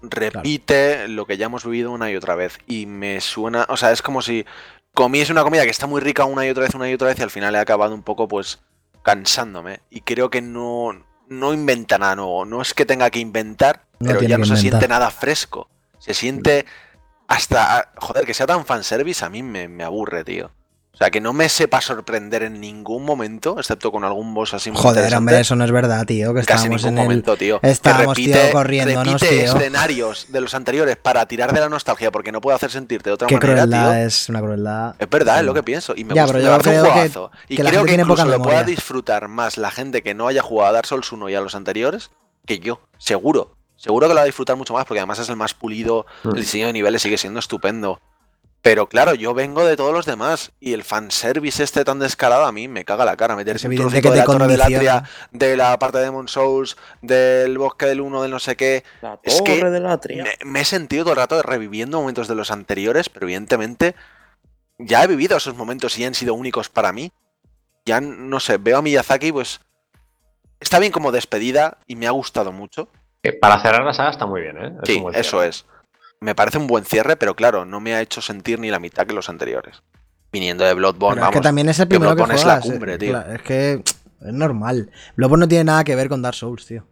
repite lo que ya hemos vivido una y otra vez. Y me suena... O sea, es como si comiese una comida que está muy rica una y otra vez, una y otra vez, y al final he acabado un poco, pues, cansándome. Y creo que no, no inventa nada nuevo. No es que tenga que inventar, No pero tiene ya no que se inventar. siente nada fresco. Se siente hasta... Joder, que sea tan fanservice a mí me, me aburre, tío. O sea, que no me sepa sorprender en ningún momento, excepto con algún boss así muy Joder, interesante. hombre, eso no es verdad, tío. Que Casi estábamos ningún en el... momento, tío. estábamos, que tío, repite, corriéndonos, repite tío. escenarios de los anteriores para tirar de la nostalgia porque no puedo hacer sentirte de otra Qué manera, crueldad, tío. es una crueldad. Es verdad, es lo que pienso. Y me Ya, gusta, pero me yo parece un creo que- juegazo. Y que la creo gente que tiene incluso poca lo pueda memoria. disfrutar más la gente que no haya jugado a Dark Souls uno y a los anteriores que yo. Seguro. Seguro que lo va a disfrutar mucho más porque además es el más pulido. Mm. El diseño de niveles sigue siendo estupendo. Pero claro, yo vengo de todos los demás y el fanservice este tan descarado a mí me caga la cara. Meterse Es un evidente trocito que de la te Torre de condiciona. Latria, de la parte de Demon Souls, del bosque del uno, del no sé qué. La Es que torre de la tria. Me, me he sentido todo el rato reviviendo momentos de los anteriores, pero evidentemente ya he vivido esos momentos y han sido únicos para mí. Ya no sé, veo a Miyazaki, pues está bien como despedida y me ha gustado mucho. Que para cerrar la saga está muy bien, ¿eh? Es Sí, un buen eso cierre. es. Me parece un buen cierre, pero claro, no me ha hecho sentir ni la mitad que los anteriores. Viniendo de Bloodborne, Pero es vamos. que también es el que primero que Bloodborne es juegas. la cumbre, eh, tío. claro, es que es normal. Bloodborne no tiene nada que ver con Dark Souls, tío.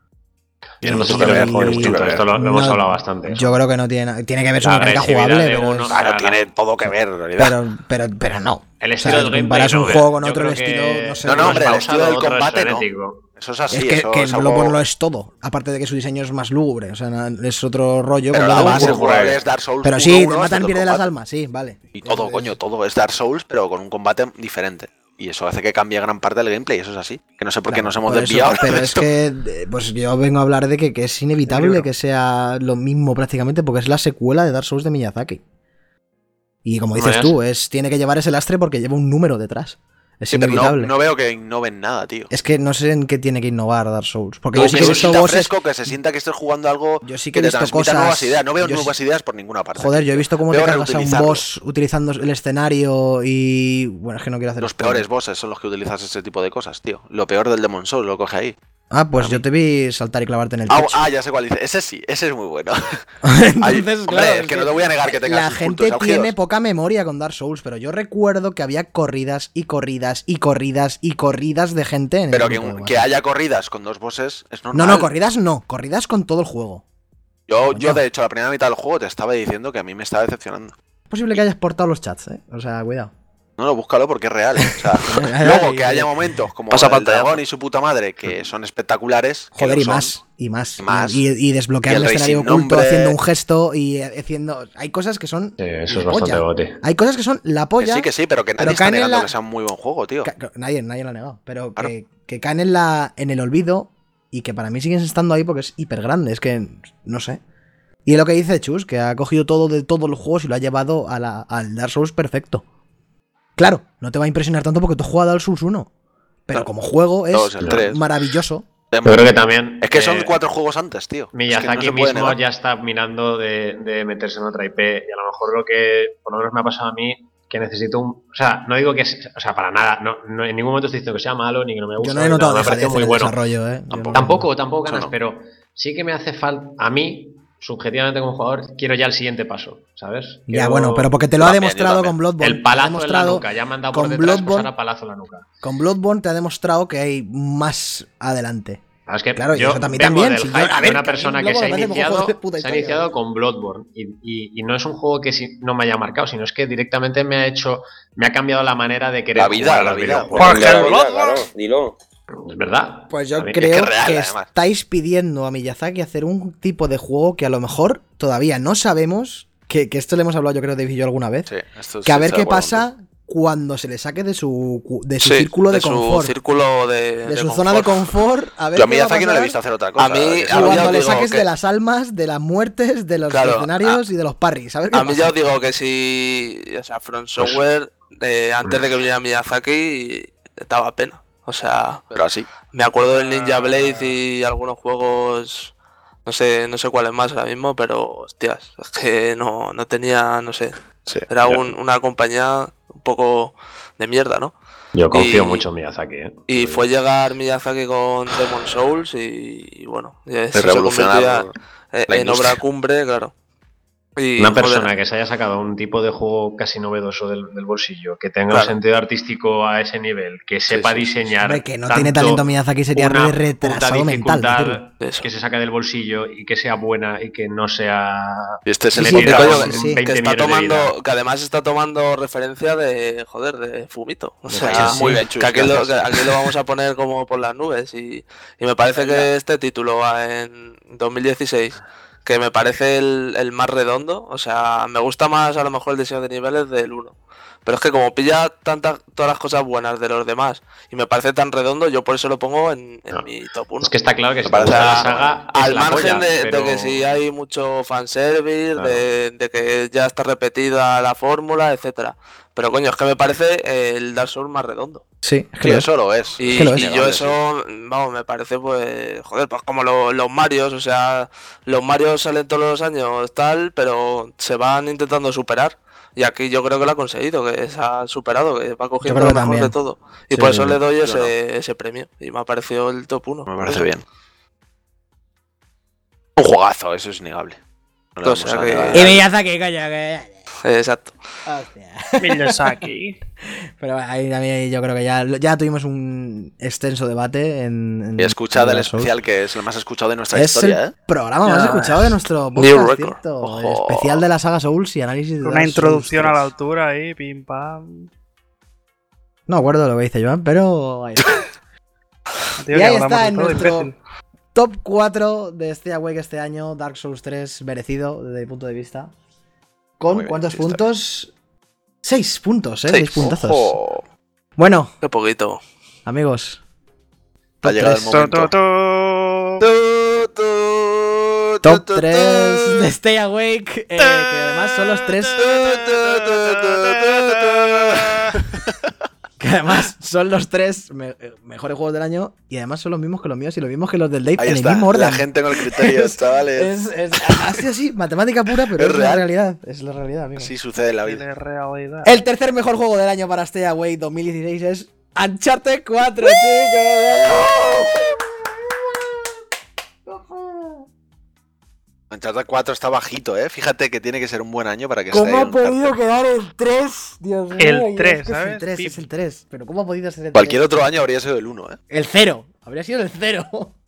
Tiene mucho Y- que ver, y- joder, mucho, esto lo, lo hemos no, hablado bastante. eso. Yo creo que no tiene nada. Tiene que ver su La mecánica agresividad jugable, de pero, uno- es- Claro, Claro. tiene todo que ver, en realidad. pero, pero, pero no. El O sea, estilo del gameplay. comparas un no, juego con yo otro, el creo estilo, que no sé. No, no, uno hombre, es el estilo pausado, del otro es combate no. frenético. Eso es así, es que, eso que es el algo- Bloodborne lo es todo. Aparte de que su diseño es más lúgubre. O sea, na- es otro rollo. Pero con la lo demás. base juego, jugable eh. es Dark Souls. Pero uno, sí, te uno, matan, excepto el pierde las combate. almas, sí, vale. Y todo, Es- coño, todo es Dark Souls, pero con un combate diferente. Y eso hace que cambie gran parte del gameplay, eso es así. Que no sé por qué Claro, nos hemos por eso, desviado. pero de es esto. que eh, pues yo vengo a hablar de que, que es inevitable que sea lo mismo prácticamente porque es la secuela de Dark Souls de Miyazaki. Y como dices No, tú, es tiene que llevar ese lastre porque lleva un número detrás. Es Sí, pero no, inevitable. no veo que innoven nada, tío. Es que no sé en qué tiene que innovar Dark Souls. Porque No, yo sí que que he se visto sienta bosses. fresco, que se sienta que estés jugando algo Yo sí que he te visto transmita cosas- nuevas ideas. No veo yo sí- nuevas ideas por ninguna parte. Joder, yo he visto cómo Veo te cargas a un reutilizarlo. boss utilizando el escenario y. Bueno, es que no quiero hacer Los spoiler. peores bosses son los que utilizas ese tipo de cosas, tío. Lo peor del Demon Souls lo coge ahí. Ah, pues yo te vi saltar y clavarte en el Ah, techo. ah, ya sé cuál dice. Ese sí, ese es muy bueno. Entonces, Ay, claro, hombre, es que no te voy a negar que tengas la sus gente puntos tiene álgidos. poca memoria con Dark Souls, pero yo recuerdo que había corridas y corridas y corridas y corridas de gente en el Pero que, grupo de un- WhatsApp. que haya corridas con dos bosses es No, normal. no, corridas no, corridas con todo el juego. Yo, Coño. yo, de hecho, la primera mitad del juego te estaba diciendo que a mí me estaba decepcionando. Es posible que hayas portado los chats, eh. O sea, cuidado. No, no, búscalo porque es real. O sea, Ay, luego ay, que ay. haya momentos como Pasa el pantallazo. dragón y su puta madre que son espectaculares. que Joder, lo y son. más, y más. Y más. Y, y desbloquear Y el el rey escenario sin oculto nombre. haciendo un gesto y haciendo. Hay cosas que son. Sí, eso es la bastante polla. gote. Hay cosas que son la Que polla. sí, que sí, pero que nadie pero está caen en negando la- que sea un muy buen juego, tío. Ca- Nadie, nadie lo ha negado. Pero Claro. que, que caen en, la, en el olvido y que para mí siguen estando ahí porque es hiper grande. Es que, no sé. Y es lo que dice Chus, que ha cogido todo de todos los juegos y lo ha llevado a la, al Dark Souls perfecto. Claro, no te va a impresionar tanto porque tú has jugado al Souls uno. Pero No. como juego es Dos, el tres. maravilloso. Yo creo que también. Es que son eh, cuatro juegos antes, tío. Es que no Miyazaki se puede mismo negar. ya está mirando de, de meterse en otra I P y a lo mejor lo que por lo menos me ha pasado a mí que necesito un... O sea, no digo que... es- O sea, para nada. No, no- en ningún momento estoy diciendo que sea malo ni que no me gusta. Yo no he ni notado nada, me ha dejadez parecido en muy el bueno. desarrollo, eh. Yo Tampoco. no- Tampoco, tampoco Eso ganas, no. pero sí que me hace falta... A mí, subjetivamente como jugador, quiero ya el siguiente paso, ¿sabes? Ya, Quiero- bueno, pero porque te lo Yo ha también, yo demostrado también. con Bloodborne. El te ha palazo en la demostrado- nuca, ya me han dado por con detrás, pues Bloodborne- ahora palazo en la nuca. Con Bloodborne te ha demostrado que hay más adelante. Claro, es que Claro, y yo eso también- vengo también, del si yo- hype a de ver, una que a mí persona que Bloodborne se ha me parece un iniciado, juego de puta se ha historia. iniciado con Bloodborne y, y- y no es un juego que si- no me haya marcado, sino es que directamente me ha hecho, me ha cambiado la manera de querer La vida, jugar a la los vida. videojuegos. Dilo, dilo, claro, dilo. Es verdad. Pues yo A mí- creo es que, real, además. estáis pidiendo a Miyazaki hacer un tipo de juego que a lo mejor todavía no sabemos, que, que esto le hemos hablado yo creo Dave y yo alguna vez, Sí, esto que a sí ver estoy de qué acuerdo pasa cuando se le saque de su, cu- de su Sí, círculo de, su confort. círculo de, de su zona de confort. A ver Yo a qué va Miyazaki no le he pasar visto hacer otra cosa. A mí- que a Y mí sea- cuando ya le digo saques que- de las almas, de las muertes, de los Claro, escenarios y de los parries. A ver qué A mí pasa. ya os digo que si, o sea, From Software, eh, antes de que viniera Miyazaki, daba pena. O sea, Pero así. me acuerdo del Ninja Blade y algunos juegos, no sé, no sé cuáles más ahora mismo, pero hostias, es que no, no tenía, no sé, Sí. era Ya. un- una compañía un poco de mierda, ¿no? Yo confío Y- mucho en Miyazaki, ¿eh? Y fue llegar Miyazaki con Demon Souls y, y bueno, y eso se revolucionar convertía en, la en industria. obra cumbre, claro. Y, Una joder, persona que se haya sacado un tipo de juego casi novedoso del, del bolsillo, que tenga Claro. un sentido artístico a ese nivel, que sepa sí, sí, sí. diseñar. Hombre, que no tanto tiene talento Miyazaki sería una re puta retrasado mental. dificultad decirlo. Eso. que se saca del bolsillo y que sea buena y que no sea. Y este es Sí, el sí, metida pero- con sí, sí. veinte que está millones de tomando, vida. que además está tomando referencia de, joder, de Fumito. O sea, Payaso, muy sí. bien, Chus, que aquí lo, gracias. que aquí lo vamos a poner como por las nubes y, y me parece que este título va en dos mil dieciséis, que me parece el, el más redondo, o sea, me gusta más a lo mejor el diseño de niveles del uno. Pero es que como pilla tantas todas las cosas buenas de los demás y me parece tan redondo, yo por eso lo pongo en, en No. mi top uno. Es que está claro que si Me te parece gusta la la- saga. es Al la margen polla, de, pero- de que si hay mucho fanservice, Claro. de, de que ya está repetida la fórmula, etcétera. Pero coño, es que me parece el Dark Souls más redondo. Sí, es que Sí, lo es. eso lo es. Y, que lo es. y yo Innegable, eso, vamos, me parece pues, joder, pues como lo- los Marios, o sea, los Marios salen todos los años tal, pero se van intentando superar. Y aquí yo creo que lo ha conseguido, que se ha superado, que va cogiendo creo lo que mejor también. de todo. Y Sí, por sí, eso sí. le doy Yo ese, no. ese premio. Y me ha parecido el top uno. Me parece bien. Un juegazo, eso es innegable. No lo O vamos sea a que- negar. Y Miyazaki, coño, que... Exacto. Hostia. Miyazaki. Pero ahí también yo creo que ya, ya tuvimos un extenso debate en... en Y escuchad el Dark Souls. especial que es el más escuchado de nuestra Es historia, el ¿eh? programa más Ya. escuchado de nuestro New podcast, record. ¿cierto? Ojo. Especial de la saga Souls y análisis de Una Dark introducción a Souls la tres. altura ahí, pim pam. No me acuerdo lo que dice Joan, pero ahí está. Tío, Y que ahí hablamos está de en todo, nuestro imbécil. top cuatro de Stay Awake este año, Dark Souls tres merecido desde mi punto de vista. Con Muy bien, ¿cuántos sí, está puntos? Seis puntos, ¿eh? Seis. Seis puntazos. Ojo. Bueno, Qué poquito. amigos. Ha Top llegado el tres. momento. To, to, to. Top tres de Stay Awake, eh, que además son los tres... Que además son los tres me- mejores juegos del año y además son los mismos que los míos y los mismos que los del Dave Ahí en el está, mismo orden. la gente con el criterio, chavales. Es, es así, así, matemática pura, pero Es es, la real. realidad. Es la realidad, amigo. Así sucede en la vida. Tiene realidad. El tercer mejor juego del año para Stay Away dos mil dieciséis es Uncharted cuatro, chicos. Uncharted cuatro está bajito, ¿eh? Fíjate que tiene que ser un buen año para que esté ¿Cómo ahí ha podido Uncharted. quedar el tres? Dios mío. El y es tres, que es ¿sabes? el tres, Pim. es el tres. Pero ¿cómo ha podido ser el tres? Cualquier otro año habría sido el uno, ¿eh? El cero. Habría sido el cero.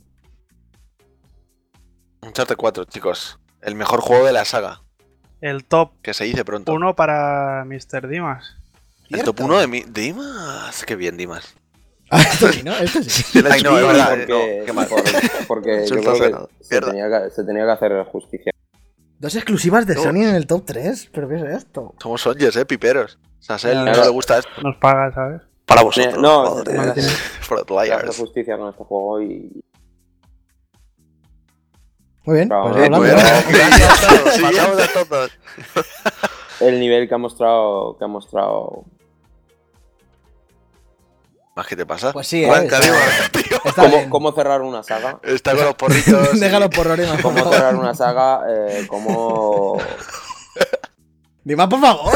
Uncharted cuatro, chicos. El mejor juego de la saga. El top Que se dice pronto. uno para mister Dimas. El top uno de mi... Dimas. Qué bien, Dimas. Ah, esto sí, ¿no? Esto sí. Ay, no, es verdad. porque, No, qué mal. por- porque yo Insultas creo a que nada. se Mierda. tenía que, se tenía que hacer justicia. Dos exclusivas de Dos. Sony en el top tres. ¿Pero qué es esto? Somos Sonyers, ¿eh? Piperos. O sea, a Sel no Claro. le gusta esto. Nos paga, ¿sabes? Para Tenía- vosotros. No, se Joder. tenía que hacer, For the tenía que hacer players. justicia con este juego y... Muy bien. Bravo, Pues bien, hablando, muy bien. ¿no? Gracias a todos. Pasamos Siguiente. a todos. el nivel que ha mostrado que ha mostrado ¿Más qué te pasa? Pues sí, eh. Arranca, está- Dimas. está cómo, bien. cómo cerrar una saga, Está con los porritos. y- Déjalo por Rorima, por cómo favor. cerrar una saga, eh, cómo Dime, por favor.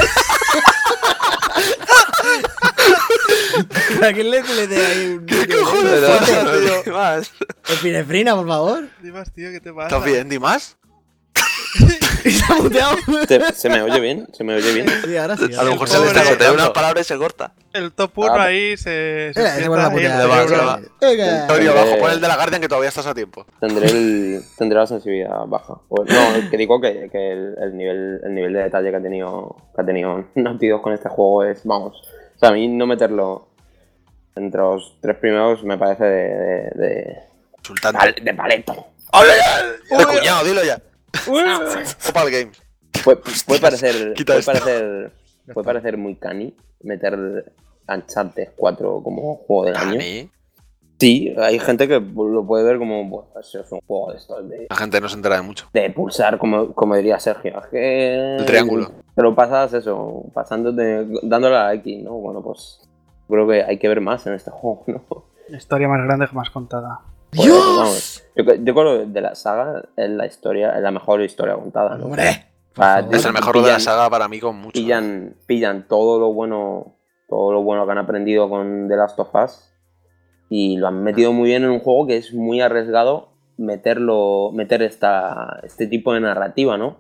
¿A quién le, le dé ahí un... ¿Qué Pero, pasa, tío? más. Epinefrina, por favor? Dimas, tío, ¿qué te pasa? ¿Estás bien, Dimas? ¿Y se ha muteado? ¿Se, se me oye bien? ¿Se me oye bien? Sí, ahora sí. A lo mejor se le pobre. está Se te da cortando. una palabra y se corta. El top uno Ah, ahí se. se Mira, se vuelve a empieza putear. ahí en va, se el- va. Venga. Antonio, Eh, abajo, pon el de la Guardian que todavía estás a tiempo. Tendré el tendré la sensibilidad baja. O- no, que digo que, que el, el nivel el nivel de detalle que ha tenido que ha tenido Naughty Dog con este juego es, vamos, o sea, a mí no meterlo entre los tres primeros me parece de... de, de, Insultante. de paleto. ¡Habla ya! ¡De cuñado, dilo ya! Opal Games. Puede, puede parecer, Quita puede esto. parecer, puede parecer muy cani meter Uncharted cuatro como juego del año. Cani. Sí, hay gente que lo puede ver como, bueno, eso es un juego de estos, de, La gente no se entera de mucho. de pulsar, como, como diría Sergio. Es que El triángulo. Te lo pasas eso, pasándote, dándole a la X, ¿no? Bueno, pues creo que hay que ver más en este juego, ¿no? La historia más grande jamás contada. Pues, vamos, yo, yo creo que de la saga es la historia, es la mejor historia contada, ¿no? ¡Hombre! Ah, Es el mejor pillan, de la saga para mí con mucho. Pillan, pillan todo lo bueno, todo lo bueno que han aprendido con The Last of Us y lo han metido muy bien en un juego que es muy arriesgado meterlo, meter esta, este tipo de narrativa, ¿no?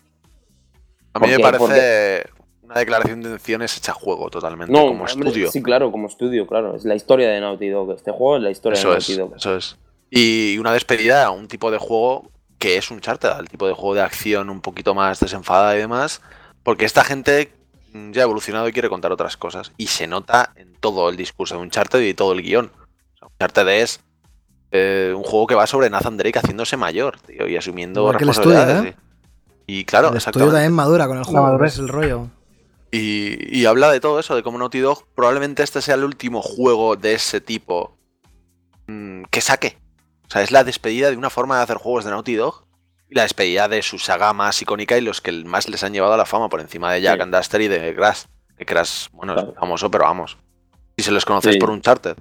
A mí me Porque- parece porque- una declaración de intenciones hecha juego totalmente, No, como hombre, estudio. Sí, claro, como estudio, claro. Es la historia de Naughty Dog. Este juego es la historia Eso de es, Naughty Dog. eso es. Y una despedida a un tipo de juego que es un Uncharted, al tipo de juego de acción un poquito más desenfadada y demás, porque esta gente mm, ya ha evolucionado y quiere contar otras cosas. Y se nota en todo el discurso de Uncharted y todo el guión. O sea, Uncharted es eh, un juego que va sobre Nathan Drake haciéndose mayor, tío, y asumiendo Igual que el responsabilidades. estudio, y, y claro, el estudio exactamente. también madura con el juego, madurez. es el rollo. Y, y habla de todo eso, de cómo Naughty Dog probablemente este sea el último juego de ese tipo mmm, que saque. O sea, es la despedida de una forma de hacer juegos de Naughty Dog y la despedida de su saga más icónica y los que más les han llevado a la fama por encima de Jack Sí. and Daxter y de Crash. Que Crash, bueno, Claro. es famoso, pero vamos. Y se los conocéis Sí. por Uncharted.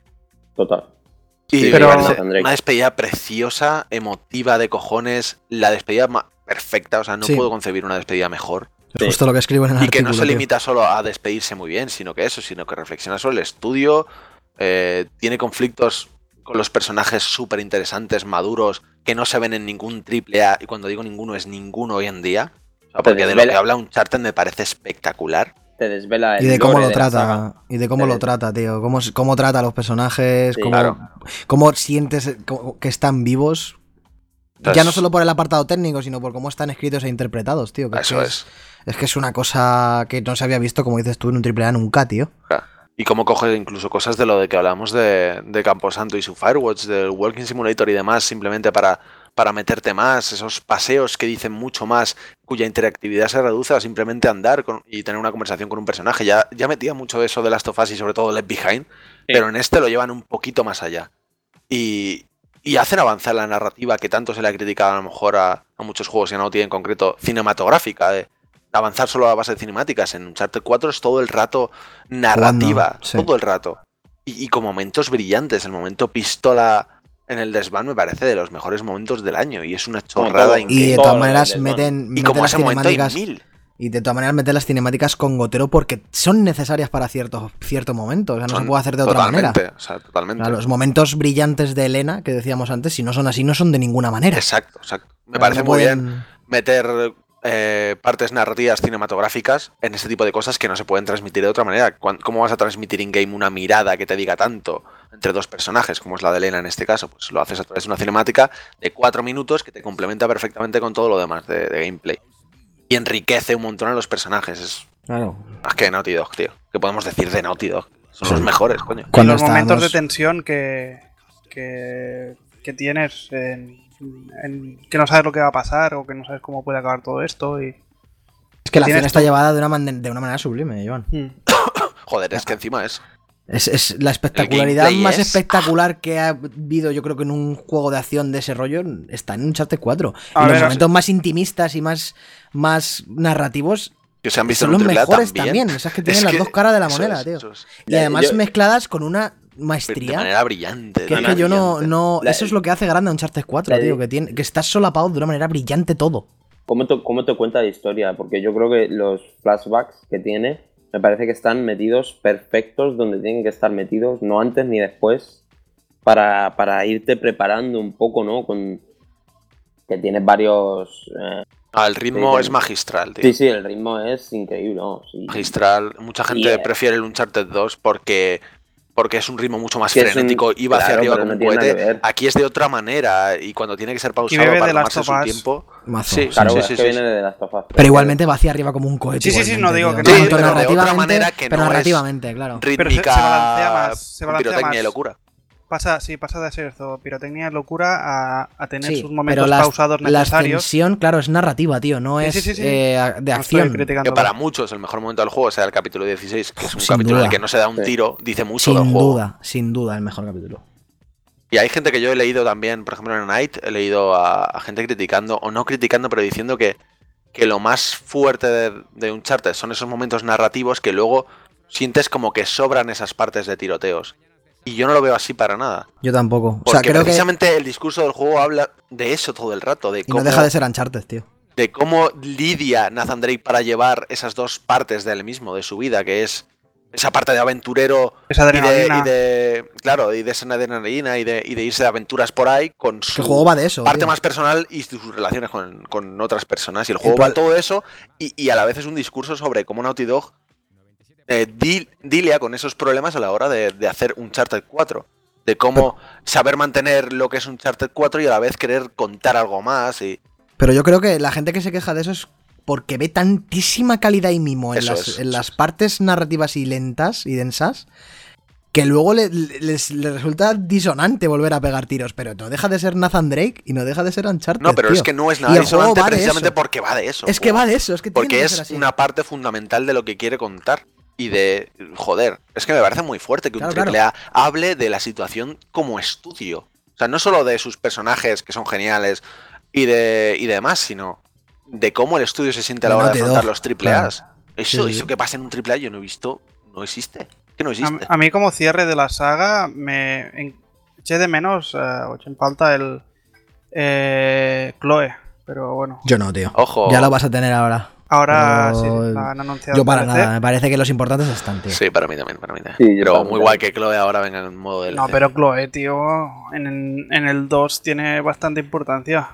Total. Y Sí, pero- me parece Nathan Drake. una despedida preciosa, emotiva de cojones, la despedida ma- perfecta, o sea, no Sí. puedo concebir una despedida mejor. Es Sí. justo lo que escribo en el Y artículo. que no se tío. limita solo a despedirse muy bien, sino que eso, sino que reflexiona sobre el estudio, eh, tiene conflictos con los personajes súper interesantes, maduros, que no se ven en ningún triple A, y cuando digo ninguno es ninguno hoy en día. O sea, porque de lo desvela- que habla Uncharted me parece espectacular. Te desvela el Y de cómo lore lo de la saga. trata, y de cómo Te lo des- trata, tío. Cómo, cómo trata a los personajes, Sí, cómo, claro. cómo sientes cómo- que están vivos. Entonces, Ya no solo por el apartado técnico, sino por cómo están escritos e interpretados, tío. que Eso que es. Es que es una cosa que no se había visto, como dices tú, en un triple A nunca, tío. Y cómo coge incluso cosas de lo de que hablamos de, de Camposanto y su Firewatch, del Walking Simulator y demás, simplemente para, para meterte más, esos paseos que dicen mucho más, cuya interactividad se reduce a simplemente andar con- y tener una conversación con un personaje. Ya, ya metía mucho de eso de Last of Us y sobre todo Left Behind, pero en este lo llevan un poquito más allá. Y, y hacen avanzar la narrativa que tanto se le ha criticado a lo mejor a, a muchos juegos y a Naughty en concreto, cinematográfica, de avanzar solo a base de cinemáticas. En Uncharted cuatro es todo el rato narrativa, Jugando, sí. todo el rato. Y, y con momentos brillantes. El momento pistola en el desván me parece de los mejores momentos del año y es una Como chorrada todo. Y increíble. de todo todas lo maneras del meten, Y meten como las ese momento hay cinemáticas. mil. Y de todas maneras meten las cinemáticas con gotero porque son necesarias para ciertos cierto momento. O sea, no Son se puede hacer de otra manera. totalmente, o sea, totalmente. O sea, los momentos brillantes de Elena, que decíamos antes, si no son así, no son de ninguna manera. Exacto, exacto. Me O sea, parece no muy pueden- bien meter eh, partes narrativas cinematográficas en este tipo de cosas que no se pueden transmitir de otra manera. Cuan- ¿Cómo vas a transmitir in-game una mirada que te diga tanto entre dos personajes, como es la de Elena en este caso? Pues lo haces a través de una cinemática de cuatro minutos que te complementa perfectamente con todo lo demás de, de gameplay. Y enriquece un montón a los personajes. Es Claro. más que Naughty Dog, tío. ¿Qué podemos decir de Naughty Dog? Son los mejores, coño. Y Cuando los momentos de estábamos- tensión que, que, que tienes en, en que no sabes lo que va a pasar o que no sabes cómo puede acabar todo esto y Es que la acción tienes está tú- llevada de una, man- de una manera sublime, Joan. Mm. Joder, es que encima es... Es, es la espectacularidad gameplay más es- espectacular que ha habido, yo creo que en un juego de acción de ese rollo, está en Uncharted cuatro. A y los ver, momentos más intimistas y más, más narrativos Que se han visto son en los un triple A mejores también. también. O sea, es que tienen Es las que dos caras de la eso moneda, es, tío. eso es. Y además Yo- mezcladas con una De maestría. manera brillante. Que de es que yo no, brillante. no. La- Eso es lo que hace grande a Uncharted cuatro, la- tío. Que, tiene, que está solapado de una manera brillante todo. ¿Cómo te, cómo te cuenta la historia? Porque yo creo que los flashbacks que tiene me parece que están metidos perfectos donde tienen que estar metidos, no antes ni después, para, para irte preparando un poco, ¿no? Con que tienes varios... eh, Ah, el ritmo Sí, es sí. magistral, tío. sí, sí, el ritmo es increíble, ¿no? Sí. Magistral. Mucha gente Yeah. prefiere el Uncharted dos porque, porque es un ritmo mucho más Que es un- frenético y va hacia claro, arriba pero como no un tiene nada que cohete. ver. Aquí es de otra manera y cuando tiene que ser pausado bebe para de Last tomarse of su Us. tiempo. Mazo. Sí, Claro, sí, es sí, que sí, viene sí. de las tofas. Pero igualmente va hacia arriba como un cohete. Sí, sí, sí, no igualmente, digo tío. que No no. Sí, tanto pero de otra narrativamente, manera que pero no es narrativamente, claro. Pero se- se Rítmica, balancea más, se con balancea pirotecnia y más. locura. Pasa, sí, pasa de ser eso, pirotecnia y locura a, a tener Sí, sus pero momentos la, pausados la necesarios. ascensión, claro, es narrativa, tío, no Sí, es sí, sí, sí. eh, a- de No estoy acción. Que criticándolo. para muchos el mejor momento del juego sea el capítulo dieciséis, que es un Sin capítulo en el duda. que no se da un Sí. tiro, dice mucho del Sin juego. duda, sin duda, el mejor capítulo. Y hay gente que yo he leído también, por ejemplo en Night, he leído a, a gente criticando, o no criticando, pero diciendo que, que lo más fuerte de, de Uncharted son esos momentos narrativos que luego sientes como que sobran esas partes de tiroteos. Y yo no lo veo así para nada. Yo tampoco. O Porque sea, creo que. precisamente el discurso del juego habla de eso todo el rato, de Y cómo, no deja de ser Uncharted, tío. de cómo lidia Nathan Drake para llevar esas dos partes de él mismo, de su vida, que es esa parte de aventurero Esa y de, adrenalina. y de- claro, y de esa adrenalina y de, y de irse de aventuras por ahí con Que su el juego va de eso. parte tío. más personal y sus relaciones con, con otras personas. Y el El juego cual- va todo eso y, y a la vez es un discurso sobre cómo Naughty Dog eh, dil- dilia con esos problemas a la hora de, de hacer Uncharted cuatro. De cómo saber mantener lo que es Uncharted cuatro y a la vez querer contar algo más. Y Pero yo creo que la gente que se queja de eso es porque ve tantísima calidad y mimo en, Eso las, es, en eso las es. partes narrativas y lentas y densas que luego le- les, les resulta disonante volver a pegar tiros. Pero no deja de ser Nathan Drake y no deja de ser Uncharted. no, pero tío. es que no es Y nada el juego disonante va de precisamente eso. porque va de eso. Es que va de eso, es que tiene Porque que ser es así. una parte fundamental de lo que quiere contar. Y de, joder, es que me parece muy fuerte que un Claro, triple A hable de la situación como estudio. O sea, no solo de sus personajes, que son geniales, y de y demás, sino de cómo el estudio se siente a la De hora de Naughty afrontar Dog, los triple A's. Eso, Sí, sí. eso que pasa en un triple A yo no he visto, no existe. Que no A, existe. a mí como cierre de la saga me en- eché de menos, eh, o eché en falta el eh, Chloe, pero bueno. Yo no, tío. Ojo. Ya lo vas a tener ahora. Ahora Pero sí, la han anunciado. Yo para D L C. nada, me parece que los importantes están, tío. Sí, para mí también, para mí también. Sí, yo pero también, muy guay también. que Chloe ahora venga en modo de No, pero Chloe, tío, en, en el dos tiene bastante importancia.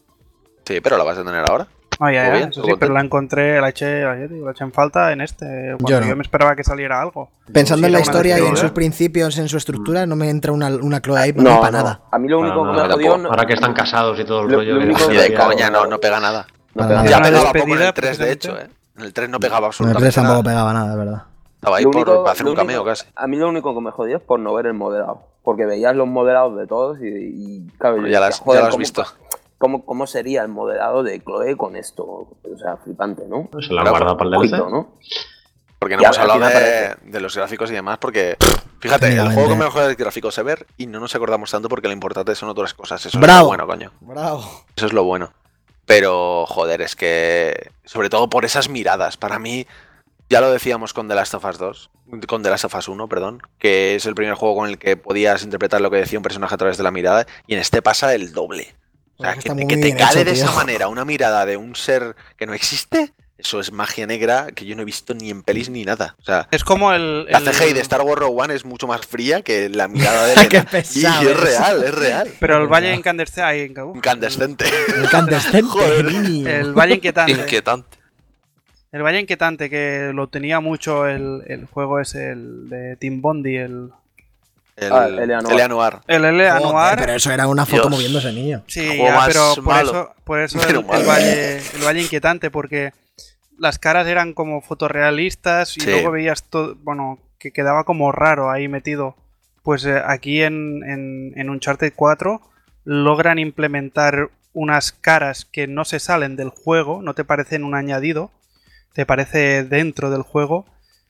Sí, pero la vas a tener ahora. Ah, ya, Muy ya, bien, eso muy sí, pero contento. la encontré, la eché, la eché, tío, la eché en falta en este. Cuando Yo yo, no. me esperaba que saliera algo. Pensando Sí, en la era una historia y en decepción, sus ¿eh? principios, en su estructura, no me entra una, una Chloe ahí No, para no. nada. A mí lo único No, que no, me jodió... tampoco. no- Ahora que están casados y todo el Lo- rollo. lo que único no Ni que de sabía- me- coña, no, no pega nada. no Para pega nada. Ya Era una pegaba poco en despedida, el tres, de hecho, precisamente. ¿eh? En el tres no pegaba En el absolutamente tres tampoco nada. pegaba nada, de verdad. Estaba ahí Lo por, único- para hacer lo un cameo único- casi. A mí lo único que me jodió es por no ver el modelado. Porque veías los modelados de todos y, y claro, yo Bueno, ya decía, las- ya joder, lo has ¿cómo- visto. ¿cómo, ¿Cómo sería el modelado de Chloe con esto? O sea, flipante, ¿no? Se lo han Pero, guardado para el D L C. Ojito, ¿no? Porque no Y hemos al- al hablado final de, aparece. de los gráficos y demás, porque fíjate, el Técnicamente. juego que mejor es gráficos ever y no nos acordamos tanto porque lo importante son otras cosas. Eso es Bravo. lo bueno, coño. Bravo. Eso es lo bueno. Pero, joder, es que. Sobre todo por esas miradas. Para mí, ya lo decíamos con The Last of Us dos. Con The Last of Us uno, perdón. Que es el primer juego con el que podías interpretar lo que decía un personaje a través de la mirada. Y en este pasa el doble. O sea, Es que que, está te- muy que te bien cale hecho, de esa tío. manera una mirada de un ser que no existe. Eso es magia negra que yo no he visto ni en pelis ni nada. O sea, Es como el. la el- C G I de Star Wars Rogue One es mucho más fría que la mirada de Qué Elena. pesado Y es eres. real, es real. Pero el Valle Incandescente. Ay, inca- uf, Incandescente. Incandescente, Joder. niño. El Valle Inquietante. Inquietante. El Valle Inquietante, que lo tenía mucho el, el juego es el de Tim Bondi, el. El, Ah, Eleanor. Eleanor. El L. Joder, Anuar. pero eso era una foto Dios. moviéndose, niño. Sí, Juego ya, más pero por malo. eso, por eso Pero el, malo. el valle, el Valle Inquietante, porque las caras eran como fotorrealistas y Sí. luego veías todo, bueno, que quedaba como raro ahí metido. Pues eh, aquí en, en, en Uncharted cuatro logran implementar unas caras que no se salen del juego, no te parecen un añadido, te parece dentro del juego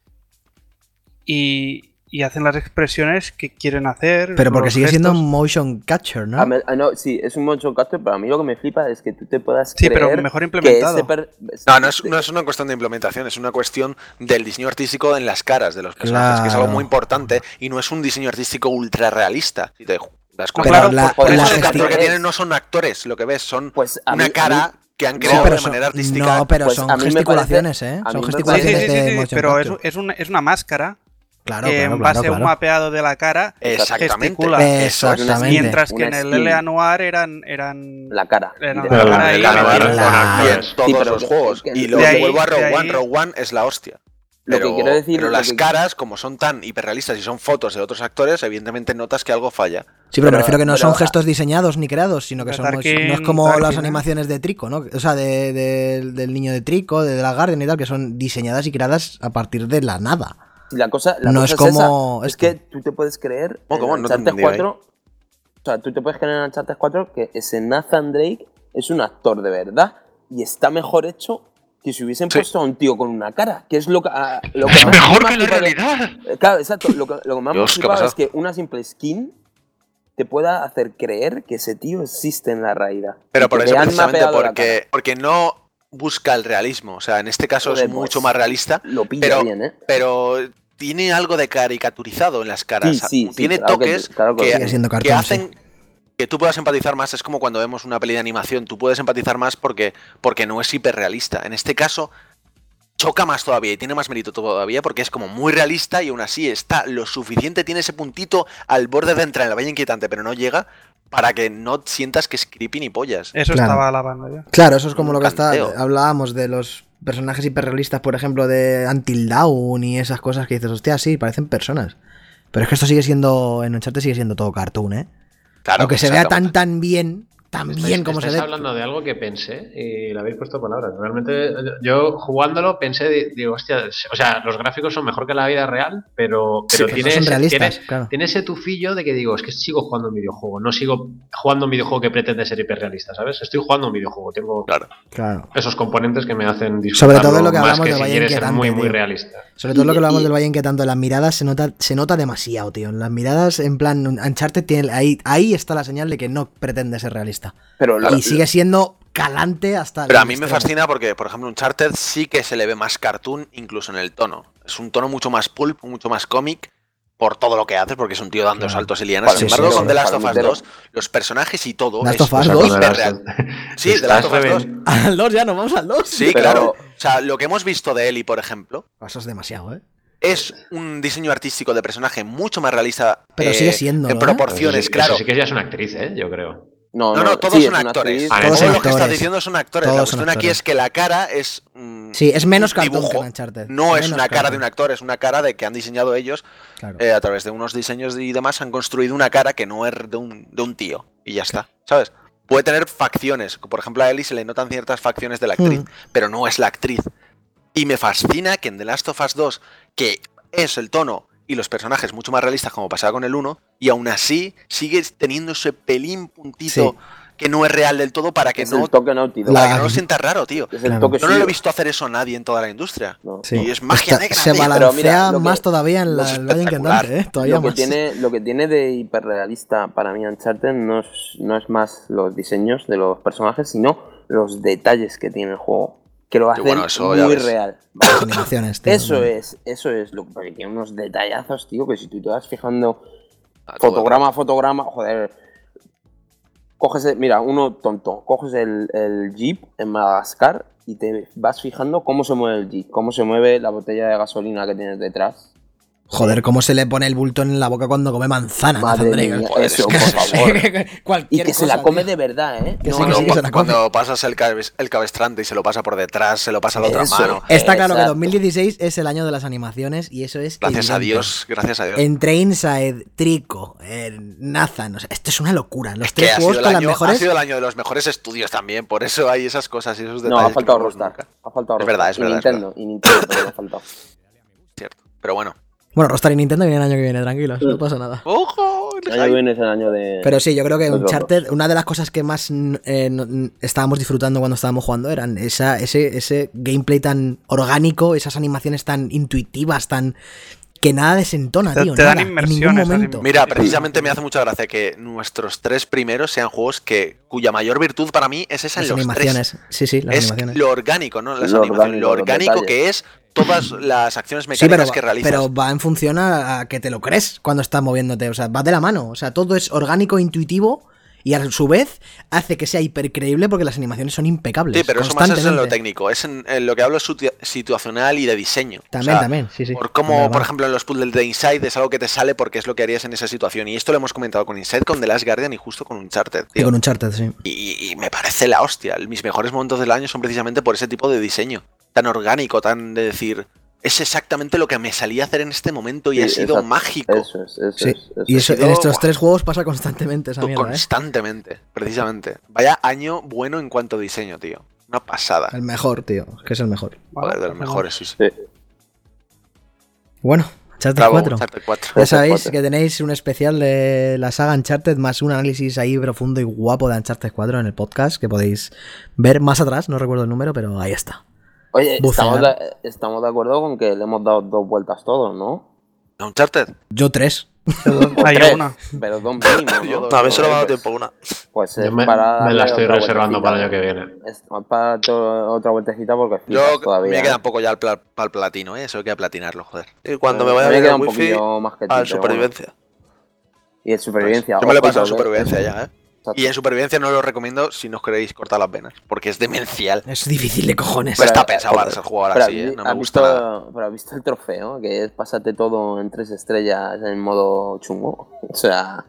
y, y hacen las expresiones que quieren hacer. Pero porque los sigue siendo gestos. un motion capture, ¿no? A mí- ah, no, sí, es un motion capture, pero a mí lo que me flipa es que tú te puedas Sí, creer pero mejor que implementado. ese per- No, no es, no es una cuestión de implementación, es una cuestión del diseño artístico en las caras de los personajes, que es algo Claro. muy importante y no es un diseño artístico ultra realista. Si te das No, cuenta. claro, la- Por la eso el gesti- captura que es- tienen no son actores, lo que ves, son Pues a una mí- a cara mí- que han No, creado pero de son- manera artística. no, pero Pues son a mí me gesticulaciones, parece- ¿eh? a Son mí me Sí, gesticulaciones sí, sí, de sí, sí, motion pero es, capture. es, una, es una máscara Claro, que claro, en base claro, a un claro. mapeado de la cara Exactamente. gesticula. Eso es. Exactamente. Mientras que Una en el skin. L.A. Noir eran, eran la cara. Era literal. la Pero cara el y- Anuar la- con Y en actores. todos Sí, pero los que- juegos. que- Y de luego ahí- vuelvo a Rogue de One, ahí- Rogue One es la hostia. Lo Pero, que quiero decir, pero lo las que- caras, como son tan hiperrealistas y son fotos de otros actores, evidentemente notas que algo falla. Sí, pero, Pero- me refiero que no pero- son gestos diseñados ni creados, sino que De son no Tarkin- es como Tarkin, las ¿eh? animaciones de Trico, ¿no? O sea, de, de- del niño de Trico, de la Guardian y tal, que son diseñadas y creadas a partir de la nada. La cosa, la No cosa es como esa, es esto. que tú te puedes creer ¿Cómo, cómo? en No te Uncharted entendí cuatro, o sea, tú te puedes creer en Uncharted cuatro que ese Nathan Drake es un actor de verdad y está mejor hecho que si hubiesen Sí. puesto a un tío con una cara, que es lo que, a- lo que Es más- mejor más que la flipado- realidad. Eh, Claro, exacto, lo que, lo que más me ha Dios, ¿qué ha flipado es pasado? que una simple skin te pueda hacer creer que ese tío existe en la realidad. Pero Y por que eso le han precisamente mapeado la porque, cara. porque no busca el realismo. O sea, en este caso Joder, es mucho pues, más realista, Lo pilla pero, bien, ¿eh? pero tiene algo de caricaturizado en las caras. Sí, sí, sí, tiene claro que- toques claro que que, lo Sigue siendo que cartoon, hacen que tú puedas empatizar más. Es como cuando vemos una peli de animación, tú puedes empatizar más porque, porque no es hiperrealista. En este caso choca más todavía y tiene más mérito todavía porque es como muy realista y aún así está lo suficiente, tiene ese puntito al borde de entrar en la valle inquietante, pero no llega para que no sientas que es creepy ni pollas. Eso Claro. estaba alabando yo. Claro, eso es como Un lo que está. canteo. Hablábamos de los personajes hiperrealistas, por ejemplo, de Until Dawn y esas cosas que dices, hostia, sí, parecen personas. Pero es que esto sigue siendo, en Uncharted sigue siendo todo cartoon, ¿eh? Claro, Aunque se vea exactamente. tan, tan bien, tan Estáis- bien como se estáis ve. hablando de algo que pensé y le habéis puesto palabras. Realmente, yo jugándolo pensé, di- digo, hostia, o sea, los gráficos son mejor que la vida real, pero, Sí, pero pero tiene, no son ese, realistas, tiene, claro. tiene ese tufillo de que digo, es que sigo jugando un videojuego, no sigo jugando un videojuego que pretende ser hiperrealista, ¿sabes? Estoy jugando un videojuego, tengo Claro. Claro. esos componentes que me hacen disfrutar Sobre todo lo que más hablamos que del si Valle quiere ser Inquietante, muy, muy tío. realista. Sobre todo Y- lo que hablamos y- del Valle Inquietante, las miradas se nota, se nota demasiado, tío. En las miradas, en plan, Uncharted tiene, ahí, ahí está la señal de que no pretende ser realista. Pero lo- Y sigue siendo calante hasta Pero el a mí me extremo. fascina porque, por ejemplo, Uncharted sí que se le ve más cartoon incluso en el tono. Es un tono mucho más pulp, mucho más cómic por todo lo que hace, porque es un tío dando Claro. saltos y lianas. Sí, Sin sí, embargo, sí, con sí, The Last of Us palomitero. dos, los personajes y todo Last es of Us O sea, dos. con The Last hiperreal. of- Sí, The Last of Us Estás dos. reven- Al dos ya no, vamos al dos. Sí, Pero- claro. O sea, lo que hemos visto de Ellie, por ejemplo, Eso es demasiado, ¿eh? es un diseño artístico de personaje mucho más realista. Pero eh, sigue siendo, en ¿no? proporciones, Eso sí- claro. eso sí que ya es una actriz, ¿eh? Yo creo. No, No, no, todos sí, son es una actores. actriz. Ah, Todos Todo son lo que está actores. diciendo son actores. Todos La son cuestión aquí actores. es que la cara es. mm, Sí, es menos un cartoon dibujo. que Uncharted. No es Menos una cara de cartoon. un actor, es una cara de que han diseñado ellos Claro. eh, a través de unos diseños y demás. Han construido una cara que no es de un, de un tío. Y ya está, ¿sabes? Puede tener facciones. Por ejemplo, a Ellie se le notan ciertas facciones de la actriz, Mm. pero no es la actriz. Y me fascina que en The Last of Us dos, que es el tono y los personajes mucho más realistas como pasaba con el uno, y aún así sigue teniendo ese pelín puntito Sí. que no es real del todo para que Es no, el toque Naughty Dog. La- para que no lo sientas raro, tío. Es el Claro. toque Yo no lo he suyo. visto hacer eso a nadie en toda la industria. No. Sí. Y es magia Está- negra, se tío. balancea Pero mira, lo que- más todavía en lo la, es el Valle espectacular. Inquietante, ¿eh? Todavía Lo que, más. tiene, lo que tiene de hiperrealista para mí Uncharted no es, no es más los diseños de los personajes, sino los detalles que tiene el juego. Que lo Sí, hacen bueno, eso ya muy ves. real. Las animaciones, tío. Eso es, eso es lo que porque tiene unos detallazos, tío, que si tú te vas fijando Ah, todo fotograma a fotograma, joder. Coges, el- mira, uno tonto, coges el, el Jeep en Madagascar y te vas fijando cómo se mueve el Jeep, cómo se mueve la botella de gasolina que tienes detrás. Joder, cómo se le pone el bultón en la boca cuando come manzana. Madre Nathan Drake. mía, Joder, eso, es que- por favor. Cualquier Y que se cosa, la come tío. de verdad, ¿eh? Que sí, No, que Cuando, sí, que se la come. cuando pasas el, cabes- el cabestrante y se lo pasa por detrás, se lo pasa a la otra Eso. mano. Está claro que Exacto. dos mil dieciséis es el año de las animaciones y eso es. Gracias a evidente. Dios, gracias a Dios. Entre Inside, Trico, eh, Nathan, o sea, esto es una locura. Los Es que tres ha juegos sido, el con las año, ha mejores. sido el año de los mejores estudios también, por eso hay esas cosas y esos detalles. No, ha que faltado no vemos Rockstar. nunca. Ha faltado Es Rockstar. verdad, es Y verdad, es Nintendo, y Nintendo también ha faltado. Cierto. Pero bueno. Bueno, Rockstar y Nintendo vienen el año que viene, tranquilos, no pasa nada. ¡Ojo! El año que viene es el año de. Pero sí, yo creo que Los Uncharted, una de las cosas que más mm, eh, no- mm, estábamos disfrutando cuando estábamos jugando eran esa, ese, ese gameplay tan orgánico, esas animaciones tan intuitivas, tan. Que nada desentona, Te- tío. te dan nada, en inmersión ningún esas momento. imágenes. Mira, precisamente me hace mucha gracia que nuestros tres primeros sean juegos que cuya mayor virtud para mí es esa en Las los animaciones. tres. Sí, sí, las Es animaciones. lo orgánico, ¿no? Las Lo animaciones, orgánico, lo los orgánico detalles. que es todas las acciones Sí, mecánicas pero, que va- realizas. pero va en función a, a que te lo crees cuando estás moviéndote. O sea, va de la mano. O sea, todo es orgánico, intuitivo y a su vez hace que sea hipercreíble porque las animaciones son impecables. Sí, pero eso más es en lo constantemente. técnico, es en, en lo que hablo situ- situacional y de diseño. También, O sea, también, sí, sí. Por Va, como, va. por ejemplo, en los puzzles de Inside es algo que te sale porque es lo que harías en esa situación. Y esto lo hemos comentado con Inside, con The Last Guardian y justo con Uncharted, Y tío. con Uncharted, sí. Y, y me parece la hostia. Mis mejores momentos del año son precisamente por ese tipo de diseño. Tan orgánico, tan de decir, es exactamente lo que me salía a hacer en este momento y Sí, ha sido exacto. mágico. Eso es, eso Sí, es. Eso y es. eso, sido- en estos Buah. tres juegos pasa constantemente esa mierda, ¿eh? Constantemente, precisamente. Vaya año bueno en cuanto a diseño, tío. Una pasada. El mejor, tío, es que es el mejor. Vale, Joder, de los pues mejores, sí, sí. Sí. Bueno, Uncharted Bravo, cuatro. Uncharted cuatro. Ya sabéis cuatro. que tenéis un especial de la saga Uncharted más un análisis ahí profundo y guapo de Uncharted cuatro en el podcast que podéis ver más atrás, no recuerdo el número, pero ahí está. Oye, Bucear. estamos de, estamos de acuerdo con que le hemos dado dos vueltas todos, ¿no? Uncharted. Yo tres. O Hay tres, una. pero dos mínimo, Yo ¿no? dos. A mí se lo me ha dado Pues- tiempo una. Pues es Yo me, para me la darle estoy otra reservando para el año vueltecita. que viene. Es para to- otra vueltecita porque Yo flipas todavía. me queda ¿eh? un poco ya para el platino, ¿eh? Eso hay que platinarlo, joder. Y cuando me Eh, vaya me bien queda el un wifi, poquillo más que ti, al pero supervivencia. bueno. Y el supervivencia. Yo me lo he ojito, pasado en que- supervivencia ya, ¿eh? Exacto. Y en supervivencia no lo recomiendo si no os queréis cortar las venas, porque es demencial. Es difícil de cojones. Pero está Pero, pensado para joder, ser jugador Pero así, has- ¿eh? No me has gusta visto, nada. Pero has visto el trofeo, que es pásate todo en tres estrellas en modo chungo. O sea,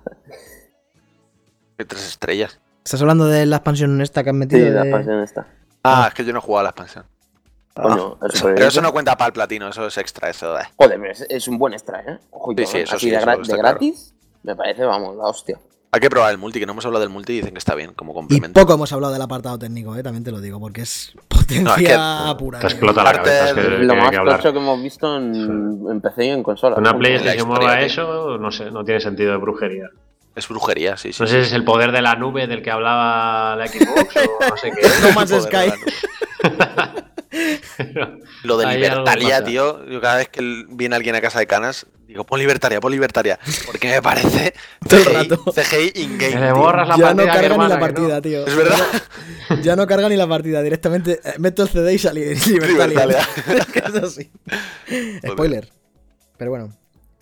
Hay tres estrellas. ¿Estás hablando de la expansión esta que han sí, metido? la de- expansión está. Ah, es que yo no he jugado a la expansión. Coño, el Eso- pero supervivencia. eso no cuenta para el platino, eso es extra, eso. eh. Joder, pero es, es un buen extra, ¿eh? Ojito, Sí, sí, ¿eh? eso Así sí, de, eso gra- está de claro. gratis, me parece, vamos, la hostia. Hay que probar el multi, que no hemos hablado del multi y dicen que está bien, como Y complemento. poco hemos hablado del apartado técnico, ¿eh? También te lo digo, porque es potencia No, es pura. Te tío. explota la Aparte, cabeza, es que, Es que lo hay más que hablar. tocho que hemos visto en, en P C y en consola. Una Punto. PlayStation La historia, mueva tío. eso, no sé, no tiene sentido de brujería. Es brujería, sí, sí. No sé si es el poder de la nube del que hablaba la Xbox o no sé qué. No más Joder, Sky. verdad. Lo de Ahí algo libertaria, pasa. tío. Yo cada vez que el- viene alguien a casa de Canas, digo, pon libertaria, pon libertaria. Porque me parece Todo el C G I, rato. C G I in-game. Que le tío. borras la Ya partida, no que carga ni hermana, la que no. partida, tío. Es verdad. Ya no carga ni la partida, directamente eh, meto el C D y salí. Libertalia. Libertalia. Que es así. Spoiler. Pero bueno.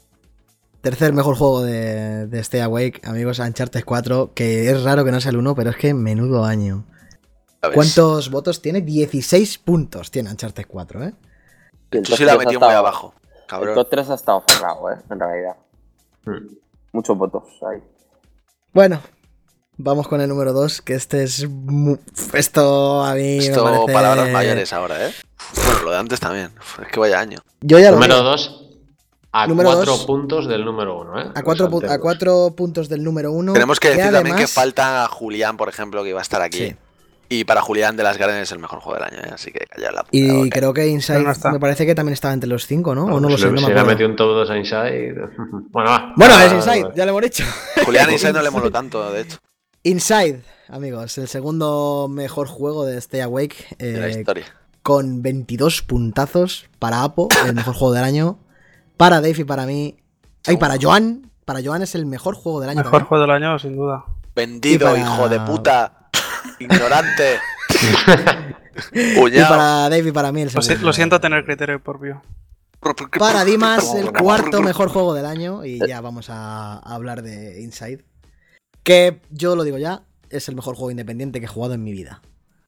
Tercer mejor juego de, de Stay Awake, amigos, Uncharted cuatro, que es raro que no sea el uno, pero es que menudo año. ¿Sabes? ¿Cuántos votos tiene? dieciséis puntos tiene Uncharted cuatro, ¿eh? Que el Tú top sí la tres ha metió muy estado- abajo, El cabrón. top tres ha estado cerrado, ¿eh? En realidad. Hmm. Muchos votos ahí. Bueno, vamos con el número dos, que este es... mu- Esto a mí Esto, me parece... palabras mayores ahora, ¿eh? Bueno, lo de antes también. Uf, es que vaya año. Yo ya lo Número digo. dos, a Número cuatro dos. puntos del número uno, ¿eh? A cuatro, Los pu- a antiguos. cuatro puntos del número uno. Tenemos que decir también que además- falta a Julián, por ejemplo, que iba a estar aquí. Sí. Y para Julián de las Garden es el mejor juego del año, ¿eh? Así que callar la puta Y boca. creo que Inside Pero no está. me parece que también estaba entre los cinco, ¿no? O no lo se sé, le- no se me le ha acuerdo. metido un top dos a Inside. Bueno, va. Bueno, Ah, es Inside, vale. ya lo hemos dicho. Julián Inside no le moló tanto, de hecho, Inside, amigos, el segundo mejor juego de Stay Awake, de la eh, historia. con veintidós puntazos para Apo, el mejor juego del año, para Dave y para mí, y para Joan, para Joan es el mejor juego del año. Mejor también. juego del año, sin duda. Vendido, y para- hijo de puta. Ignorante. Y Cuñado. para Dave y para mí el Lo, si- segundo. lo siento tener criterio propio. Para Dimas, el cuarto mejor juego del año. Y ya vamos a, a hablar de Inside. Que yo lo digo ya, es el mejor juego independiente que he jugado en mi vida.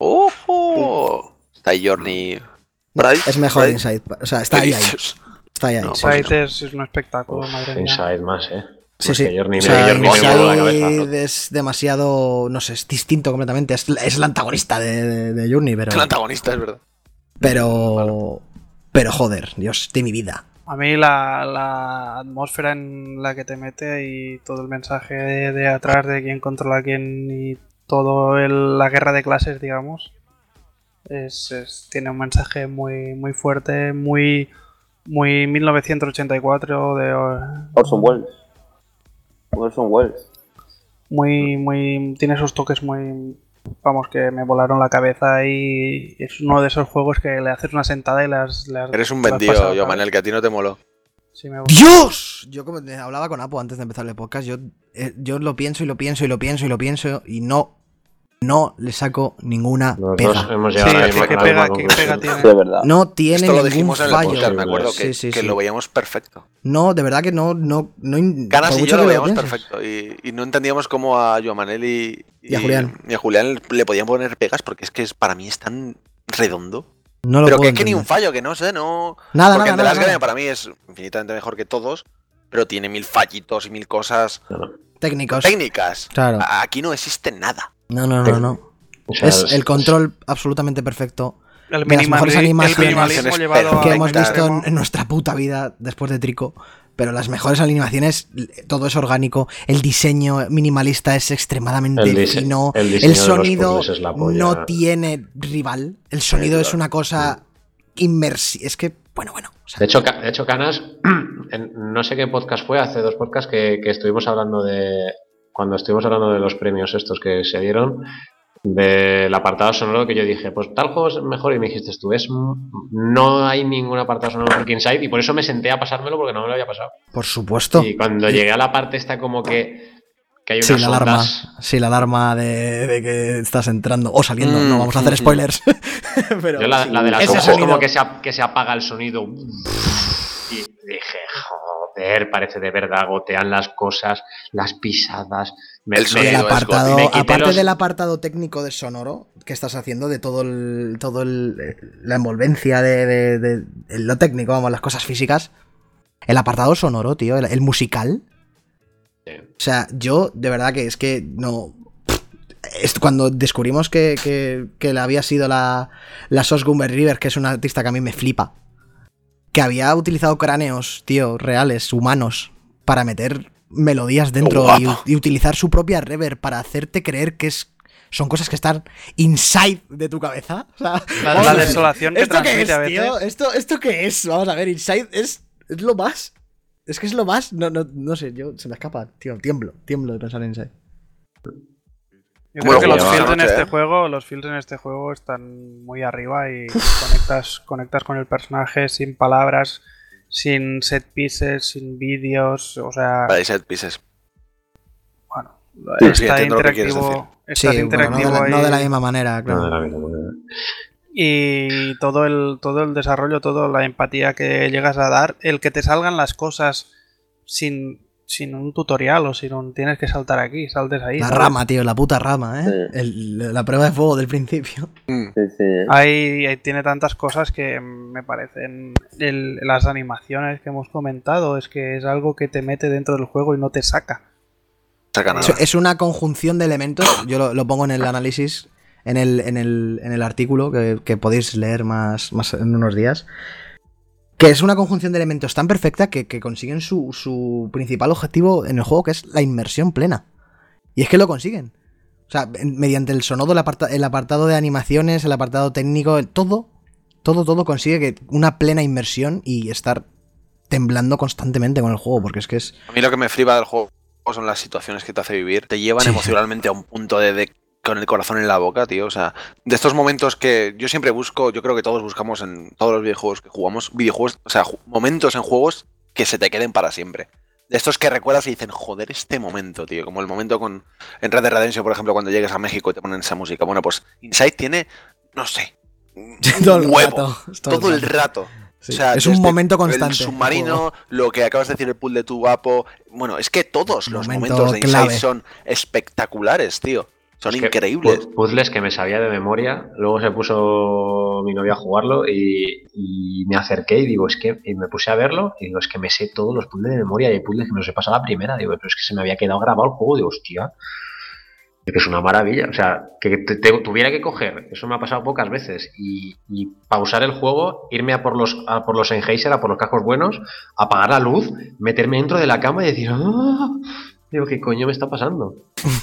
¡Ojo! Está ahí Journey. Por ahí, Es mejor por ahí. Inside. O sea, está ahí, ahí. dices? Está ahí, ahí. No, sí. Inside es, es un espectáculo, Uf, madre mía. Inside más, ¿eh? Sí, Más sí. que Journey, O mira, sea, Journey me voló la cabeza. Inside es demasiado, no sé, es distinto completamente. Es, es el antagonista de, de, de Journey, pero. Es el antagonista, es verdad. Pero. Pero joder, Dios de mi vida. A mí la, la atmósfera en la que te mete y todo el mensaje de, de atrás de quién controla a quién y todo el- la guerra de clases, digamos, es, es- tiene un mensaje muy muy fuerte, muy muy mil novecientos ochenta y cuatro de Orson Welles. Orson Welles. muy muy tiene esos toques muy, vamos, que me volaron la cabeza y es uno de esos juegos que le haces una sentada y las, las Eres un te las vendido, pasas, yo, ¿sabes? Manel, que a ti no te moló. Sí, me gusta. ¡Dios! Yo como te hablaba con Apo antes de empezar el podcast, yo, eh, yo lo pienso y lo pienso y lo pienso y lo pienso y no, no le saco ninguna Los pega. dos hemos Sí, llegado a la ¿qué, misma, qué a la pega, misma qué conclusión. pega tiene? Sí, es verdad. No tiene Esto lo ningún dijimos en el fallo. podcast, me acuerdo, que, Sí, sí, que sí. lo veíamos perfecto. No, de verdad que no, no, no. Canas por y mucho yo lo que veíamos pienses. perfecto. Y, y no entendíamos cómo a Joan Manel y, Y a Julián. y a Julián le podían poner pegas porque es que es, para mí es tan redondo. No lo Pero puedo que es que ni un entender. fallo, que no sé, no. Nada, porque nada, el de nada, las nada. Guardian para mí es infinitamente mejor que todos, pero tiene mil fallitos y mil cosas Técnicos. técnicas. Claro. A- Aquí no existe nada. No, no, no, no. O sea, Es el control absolutamente perfecto. El de las mejores minimali- el animaciones minimalismo llevado que a hemos extremo. visto en, en nuestra puta vida después de Trico. Pero las mejores animaciones, todo es orgánico, el diseño minimalista es extremadamente El dise- fino, el el, diseño de los sonido puzzles es la polla. no tiene rival, el sonido Sí, es claro. una cosa inmersiva, es que, bueno, bueno. O sea, De hecho, Ca- de hecho Canas, en- no sé qué podcast fue, hace dos podcasts que, que estuvimos hablando de. Cuando estuvimos hablando de los premios estos que se dieron, del apartado sonoro, que yo dije, pues tal juego es mejor, y me dijiste tú, es no hay ningún apartado sonoro mejor que Inside, y por eso me senté a pasármelo porque no me lo había pasado. por supuesto. Y cuando llegué a la parte esta como que, que hay Sí, unas la alarma, ondas. sí, la alarma de, de que estás entrando o saliendo, Mm, no vamos a hacer mm, spoilers. Pero Yo la, la de las ese ondas sonido. como que se, ap- que se apaga el sonido. Y dije, joder, parece de verdad, gotean las cosas, las pisadas. Me, El Y el sonido es apartado, me quité aparte los- del apartado técnico de sonoro que estás haciendo, de todo el, todo el, la envolvencia de, de- de- de lo técnico, vamos, las cosas físicas, el apartado sonoro, tío, el, el musical. Sí. O sea, yo de verdad que es que no. Es cuando descubrimos que, que, que la había sido la, la Sos Gumber River, que es una artista que a mí me flipa, que había utilizado cráneos, tío, reales, humanos, para meter melodías dentro Oh, y, u- y utilizar su propia reverb para hacerte creer que es son cosas que están inside de tu cabeza. O sea, La, vamos la a ver, desolación que ¿esto qué transmite es, a veces. tío? ¿Esto, ¿Esto qué es? Vamos a ver, inside es, es lo más. Es que es lo más. No, no, no sé, yo se me escapa, tío. Tiemblo, tiemblo de pensar en inside. Yo Bueno, creo que los jugamos fields en anoche, este ¿eh? juego, los fields en este juego están muy arriba y conectas, conectas con el personaje sin palabras, sin set pieces, sin vídeos, o sea, Para set pieces. bueno, Sí, está sí, entiendo lo que quieres interactivo, Sí, estás bueno, no, interactivo de la, no de la ahí. misma manera, claro. No, de la misma manera. Y todo el, todo el desarrollo, toda la empatía que llegas a dar, el que te salgan las cosas sin, sin un tutorial o sin un tienes que saltar aquí, saltes ahí. La ¿sabes? rama, tío, la puta rama, ¿eh? Sí. El- la prueba de fuego del principio. Mm. Sí, sí. Hay, hay- tiene tantas cosas que me parecen. El- las animaciones que hemos comentado, es que es algo que te mete dentro del juego y no te saca. Saca nada. Es, es una conjunción de elementos. Yo lo, lo pongo en el análisis, en el, en el, en el artículo que, que podéis leer más, más en unos días. Que es una conjunción de elementos tan perfecta que, que consiguen su, su principal objetivo en el juego, que es la inmersión plena. Y es que lo consiguen. O sea, en- mediante el sonoro, el, aparta- el apartado de animaciones, el apartado técnico, el- todo, todo, todo consigue que una plena inmersión y estar temblando constantemente con el juego, porque es que es... A mí lo que me flipa del juego son las situaciones que te hace vivir. Te llevan Sí. emocionalmente a un punto de, de- con el corazón en la boca, tío. O sea, de estos momentos que yo siempre busco, yo creo que todos buscamos en todos los videojuegos que jugamos, videojuegos, o sea, ju- momentos en juegos que se te queden para siempre. De estos que recuerdas y dicen, joder, este momento, tío. Como el momento con en Red Dead Redemption, por ejemplo, cuando llegues a México y te ponen esa música. Bueno, pues Inside tiene, no sé, un Todo el huevo. rato, Todo el rato. Sí, O sea, es un desde momento El constante. submarino, lo que acabas de decir, el pool de tu guapo. Bueno, es que todos los Momento momentos de Inside clave. son espectaculares, tío. Son Es que increíbles. pu- Puzzles que me sabía de memoria. Luego se puso mi novia a jugarlo y, y me acerqué y digo, es que y me puse a verlo y digo, es que me sé todos los puzzles de memoria y hay puzzles que me los he pasado a la primera. Digo, pero es que se me había quedado grabado el juego. Digo, hostia, que es una maravilla. O sea, que te- te- tuviera que coger, eso me ha pasado pocas veces, y, y pausar el juego, irme a por los a por los Sennheiser, a por los cascos buenos, apagar la luz, meterme dentro de la cama y decir, ¡ah! Digo, ¿qué coño me está pasando?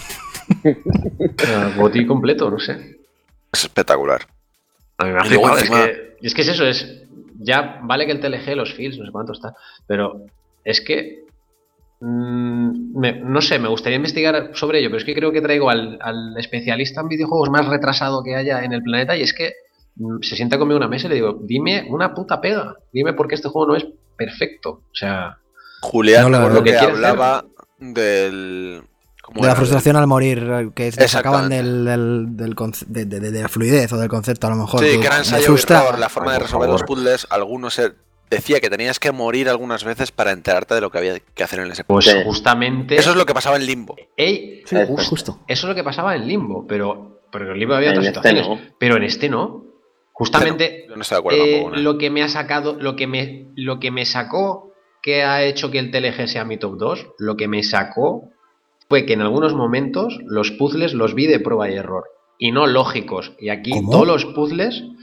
O sea, Goti completo, no sé. Es espectacular. A mí me ha Y luego flipado, es encima- que, y es que es eso, es. Ya vale que el T L G, los fields, no sé cuánto está, pero es que. mm, me- no sé, me gustaría investigar sobre ello, pero es que creo que traigo al, al especialista en videojuegos más retrasado que haya en el planeta y es que mm, se sienta conmigo a una mesa y le digo, dime una puta pega, dime por qué este juego no es perfecto. O sea, Julián, No, me lo- acuerdo lo que que quiere hablaba del. ¿cómo De la era? frustración al morir, que te sacaban Exactamente. del, del, del conce- de, de- de la fluidez o del concepto, a lo mejor. Sí, que que era me ensayo y frustra. error, la forma Ay, de por resolver los favor. puzzles. Algunos se- decía que tenías que morir algunas veces para enterarte de lo que había que hacer en ese pues puzzle. Sí. justamente. Eso es lo que pasaba en Limbo. Ey, Sí, Eso. justo. Eso es lo que pasaba en Limbo, pero, pero en Limbo había En otras este situaciones. no. Pero en este no. Justamente Yo no estoy de acuerdo eh, tampoco. ¿no? lo que me ha sacado, lo que me, lo que me sacó, que ha hecho que el T L G sea mi top dos, lo que me sacó fue que en algunos momentos los puzzles los vi de prueba y error. Y no lógicos. Y aquí ¿Cómo? todos los puzzles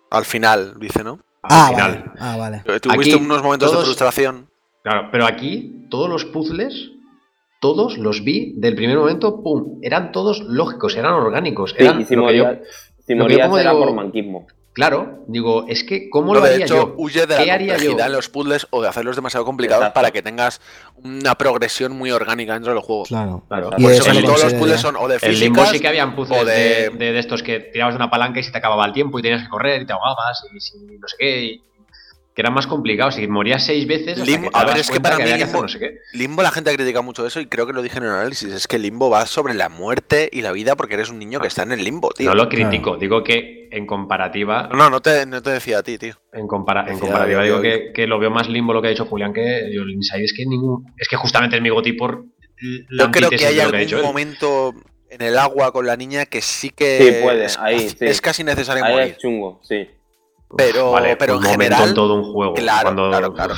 Al final, dice, ¿no? Ah, Al final. vale. Ah, vale. Tuviste Aquí unos momentos todos- de frustración. Claro, pero aquí todos los puzzles, todos los vi del primer momento, pum, eran todos lógicos, eran orgánicos. Sí, Eran y si lo que yo- morías, si lo que yo morías como era digo- por manquismo. Claro, digo, es que ¿cómo No, lo de haría hecho, yo? huye de ¿Qué la haría yo? complejidad en los puzzles o de hacerlos demasiado complicados Exacto. para que tengas una progresión muy orgánica dentro del juego. Claro. Claro. Y Por eso eso lo casi todos los consideraría. puzzles son o de En Limbo físicas sí que habían puzzles o de... de- De, de estos que tirabas de una palanca y se te acababa el tiempo y tenías que correr y te ahogabas y, si- no sé qué. y- que eran más complicados y morías seis veces hasta Limbo- que te a ver, dabas es que cuenta para mí había que hacer Limbo- no sé qué. Limbo la gente ha criticado mucho eso y creo que lo dije en el análisis. Es que Limbo va sobre la muerte y la vida porque eres un niño que está en el limbo, tío. No lo critico, digo que en comparativa... No, no, no te, no te decía a ti, tío. En, compara- en Decía, comparativa obvio, digo obvio. que, que lo veo más Limbo lo que ha dicho Julián que yo el Inside. Es que ningún... Es que justamente es mi goti por la Yo creo que antítesis hay de lo que ha dicho algún él. momento en el agua con la niña que sí que Sí, puede, es, ahí, sí. es casi necesario Ahí morir. es chungo, sí. Pero, Vale, pero un en momento general, en todo un juego. claro, cuando- claro, claro.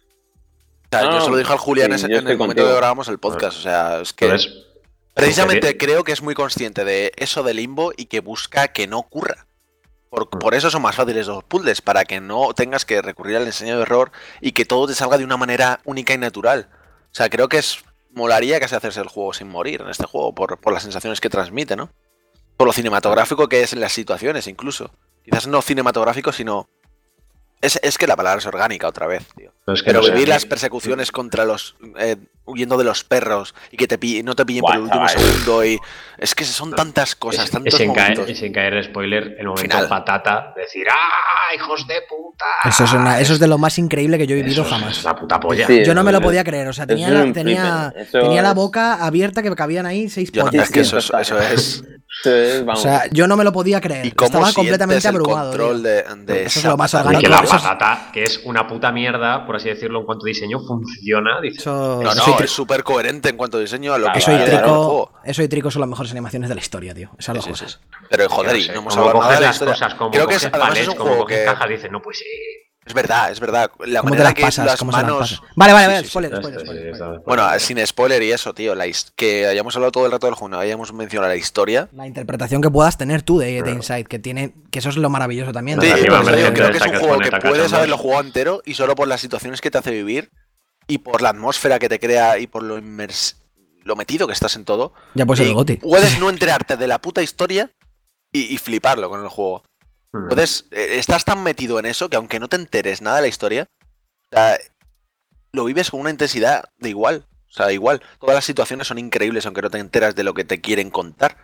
O sea, No, yo no, se lo dije al Julián sí, ese- yo en estoy el momento contigo. que grabamos el podcast. O sea, es que Entonces, precisamente sugerir- creo que es muy consciente de eso de Limbo y que busca que no ocurra. Por, por eso son más fáciles los puzzles, para que no tengas que recurrir al ensayo de error y que todo te salga de una manera única y natural. O sea, creo que es molaría casi hacerse el juego sin morir en este juego, por, por las sensaciones que transmite, ¿no? Por lo cinematográfico que es en las situaciones, incluso. Quizás no cinematográfico, sino... Es, es que la palabra es orgánica otra vez, tío. no, es que Pero no sé, vivir a mí- las persecuciones contra los... eh, huyendo de los perros y que te pi- no te pillen Buah, por el último chaval. segundo y... Es que son tantas cosas, es, tantos es sin caer, momentos. es sin caer spoiler, el momento Final. patata, decir ¡ah, hijos de puta! Eso es, una- eso es de lo más increíble que yo he vivido Eso es- jamás. Es la puta polla. Sí, Yo no me lo eso podía es- creer, o sea, eso tenía, es la, un tenía, flipper, eso tenía la es- boca abierta que cabían ahí seis Yo no- pollas. es que tío. eso es... Eso es Eso es, O vamos. sea, yo no me lo podía creer. y cómo Estaba sientes completamente el abrumado. control tío. de, de Eso es esa lo más patata. Y que orgánico. la Eso es- patata, que es una puta mierda, por así decirlo, en cuanto a diseño, funciona. Dice, Eso, No, eso no, y tri- es súper coherente en cuanto a diseño a lo que eso y Claro, quiere dar el Trico, juego. eso y Trico son las mejores animaciones de la historia, tío. Esas Sí, dos sí, cosas. sí. Pero joder, no y sé, no hemos como hablado nada coges de la las historia. cosas, como Creo que coges es, además palets, es un como juego coges que... cajas, dices, no, pues sí. Es verdad, es verdad. La ¿Cómo te manera las que pasas? las ¿Cómo se las manos... pasas? Vale, vale, Sí, vale. sí, sí. spoiler, Esto, spoiler, sí, spoiler, está- spoiler. Bueno, sin spoiler y eso, tío. La his- que hayamos hablado todo el rato del juego, no hayamos mencionado la historia. La interpretación que puedas tener tú de, de Claro. Inside, que tiene, que eso es lo maravilloso también. Sí, Narrativa por eso digo, emergente creo que es esta un que juego pone que Takachambos. puedes haberlo jugado entero y solo por las situaciones que te hace vivir y por la atmósfera que te crea y por lo inmers... lo metido que estás en todo. Ya pues el y goti. puedes no enterarte de la puta historia y, y fliparlo con el juego. Mm. Puedes, eh, estás tan metido en eso que aunque no te enteres nada de la historia, o sea, lo vives con una intensidad de igual. O sea, igual. Todas las situaciones son increíbles aunque no te enteras de lo que te quieren contar.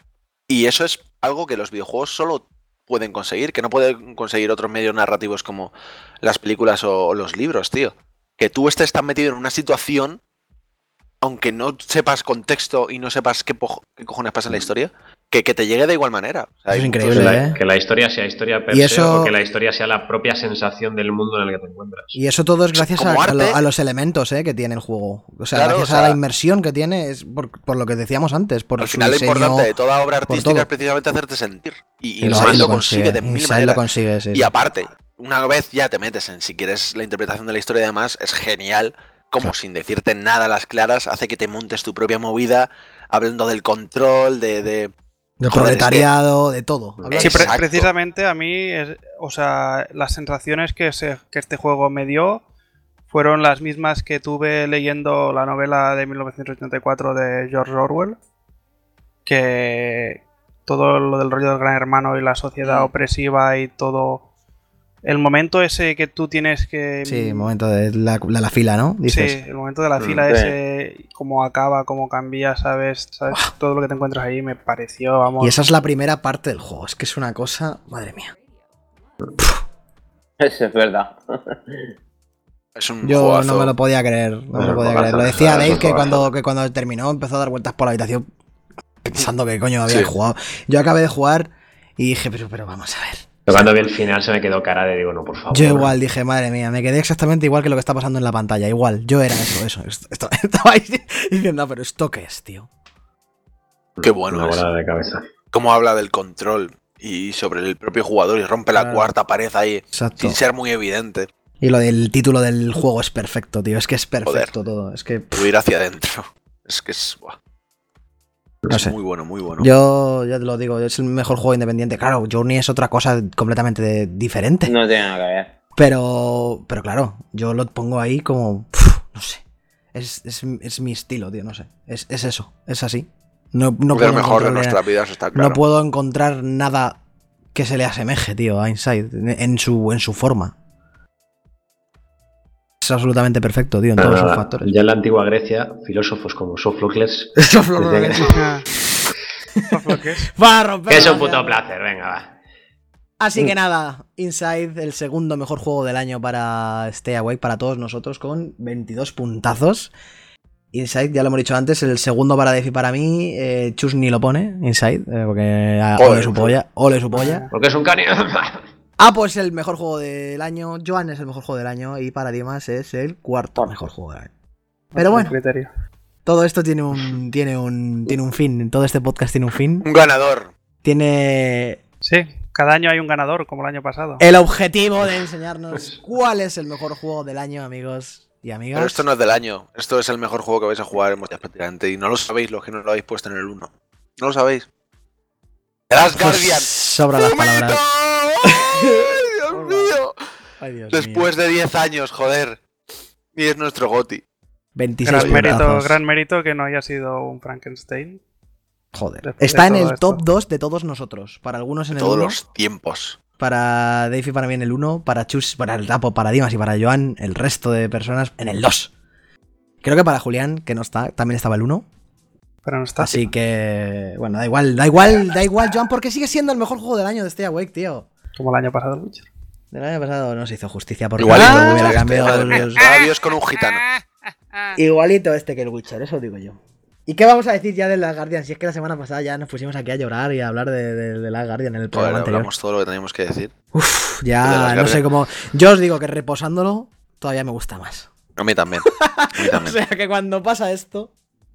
Y eso es algo que los videojuegos solo pueden conseguir, que no pueden conseguir otros medios narrativos como las películas o, o los libros, tío. Que tú estés tan metido en una situación, aunque no sepas contexto y no sepas qué, po- qué cojones pasa en la historia, que, que te llegue de igual manera. O sea, Eso es hay muchos- increíble, que, la, ¿eh? que la historia sea historia per Y se, eso- o que la historia sea la propia sensación del mundo en el que te encuentras. Y eso todo es gracias a, Como a lo- arte- a los elementos eh, que tiene el juego. O sea, Claro, gracias o sea- a la inmersión que tiene, es por, por lo que decíamos antes. Por Al su final lo diseño, importante de toda obra por artística todo. es precisamente hacerte sentir. Y, y y Inside y lo consigue de mil Inside lo maneras. consigue, sí, Y sí. aparte, una vez ya te metes en si quieres la interpretación de la historia y demás, es genial como sin decirte nada a las claras, hace que te montes tu propia movida, hablando del control, de... de... Del Joder, es que- proletariado, de todo. Habla Sí, de pre- Exacto. precisamente a mí, es- o sea, las sensaciones que, se- que este juego me dio fueron las mismas que tuve leyendo la novela de mil novecientos ochenta y cuatro de George Orwell, que todo lo del rollo del gran hermano y la sociedad Mm. opresiva y todo... El momento ese que tú tienes que... Sí, momento de la, de la fila, ¿no? Dices. Sí, el momento de la fila sí. ese, cómo acaba, cómo cambia, ¿sabes? ¿Sabes? Todo lo que te encuentras ahí me pareció, vamos... Y esa es la primera parte del juego. Es que es una cosa, madre mía. Eso es verdad. Es un Yo juegazo. no me lo podía creer. No me Bueno, lo podía juegazo, creer. Lo decía juegazo, Dave que jugazo. cuando, que cuando terminó empezó a dar vueltas por la habitación pensando que coño había Sí. jugado. Yo acabé de jugar y dije, pero, pero vamos a ver. Pero cuando vi el final se me quedó cara de digo, no, por favor. Yo igual dije, madre mía, me quedé exactamente igual que lo que está pasando en la pantalla. Igual, yo era eso, eso. Est- est- Estaba ahí diciendo, "No, pero ¿esto qué es, tío?" Qué bueno Una es. bola de cabeza. Cómo habla del control y sobre el propio jugador y rompe la Claro. cuarta pared ahí, Exacto. sin ser muy evidente. Y lo del título del juego es perfecto, tío. Es que es perfecto todo. Es que. pff, Ir hacia adentro. Es que es... buah. No es sé. muy bueno, muy bueno. Yo ya te lo digo, es el mejor juego independiente. Claro, Journey es otra cosa completamente de- diferente. No tiene nada que ver. Pero, pero claro, yo lo pongo ahí como, pf, no sé. Es, es, es mi estilo, tío, no sé. Es, es eso, es así. No, no es puedo lo mejor de encontrarle- nuestras vidas, está claro. No puedo encontrar nada que se le asemeje, tío, a Inside en, en su, en su forma. Es absolutamente perfecto, tío, en todos sus factores. Ya en la antigua Grecia, filósofos como Sófocles Ah. Lo que es. Va a romper que es la un puto llave. placer, venga, va. Así que nada, Inside, el segundo mejor juego del año para Stay Awake, para todos nosotros, con veintidós puntazos. Inside, ya lo hemos dicho antes, el segundo para Def y para mí. Eh, Chus ni lo pone, Inside, eh, porque ah, Joder, ole su polla, ole su polla. Porque es un cani. Ah, pues el mejor juego del año. Joan es el mejor juego del año y Paradigmas es el cuarto mejor juego del año. Pero bueno, Criterio. todo esto tiene un, tiene un, tiene un fin. Todo este podcast tiene un fin. Un ganador. Tiene Sí, cada año hay un ganador, como el año pasado. el objetivo de enseñarnos cuál es el mejor juego del año, amigos y amigas. Pero esto no es del año. Esto es el mejor juego que vais a jugar en vuestras prácticamente. Y no lo sabéis los que no lo habéis puesto en el uno. No lo sabéis. The Last Pues Guardian. sobra las palabras. ¡Dios mío! Ay, Dios mío. Después de diez años, joder. Y es nuestro GOTY. veintiséis Gran mérito, puntazos. gran mérito que no haya sido un Frankenstein. Joder. Después de Está en todo el esto. top dos de todos nosotros. Para algunos en el Todos uno. los tiempos. Para Dave y para mí en el uno, para Chus, para el Tapo, para Dimas y para Joan, el resto de personas en el dos. Creo que para Julián, que no está, también estaba el uno. Pero no está. Así que, bueno, da igual, da igual, da igual, Joan, porque sigue siendo el mejor juego del año de Stay Awake, tío. Como el año pasado el Witcher. Del año pasado no se hizo justicia porque Igualito. no hubiera cambiado Madre mía. los- Adiós con un gitano. Igualito este que el Witcher, eso digo yo. ¿Y qué vamos a decir ya de Last Guardian? Si es que la semana pasada ya nos pusimos aquí a llorar y a hablar de, de, de Last Guardian en el Joder, programa anterior. hablamos todo lo que teníamos que decir. Uf, de ya Last no sé Guardian. cómo. Yo os digo que reposándolo todavía me gusta más. A mí también. A mí O también. sea que cuando pasa esto,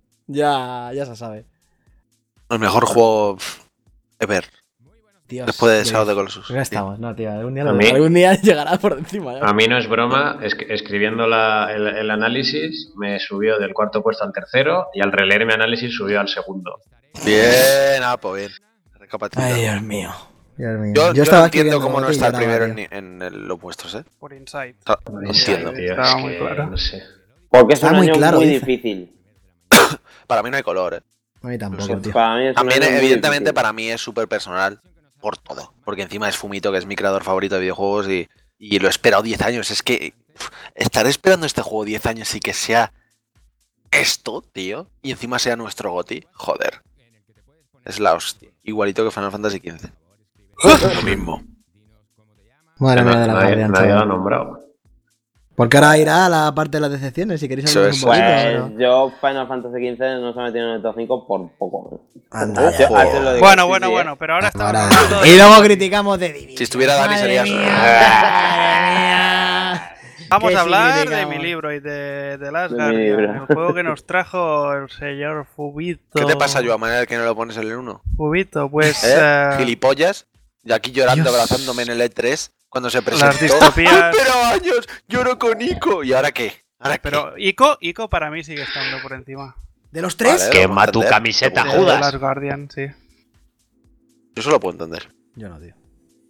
ya, ya se sabe. El mejor juego pff, ever. Dios, Después de Dios. Shadow of the Colossus. Ya estamos, no, tío. Algún día, A lo- mí- algún día llegará por encima. ya. A mí no es broma, es que escribiendo la- el, el análisis me subió del cuarto puesto al tercero y al releer mi análisis subió al segundo. Bien, Apo, bien. Recapitulando. Ay, Dios mío. Dios mío. Yo, yo estaba no entiendo escribiendo cómo no bote y está el lloraba, primero tío. en, en el- los puestos, ¿eh? Por Inside. O sea, no entiendo. Tío, Estaba es muy que, claro. No sé. Porque es Está un muy año claro, muy dice. difícil. Para mí no hay color, ¿eh? A mí tampoco, siento. tío. Para mí es un También, año muy evidentemente, difícil. para mí es súper personal por todo. Porque encima es Fumito, que es mi creador favorito de videojuegos y, y lo he esperado diez años. Es que uf, estar esperando este juego diez años y que sea esto, tío, y encima sea nuestro GOTY, joder. Es la hostia. Igualito que Final Fantasy quince. Lo mismo. Madre mía de la nadie, Guardian, nadie lo ha chaval. nombrado. Porque ahora irá a la parte de las decepciones, si queréis Eso hablar un es. poquito. Pues ¿no? yo Final Fantasy quince no se ha metido en el top cinco por poco. Anda, Yo- ya. así lo digo, Bueno, sí, bueno, sí, bueno, ¿eh? pero ahora estamos Ahora- hablando de- Y luego criticamos de Divinity. Si estuviera Dani Madre sería mía, eso. madre mía. Vamos ¿Qué a hablar de significamos? mi libro y de, de Last De mi Guardian, libro. el juego que nos trajo el señor Fubito. ¿Qué te pasa, Joan Manuel, que no lo pones en el uno? Fubito, pues ¿Eh? eh, Gilipollas. Y aquí llorando, Dios. abrazándome en el E tres cuando se presentó. las distopías. Pero años, lloro con Ico. ¿Y ahora qué? ¿Ahora qué? Pero Ico, Ico para mí sigue estando por encima. ¿De los tres? Vale. Quema lo tu puedo entender, camiseta, lo De puedo Judas. Last Guardian, sí. Yo eso lo puedo entender. Yo no, tío.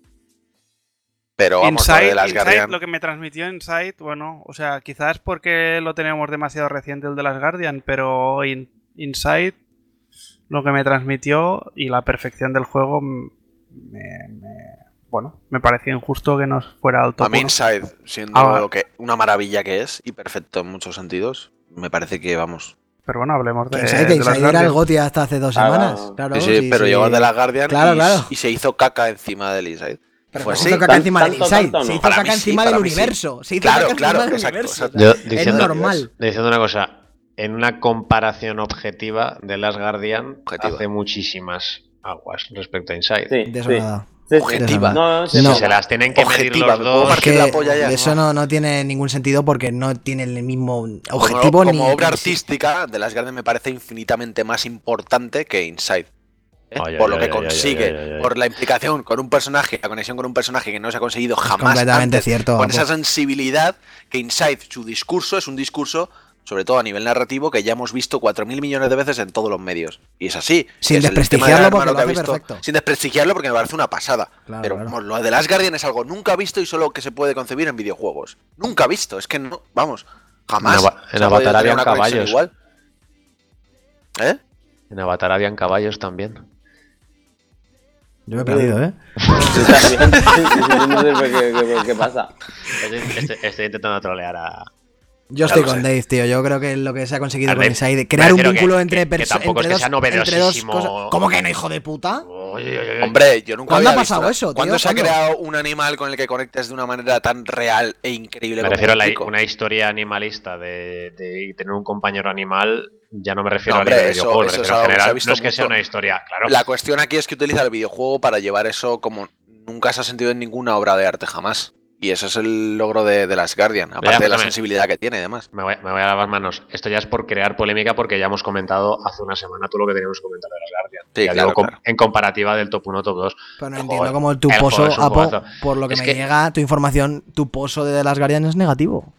Pero vamos a Inside, ver de las Inside, Guardian. lo que me transmitió Inside, bueno, o sea, quizás porque lo tenemos demasiado reciente el de las Guardian, pero In- Inside, lo que me transmitió y la perfección del juego, m- me, me- bueno, me pareció injusto que nos fuera al top A mí uno. Inside, siendo Ah, lo que una maravilla que es y perfecto en muchos sentidos, me parece que vamos. Pero bueno, hablemos de, Que Inside, que de las Inside era el Guardian. GOTY hasta hace dos Ah, semanas. claro. Claro, sí, sí, pero llegó de las Guardian Claro, y, claro. y se hizo caca encima del Inside. Pero Fue se así. hizo caca Tan- encima del tanto, Inside. tanto no. Se hizo Para caca mí sí, encima para del mí sí. universo. Se hizo Claro, caca claro, encima del exacto, universo. exacto. Yo Es diciendo, normal. diciendo una cosa, en una comparación objetiva de Last Guardian Objetiva. hace muchísimas aguas respecto a Inside. Sí, De eso sí. nada. Sí, sí. Objetiva. No, sí, No. sí. Se las tienen que medir Objetiva, los ¿me puedo dos. marcar Que la polla ya? eso no, no tiene ningún sentido porque no tiene el mismo Como- objetivo como, ni. obra ni- artística, The Last Guardian me parece infinitamente más importante que Inside. ¿eh? Ay, por ay, lo que ay, ay, consigue, ay, ay, ay. por la implicación con un personaje, la conexión con un personaje que no se ha conseguido jamás completamente antes, cierto, con Apo. esa sensibilidad que Inside, su discurso es un discurso sobre todo a nivel narrativo, que ya hemos visto cuatro mil millones de veces en todos los medios. Y es así. Sin es desprestigiarlo porque lo hace perfecto. Sin desprestigiarlo porque me parece una pasada. Claro, pero claro. lo de Last Guardian es algo nunca visto y solo que se puede concebir en videojuegos. Nunca visto. Es que no, vamos, jamás. En, Ava- en se ha podido Avatar tener habían una conexión caballos. igual. ¿Eh? En Avatar habían caballos también. Yo me he perdido, ¿eh? Yo también. No sé qué, qué- qué pasa. Estoy, estoy- estoy intentando trolear a. Yo Ya estoy lo con sé. Dave, tío. Yo creo que lo que se ha conseguido A con ver, Inside, me crear un refiero que- vínculo que- entre que personas. tampoco es entre que sea dos, entre dos novedosísimo. cosas. ¿Cómo que no, hijo de puta? Uy, uy, uy, uy. Hombre, yo nunca ¿Cuándo había ha pasado visto- eso, tío? ¿Cuándo se ha ¿Cuándo? creado un animal con el que conectes de una manera tan real e increíble Me como refiero a un la- pico? una historia animalista de, de tener un compañero animal. Ya no me refiero No, a nivel hombre, de eso- videojuego, me eso es refiero algo en que se ha general. visto No es que sea mucho. una historia, claro. La cuestión aquí es que utiliza el videojuego para llevar eso como nunca se ha sentido en ninguna obra de arte jamás. Y eso es el logro de, de Last Guardian, aparte Ya, de la escúchame. sensibilidad que tiene, además. Me voy, me voy a lavar manos. Esto ya es por crear polémica porque ya hemos comentado hace una semana todo lo que teníamos que comentar de las Guardian. Sí, Ya claro, digo, com- claro. en comparativa del top uno, top dos. Pero no Joder, entiendo cómo tu el pozo, juego es un Apo, juegazo. por lo que Es me que- llega, tu información, tu pozo de The Last Guardian es negativo.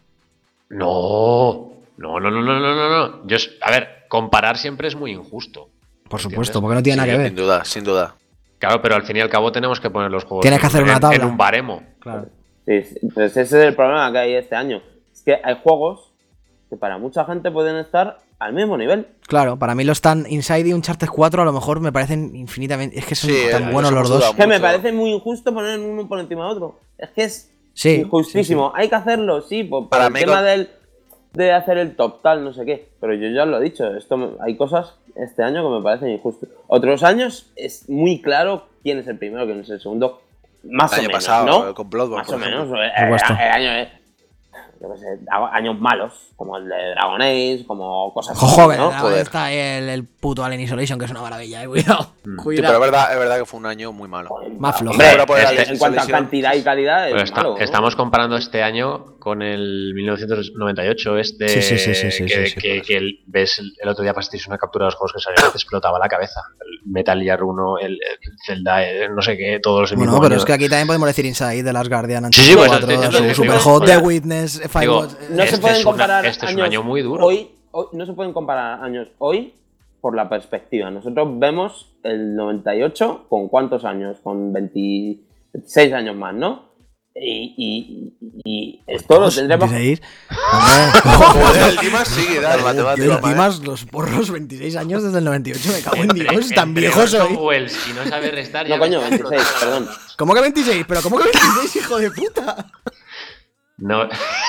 No, no, no, no, no, no, no, no. Yo, es- a ver, comparar siempre es muy injusto. Por ¿Entiendes? supuesto, porque no tiene nada que Sin ver. duda, sin duda. Claro, pero al fin y al cabo tenemos que poner los juegos Tienes que en- hacer una en- tabla. en un baremo. Claro. Sí, sí, pues ese es el problema que hay este año. Es que hay juegos que para mucha gente pueden estar al mismo nivel. Claro, para mí lo están Inside y Uncharted cuatro a lo mejor me parecen infinitamente. Es que son Sí, tan eh, buenos eso los hemos dos. dudado Es que me mucho. parece muy injusto poner uno por encima de otro. Es que es Sí, injustísimo. Hay que hacerlo, sí, por, por Para el mí tema con- del, de hacer el top tal, no sé qué. Pero yo ya lo he dicho, esto me- hay cosas este año que me parecen injustas. Otros años es muy claro quién es el primero, quién es el segundo. Más El o año menos, pasado, ¿no? eh, con Bloodborne, Más por o menos. ejemplo. El, Por supuesto. el año es, yo qué sé, años malos, como el de Dragon Age, como cosas Jojo, así, ¿no? ¿no? Joder. Está ahí el, el puto Alien Isolation, que es una maravilla, eh. Cuidado. Sí, Cuidado. pero es verdad, es verdad que fue un año muy malo. Más flojo. Hombre, Ahora por el este- Alien en cuanto a Isolation, cantidad y calidad, es Pero está- malo, ¿no? estamos comparando este año con el mil novecientos noventa y ocho, este Sí, sí, sí, sí, sí, que, sí, sí, que- por que el- ves el, el otro día pasasteis una captura de los juegos que salieron y te explotaba la cabeza. El Metal Gear uno, el, el Zelda, el no sé qué, todos los Bueno, mismo pero año. es que aquí también podemos decir Inside, The Last Guardian, Sí, sí, pues, cuatro, es lo que su digo. Superhot, Mira, The Witness, digo, Firewatch. No Este se pueden es una- comparar este es un años año muy duro. Hoy, hoy- no se pueden comparar años hoy por la perspectiva. Nosotros vemos el noventa y ocho con cuántos años, con veintiséis años más, ¿no? Y, y- y esto lo tendremos. veintiséis. Joder, el Dimas sigue, dale, Yo matemática, encima los porros veintiséis años desde el noventa y ocho, me cago en Entre- Dios, tan entre viejo soy. Orson Welles y no sabe restar. ya No, coño, ves. veintiséis, perdón. ¿Cómo que veintiséis? ¿Pero cómo que veintiséis, hijo de puta? No,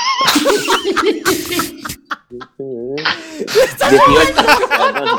dieciocho, perdón.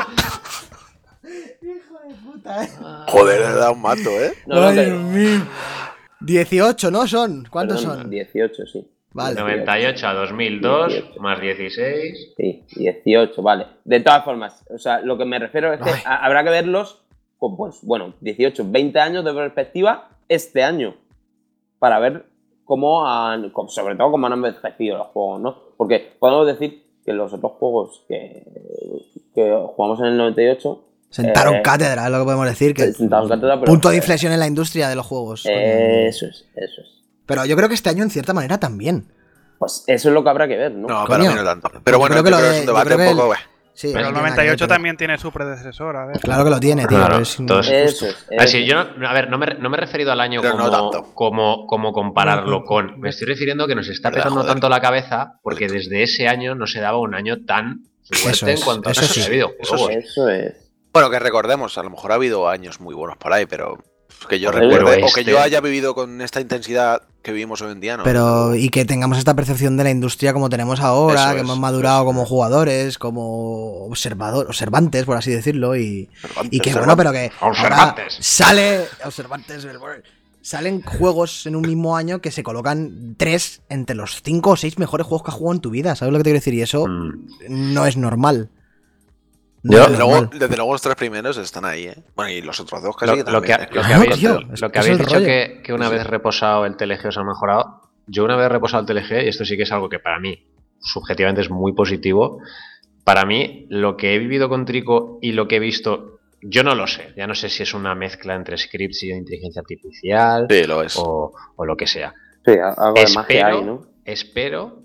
Joder, le da un mato, ¿eh? No, no, Ay, que- Dios mío. dieciocho, ¿no son? ¿Cuántos perdón, son? dieciocho, sí. Vale. noventa y ocho a dos mil dos dieciocho. más dieciséis. Sí, dieciocho, vale. De todas formas, o sea, lo que me refiero es que Ay. ha- habrá que verlos con, pues, bueno, dieciocho, veinte años de perspectiva este año para ver cómo han, com- sobre todo cómo han envejecido los juegos, ¿no? Porque podemos decir que los otros juegos que, que jugamos en el noventa y ocho Sentaron eh, cátedra, es lo que podemos decir. Que sentaron cátedra, pero- punto de inflexión en la industria de los juegos. eh, eso es, eso es. Pero yo creo que este año, en cierta manera, también. Pues eso es lo que habrá que ver, ¿no? No, Coño. para mí no tanto. Pero bueno, creo que yo lo creo que de- es un yo debate creo que un poco... el- eh, Sí, Pero no el tiene nada noventa y que ver, ocho pero- también tiene su predecesor, a ver. Claro que lo tiene, tío. Claro, es todos- Eso es. Ah, sí, eso yo es. no, a ver, no me, no me he referido al año Pero no como, tanto. como, como compararlo con. Me estoy refiriendo que nos está Verdad, petando joder. tanto la cabeza porque desde ese año no se daba un año tan fuerte Eso en es, cuanto a eso cosas sí, de videojuegos. Eso es. Bueno, que recordemos, a lo mejor ha habido años muy buenos por ahí, pero que yo Pero recuerde, o este- que yo haya vivido con esta intensidad que vivimos hoy en día, ¿no? Pero, y que tengamos esta percepción de la industria como tenemos ahora, Eso que es, hemos madurado eso como es. jugadores, como observador, observantes, por así decirlo, y, Cervantes, y que Cervantes. bueno, pero que ahora Observantes. sale, observantes, el word. Salen juegos en un mismo año que se colocan tres entre los cinco o seis mejores juegos que has jugado en tu vida, ¿sabes lo que te quiero decir? Y eso Mm. no es normal. No Yo- es Desde luego, normal. desde luego los tres primeros están ahí, ¿eh? Bueno, y los otros dos Lo, casi lo también, que, ¿eh? lo que Claro, habéis, tío, lo es- que es habéis el dicho rollo. que, que una Sí. vez reposado el T L G os ha mejorado, yo una vez reposado el T L G, y esto sí que es algo que para mí subjetivamente es muy positivo, para mí lo que he vivido con Trico y lo que he visto, yo no lo sé, ya no sé si es una mezcla entre scripts y inteligencia artificial Sí, lo es. o, o lo que sea. Sí, algo de magia Espero, ahí, ¿no? espero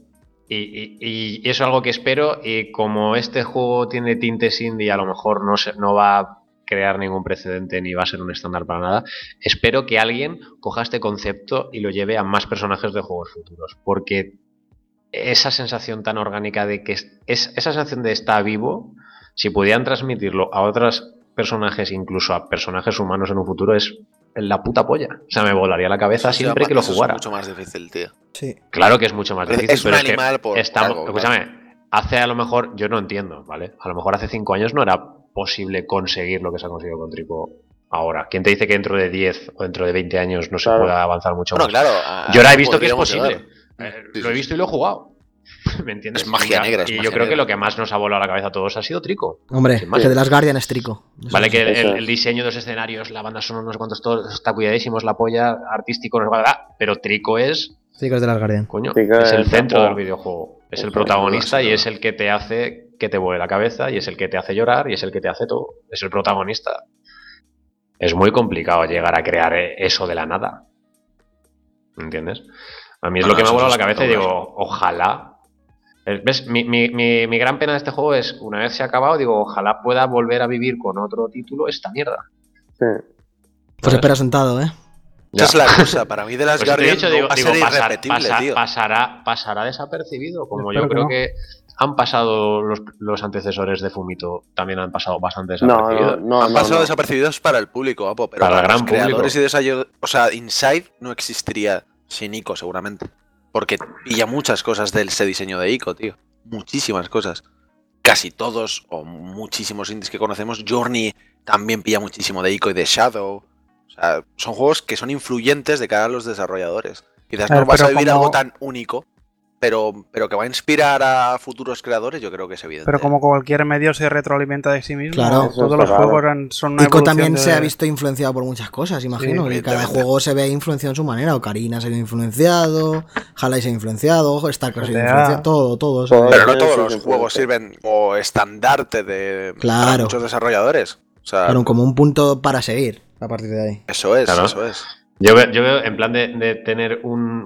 Y, y, y eso es algo que espero. Y como este juego tiene tintes indie, a lo mejor no, se, no va a crear ningún precedente ni va a ser un estándar para nada. Espero que alguien coja este concepto y lo lleve a más personajes de juegos futuros. Porque esa sensación tan orgánica de que es, es esa sensación de estar vivo, si pudieran transmitirlo a otros personajes, incluso a personajes humanos en un futuro, es la puta polla. O sea, me volaría la cabeza sí, siempre que lo jugara. Es mucho más difícil, tío. Sí. Claro que es mucho más difícil. Es un pero animal es que por estamos, algo, escúchame, claro. hace a lo mejor, yo no entiendo, ¿vale? A lo mejor hace cinco años no era posible conseguir lo que se ha conseguido con Trico ahora. ¿Quién te dice que dentro de diez o dentro de veinte años no se Claro. pueda avanzar mucho Bueno, más? claro. a- Yo ahora he visto que es podríamos posible. llegar. Eh, Sí, lo sí, he visto y lo he jugado. ¿Me entiendes? Es magia Y- negra, es Y magia yo creo que negra. lo que más nos ha volado a la cabeza a todos ha sido Trico. Hombre, Sin más. que de las Guardian es Trico. Eso Vale, sí. que el, Eso el- es. el diseño de los escenarios, la banda sonora, no sé cuántos, todo está cuidadísimo, es la polla, artístico, no sé cuál, ah, pero Trico es, Trico es de las Guardian. coño, Trico es el es centro el del juego. videojuego. Es Eso el es, protagonista sin y duda. es el que te hace que te vuele la cabeza y es el que te hace llorar y es el que te hace todo. Es el protagonista. Es muy complicado llegar a crear eso de la nada. ¿Entiendes? A mí es Bueno, lo que me ha eso volado la es cabeza y espectacular. digo, ojalá. Eh, ¿Ves? Mi, mi, mi, mi gran pena de este juego es, una vez se ha acabado, digo, ojalá pueda volver a vivir con otro título esta mierda. Sí. Pues espera sentado, ¿eh? Esa es la cosa. Para mí de las Pues te he Guardian dicho, no digo, va a digo, ser pasar- irrepetible, pasa- tío. pasará, pasará desapercibido, como Espero yo que creo no. que han pasado los, los antecesores de Fumito, también han pasado bastante No, no, desapercibidos. no. Han no, pasado no. desapercibidos para el público, guapo, pero Para para, el los gran creadores público. y desarrolladores. O sea, Inside no existiría sin Ico, seguramente. Porque pilla muchas cosas de ese diseño de Ico, tío. Muchísimas cosas. Casi todos, o muchísimos indies que conocemos. Journey también pilla muchísimo de Ico y de Shadow. O sea, son juegos que son influyentes de cara a los desarrolladores. Quizás A ver, no vas a pero vivir como- algo tan único, pero, pero que va a inspirar a futuros creadores, yo creo que es evidente. Pero como cualquier medio se retroalimenta de sí mismo, Claro. Eso todos está los claro. juegos eran- son una Ico evolución también de- se ha visto influenciado por muchas cosas, imagino. Sí, y cada evidentemente. juego se ve influenciado en su manera. Ocarina se ve influenciado, Half-Life se ha influenciado, StarCraft se ha G T A. influenciado, todo, todo. Todo. Pero no Tiene todos sus los juegos influencias. sirven como estandarte de para Claro. muchos desarrolladores. O sea, Claro, como un punto para seguir a partir de ahí. eso es, Claro. eso es. Yo veo, yo veo en plan de, de tener un,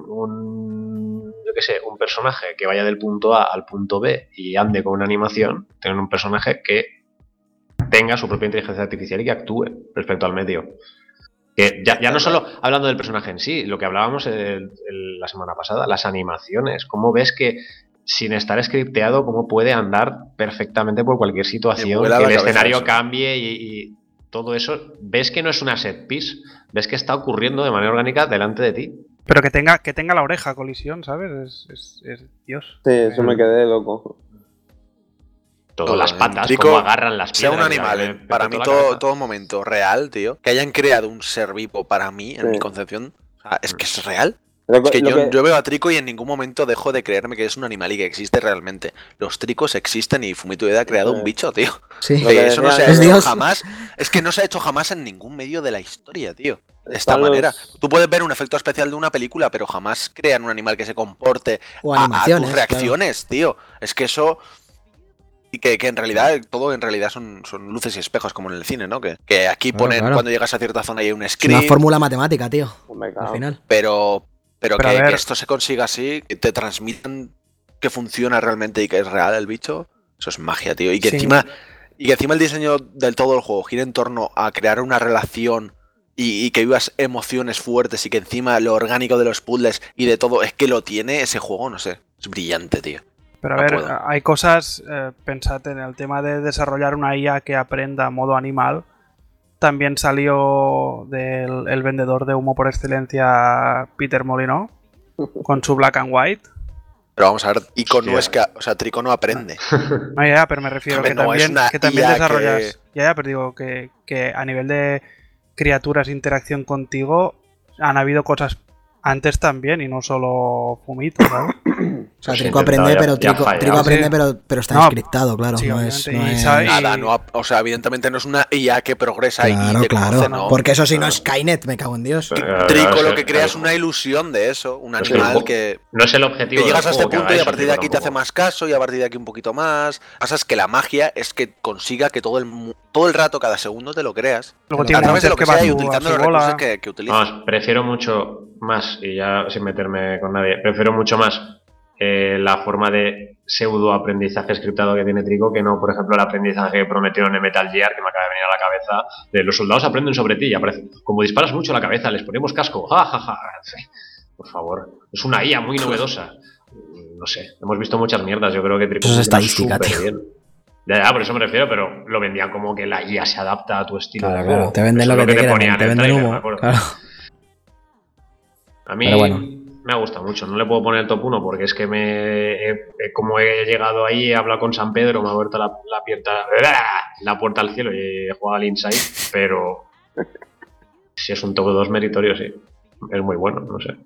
un, yo qué sé, un personaje que vaya del punto A al punto B y ande con una animación, tener un personaje que tenga su propia inteligencia artificial y que actúe respecto al medio. Que ya, ya no solo hablando del personaje en sí, lo que hablábamos el- el- la semana pasada, las animaciones, cómo ves que sin estar scripteado, cómo puede andar perfectamente por cualquier situación, vuela que la el cabeza escenario eso. cambie y, y todo eso, ves que no es una set piece, ves que está ocurriendo de manera orgánica delante de ti. Pero que tenga, que tenga la oreja colisión, ¿sabes? Es, es, es Dios. Sí, eso me quedé loco. Todo, Todo, las en patas, Trico, cómo agarran las Sea piedras. un y la- animal, me eh, para petó mí la todo, cabeza. todo momento real, tío. Que hayan creado un ser vivo para mí, en Sí. mi concepción. O sea, es que es real. Lo Es que lo yo, que- yo veo a Trico y en ningún momento dejo de creerme que es un animal y que existe realmente. Los Tricos existen y Fumito Ueda ha creado un bicho, tío. Sí. Lo Que que eso no decía se ha es hecho Dios. jamás. Es que no se ha hecho jamás en ningún medio de la historia, tío. De esta Están los- manera. Tú puedes ver un efecto especial de una película, pero jamás crean un animal que se comporte O a- a, animaciones, tus reacciones, tío. Es que eso. Y que, que en realidad, todo en realidad son, son luces y espejos, como en el cine, ¿no? Que, que aquí Claro, ponen, claro. cuando llegas a cierta zona y hay un Es screen. una fórmula matemática, tío. Hombre, Al claro. final. Pero, pero, Pero a que, ver. que esto se consiga así, que te transmitan que funciona realmente y que es real el bicho, eso es magia, tío. Y que Sí. encima, y que encima el diseño del todo el juego gira en torno a crear una relación y, y que vivas emociones fuertes y que encima lo orgánico de los puzzles y de todo es que lo tiene ese juego, no sé. Es brillante, tío. Pero a No ver, puedo. hay cosas, eh, pensad en el tema de desarrollar una I A que aprenda modo animal. También salió del el vendedor de humo por excelencia, Peter Molyneux, con su Black and White. Pero vamos a ver, Ico no Hostia. es que, o sea, Trico no aprende. No, ya, ya, pero me refiero Hombre, que no, es también, una que también I A desarrollas. que- Ya, ya, pero digo que, que a nivel de criaturas, interacción contigo, han habido cosas antes también y no solo Fumito, ¿sabes? O sea, Pues Trico intentado, aprende, ya- pero ya Trico, falla. Trico aprende, Sí. pero, pero está No, encriptado, claro. sí, no es, obviamente, no y es- sabe- Nada, no, ha- o sea, evidentemente no es una I A que progresa Claro, y te claro. conoce, ¿no? Porque eso si no es Skynet, me cago en Dios. Pero- Trico Claro, lo sí, que crea es claro. una ilusión de eso, un Pues animal el ju- que, No es el objetivo. que del llegas a este juego que punto haga y a eso, partir de Trico, aquí te hace tampoco. más caso y a partir de aquí un poquito más. Pasa es que la magia es que consiga que todo el mu- todo el rato, cada segundo te lo creas. Luego A tiene A través de muchos lo que que va a sea y su, a utilizando su los recursos bola. que, que utiliza. Vamos, prefiero mucho más, y ya sin meterme con nadie, prefiero mucho más eh, la forma de pseudo aprendizaje scriptado que tiene Trico, que no, por ejemplo, el aprendizaje que prometieron en Metal Gear, que me acaba de venir a la cabeza, de los soldados aprenden sobre ti y aparece, como disparas mucho a la cabeza, les ponemos casco, ja, ja, ja. Por favor, es una I A muy novedosa. No sé, hemos visto muchas mierdas, yo creo que Trico Eso es funciona estadística, tío. superbién. Ya, ya, por eso me refiero, pero lo vendían como que la I A se adapta a tu estilo Claro, de juego. claro, te venden Eso lo es que te quieren, ponían te en el venden tráiler, humo. me acuerdo. Claro. A mí Pero bueno. me ha gustado mucho, no le puedo poner el top uno porque es que me he- como he llegado ahí, he hablado con San Pedro, me ha abierto la, la, puerta, la puerta al cielo y he jugado al Inside, pero si es un top dos meritorio, sí. Es muy bueno, no sé.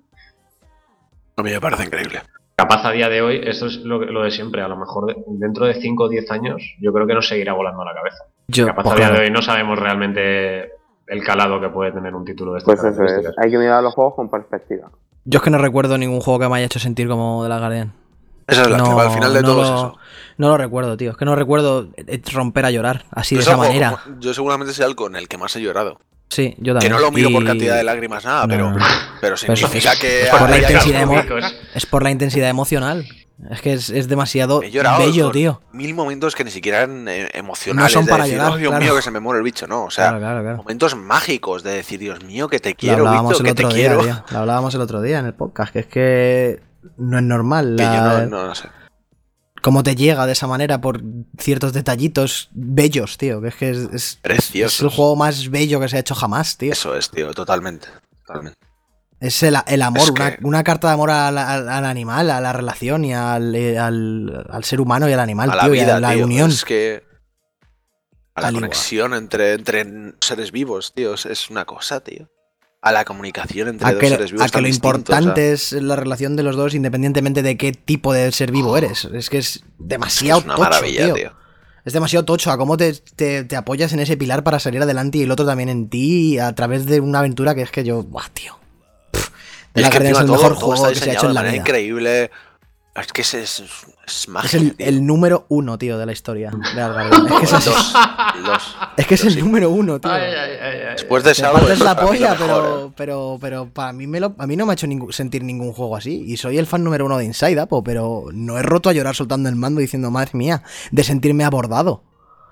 A mí me parece increíble. Capaz a día de hoy, esto es lo, lo de siempre, a lo mejor de- dentro de cinco o diez años, yo creo que nos seguirá volando a la cabeza. Yo, Capaz pues a día claro. de hoy no sabemos realmente el calado que puede tener un título de estas Pues eso es, características. hay que mirar los juegos con perspectiva. Yo es que no recuerdo ningún juego que me haya hecho sentir como The Last Guardian. Esa es la No, clave, al final de no todo es lo, eso. no lo recuerdo, tío. Es que no recuerdo eh, romper a llorar así de Es esa algo manera. como- yo seguramente sea el con el que más he llorado. Sí, yo Que también. no lo miro por Y- cantidad de lágrimas, nada, No, pero, no, no. pero Pero significa es- que... es por la haya- intensidad emo- Cómicos. Es por la intensidad emocional. Es que es, es demasiado He llorado bello, con tío. mil momentos que ni siquiera eran eh, emocionales. No son de para decir, llorar, "Oh, Dios claro. mío, que se me muere el bicho", no. O sea, Claro, claro, claro. momentos mágicos de decir, Dios mío, que te Lo quiero, hablábamos Víctor, el que te otro día, quiero. tío. Lo hablábamos el otro día en el podcast, que es que no es normal. Que yo la- no, no, no sé. Cómo te llega de esa manera por ciertos detallitos bellos, tío. Que es que es, es, Preciosos. es el juego más bello que se ha hecho jamás, tío. Eso es, tío, totalmente. totalmente. Es el, el amor, Es una, que- una carta de amor al, al- al animal, a la relación y al, eh, al, al ser humano y al animal, A la tío, y vida, a la tío. unión. Es que... A la Al igual. conexión entre, entre seres vivos, tío. Es, es una cosa, tío. A la comunicación entre A dos que, seres vivos a que tan lo distintos, importante o es la relación de los dos independientemente de qué tipo de ser vivo eres. Es que es sea, demasiado es una tocho, maravilla, tío. tío. Es demasiado tocho a cómo te, te- te apoyas en ese pilar para salir adelante y el otro también en ti a través de una aventura que es que yo... ¡Buah, tío! Pff, The Y es Last que Guardian es encima el todo- mejor todo juego está que se ha diseñado hecho en de la manera vida. increíble. Es que es, es, es Es magia, el, tío. el número uno, tío, de la historia de Last Guardian. Es que es, así. Los- los- Es que es el número uno, tío. Ay, ay, ay, ay. Después de Te Shadow partes es la para mí lo polla, mejor, pero, eh. pero, pero para mí, me lo, a mí no me ha hecho ningún- sentir ningún juego así. Y soy el fan número uno de Inside Up, pero no he roto a llorar soltando el mando diciendo, madre mía, de sentirme abordado.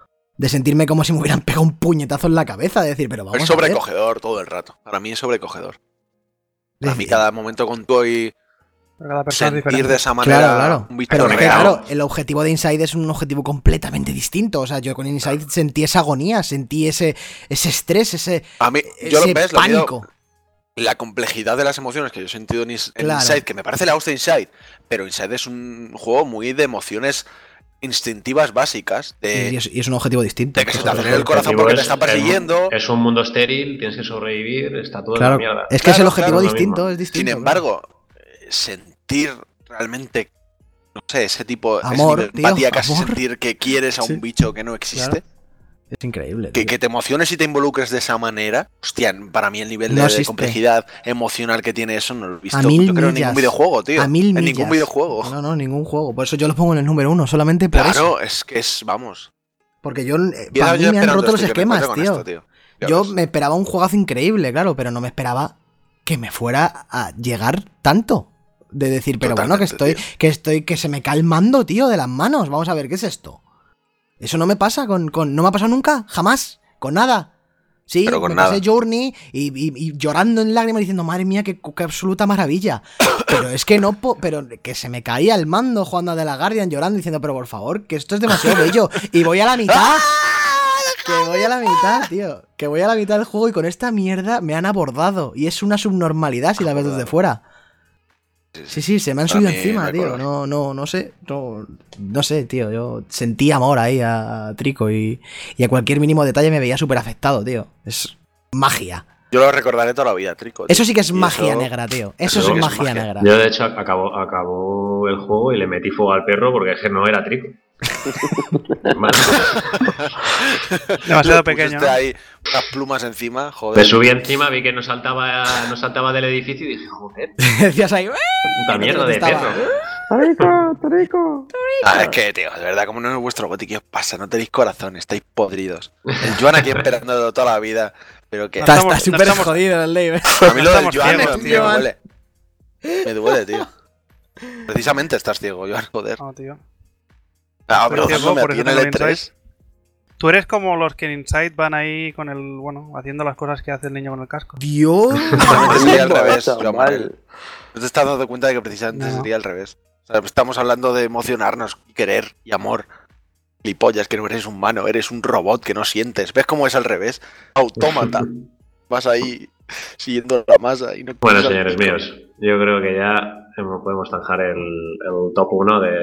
De sentirme como si me hubieran pegado un puñetazo en la cabeza. De decir, pero vamos Es a ver. sobrecogedor todo el rato. Para mí es sobrecogedor. Para mí Decir, cada momento con tú y Cada persona es sentir diferente. de esa manera Claro, claro. un bicho Pero es que, real. claro, el objetivo de Inside es un objetivo completamente distinto. O sea, yo con Inside sentí esa agonía, sentí ese, ese estrés, ese, A mí, yo ese lo ves, lo mido- pánico. la complejidad de las emociones que yo he sentido en, Is- en Claro. Inside, que me parece la hostia Inside, pero Inside es un juego muy de emociones instintivas básicas, de, Y es, y es un objetivo distinto. de que se te Joder. acelera el corazón objetivo porque te es- está persiguiendo. Es un mundo estéril, tienes que sobrevivir, está todo Claro, en la mierda. es que es el Claro, objetivo claro, lo distinto, mismo. es distinto. Sin claro. embargo, eh, sentir realmente, no sé, ese tipo ese Amor, nivel de tío, empatía, casi amor. sentir que quieres a un Sí. bicho que no existe. Claro. Es increíble. Que, tío. que te emociones y te involucres de esa manera. Hostia, para mí el nivel No de, de existe. complejidad emocional que tiene eso no lo he visto, A mil yo creo, en millas. ningún videojuego, tío. A mil en millas. ningún videojuego. No, no, ningún juego. Por eso yo lo pongo en el número uno, solamente por eso. Claro, es que es, vamos. Porque yo, eh, diez para años mí me han esperando roto los esto y que me esquemas, encuentro tío. con esto, tío. Ya Yo ves. me esperaba un juegazo increíble, claro, pero no me esperaba que me fuera a llegar tanto. De decir, pero bueno, que Totalmente, estoy, tío. que estoy, que se me cae el mando, tío, de las manos. Vamos a ver, ¿qué es esto? Eso no me pasa con, con no me ha pasado nunca, jamás, con nada. Sí, Pero con me nada. pasé Journey y, y- y llorando en lágrimas diciendo, madre mía, qué, qué absoluta maravilla. Pero es que no, po- pero que se me caía el mando jugando a The Last Guardian llorando diciendo, pero por favor, que esto es demasiado bello. Y voy a la mitad. Que voy a la mitad, tío. Que voy a la mitad del juego y con esta mierda me han abordado. Y es una subnormalidad si la ves desde fuera. Sí, sí, se me han Para subido mí encima, me tío. acuerdo. No, no, no sé. No, no sé, tío. Yo sentí amor ahí a Trico y, y a cualquier mínimo detalle me veía súper afectado, tío. Es magia. Yo lo recordaré toda la vida, Trico. tío. Eso sí que es Y magia eso- negra, tío. Eso, eso es sí que es magia, magia. negra. Yo, de hecho, acabó, acabó el juego y le metí fuego al perro porque es que no era Trico. Vale. Demasiado Le pequeño. pusiste ¿no? ahí unas plumas encima, Me joder. subí encima, vi que no saltaba, no saltaba del edificio y dije, joder, Decías ahí, "¡Eh!". puta mierda de Estaba- perro. ¡Trico, Trico! Ah, es que, tío, de verdad, como no es vuestro goti, ¿qué os pasa? No tenéis corazón, estáis podridos. El Joan aquí esperándolo toda la vida, pero que... Está estamos- está súper estamos- jodido el Dave. A mí lo del estamos Joan me, ciegos, me tío. duele. Me duele, tío. Precisamente estás ciego, Joan, joder. No, tío. Ah, Estoy ciego, abrazándome por a ti eso en tengo el el E tres. Tú eres como los que en Inside van ahí con el, bueno, haciendo las cosas que hace el niño con el casco. Dios. Precisamente sería al revés, Chaval. Joan Manuel. ¿No te estás dando cuenta de que precisamente No. sería al revés? O sea, estamos hablando de emocionarnos, querer y amor. Lipollas, que no eres humano, eres un robot que no sientes. ¿Ves cómo es al revés? Autómata. Vas ahí siguiendo la masa y no Bueno, quieres al señores micro. míos, yo creo que ya hemos- podemos zanjar el, el top uno de,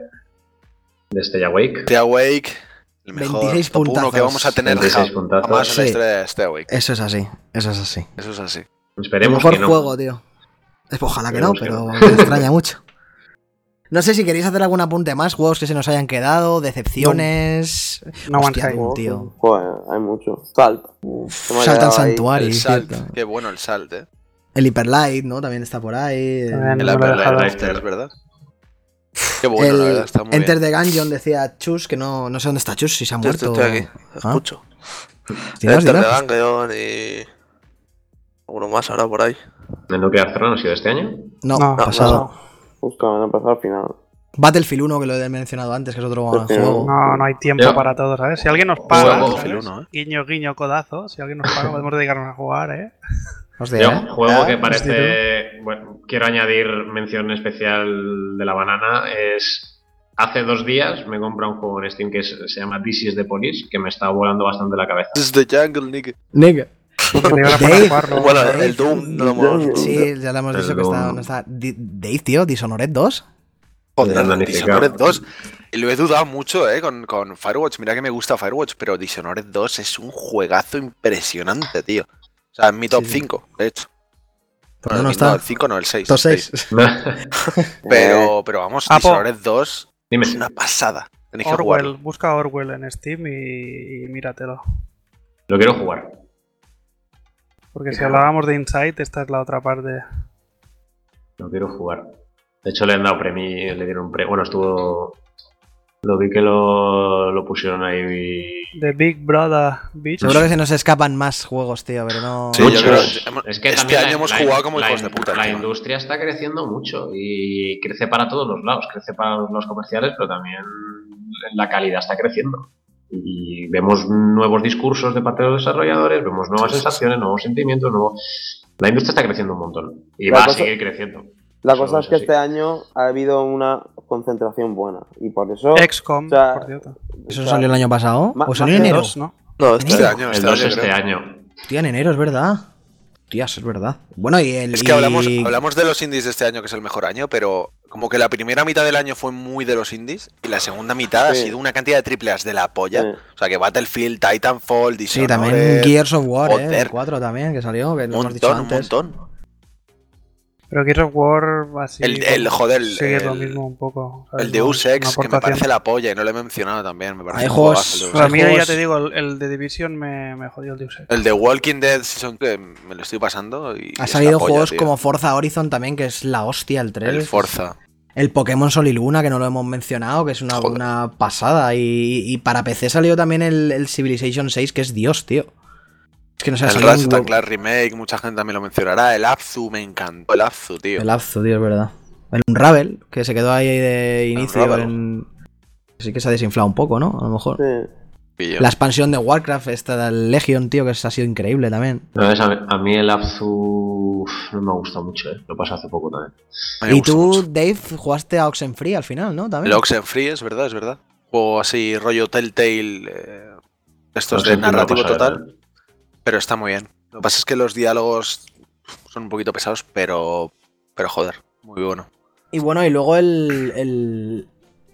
de Stay Awake. Stay Awake, el mejor veintiséis top uno que puntazos. vamos a tener veintiséis ja- puntazos. jamás en la Sí. historia de Stay Awake. Eso es así, eso es así. Eso es así. El Esperemos mejor que no. juego, tío. Es- Ojalá que no, Esperemos que pero me extraña mucho. No sé si queréis hacer algún apunte más, juegos que se nos hayan quedado, decepciones. No Hostia, Man's Sky. tío. Joder, hay mucho. Salt. Se me ha Saltan quedado ahí. Sanctuary, El Salt, cierto. qué bueno el Salt, eh. El Hyper Light, ¿no? También está por ahí. También. El No me lo he Upper dejado. Light, es verdad. Qué bueno, la el verdad, está muy Enter bien. the Gungeon decía Chus, que no, no sé dónde está Chus, si se ha Yo muerto. estoy aquí, Ah, escucho. dinos, Enter dinos. the Gungeon y... Uno más ahora por ahí. ¿El Nuclear Throne ha sido este año? No, No, pasado. Justo, me han empezado al final. Battlefield uno, que lo he mencionado antes, que es otro buen Prefiero- juego. No, no hay tiempo Yo- para todos, ¿sabes? Si alguien nos paga, Juego, ¿sabes? uno, ¿eh? Guiño, guiño, codazo. Si alguien nos paga, podemos dedicarnos a jugar, ¿eh? Hostia, Yo, ¿eh? juego que Ah, parece... Bueno, quiero añadir mención especial de la banana. Es... Hace dos días me compré un juego en Steam que es- se llama This is the Police, que me está volando bastante la cabeza. This is the jungle, nigga. Nigga. Que te iban a poner Dave. a jugarlo. Bueno, Dave. el Doom no lo hemos... Sí, ya le hemos dicho que está, Perdón. no está. Di- Dave, tío, Dishonored dos. Joder, Magnificado. Dishonored dos. Y lo he dudado mucho, eh, con, con Firewatch. Mira que me gusta Firewatch, pero Dishonored dos es un juegazo impresionante, tío. O sea, en mi top Sí, sí. cinco, de hecho. Pero Bueno, no el- está. No, el cinco no, el seis. Top el seis. seis. Pero, pero vamos, Apo. Dishonored dos Dime. es una pasada. Tenéis que Orwell, jugarlo. busca Orwell en Steam y, y míratelo. Lo quiero jugar. Porque si hablábamos de Insight, esta es la otra parte. Lo quiero jugar. De hecho, le han dado premio, le dieron premio. Bueno, estuvo. Lo vi que lo, lo pusieron ahí. The Big Brother Beach. Seguro que se nos escapan más juegos, tío, pero no. Sí, yo Muchos. creo que hemos- Es que este también año la- hemos la- jugado como la- hijos de puta. La tío. industria está creciendo mucho y crece para todos los lados. Crece para los lados comerciales, pero también la calidad está creciendo. Y vemos nuevos discursos de parte de los desarrolladores, vemos nuevas sensaciones, nuevos sentimientos, nuevo... La industria está creciendo un montón y La va cosa- a seguir creciendo. La Eso cosa es que así. este año ha habido una concentración buena. Y por eso. X COM, o sea, por cierto. ¿Eso o sea, sale el año pasado? Ma- ¿O salió en más de enero? Dos, ¿no? No, este Enero. año, El este dos año, este creo. año. Hostia, en enero, es verdad. Tías, es verdad. Bueno, y el. Es que y- hablamos, hablamos de los indies de este año, que es el mejor año, pero como que la primera mitad del año fue muy de los indies y la segunda mitad ha Sí. sido una cantidad de triples de la polla. Sí. O sea, que Battlefield, Titanfall, Sí, Dishonored... también Gears of War, ¿eh? joder. El cuatro también, que salió, que Un lo hemos dicho montón, un antes. montón. Pero Gears of War así. El- el, joder, sigue lo el- mismo un poco. ¿sabes? El Deus Una Ex, que me aportación. parece la polla y no lo he mencionado también. Me parece Hay un juegos- juegazo el Deus Pues a Ex. mí Hay ya juegos- te digo, el, el de Division me, me jodió el Deus Ex. El de Walking Dead Season que me lo estoy pasando y Ha es salido la polla, juegos tío. como Forza Horizon también, que es la hostia, el tres. El Forza. El Pokémon Sol y Luna, que no lo hemos mencionado, que es una, Joder. una pasada. Y, y para P C salió también el, el Civilization seis, que es Dios, tío. Es que no sé, El salió un Ratchet huevo- and Clank Remake, mucha gente también lo mencionará. El Abzu, me encantó el Abzu, tío. El Abzu, tío, es verdad. El Unravel, que se quedó ahí de inicio Unravel. en... Sí que se ha desinflado un poco, ¿no? A lo mejor. Sí. Pillo. La expansión de Warcraft, esta del Legion, tío, que ha sido increíble también. No, esa- a mí el Abzu uf, no me gusta mucho, ¿eh? Lo pasé hace poco también. Me Y gusta tú, mucho. Dave, jugaste a Oxenfree al final, ¿no? También. El Oxenfree, es verdad, es verdad. Juego así, rollo Telltale, eh, estos de Oxenfree me lo narrativo paso a ver, total, pero está muy bien. Lo que pasa es que los diálogos son un poquito pesados, pero, pero joder, muy bueno. Y bueno, y luego el, el,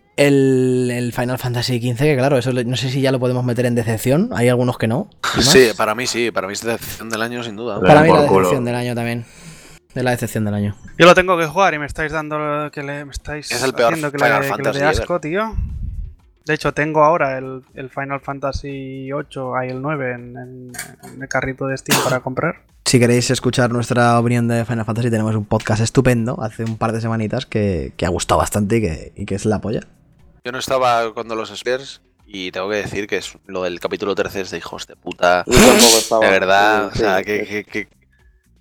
el, el Final Fantasy quince, que claro, eso le- no sé si ya lo podemos meter en decepción. Hay algunos que no. ¿Y más? Sí, para mí sí, para mí es decepción del año sin duda. Le Para dan mí la por culo. decepción del año también. Es la decepción del año. Yo lo tengo que jugar y me estáis dando que le me estáis Es el peor haciendo que, Final le, que le Fantasy dé ever. asco, tío. De hecho, tengo ahora el, el Final Fantasy ocho, hay el nueve en, en- en el carrito de Steam para comprar. Si queréis escuchar nuestra opinión de Final Fantasy, tenemos un podcast estupendo hace un par de semanitas que, que ha gustado bastante y que, y que es la polla. Yo no estaba cuando los Spears y tengo que decir que es lo del capítulo trece es de hijos de puta. Yo tampoco estaba. De verdad, Sí, o sea, sí, que, sí. que- que-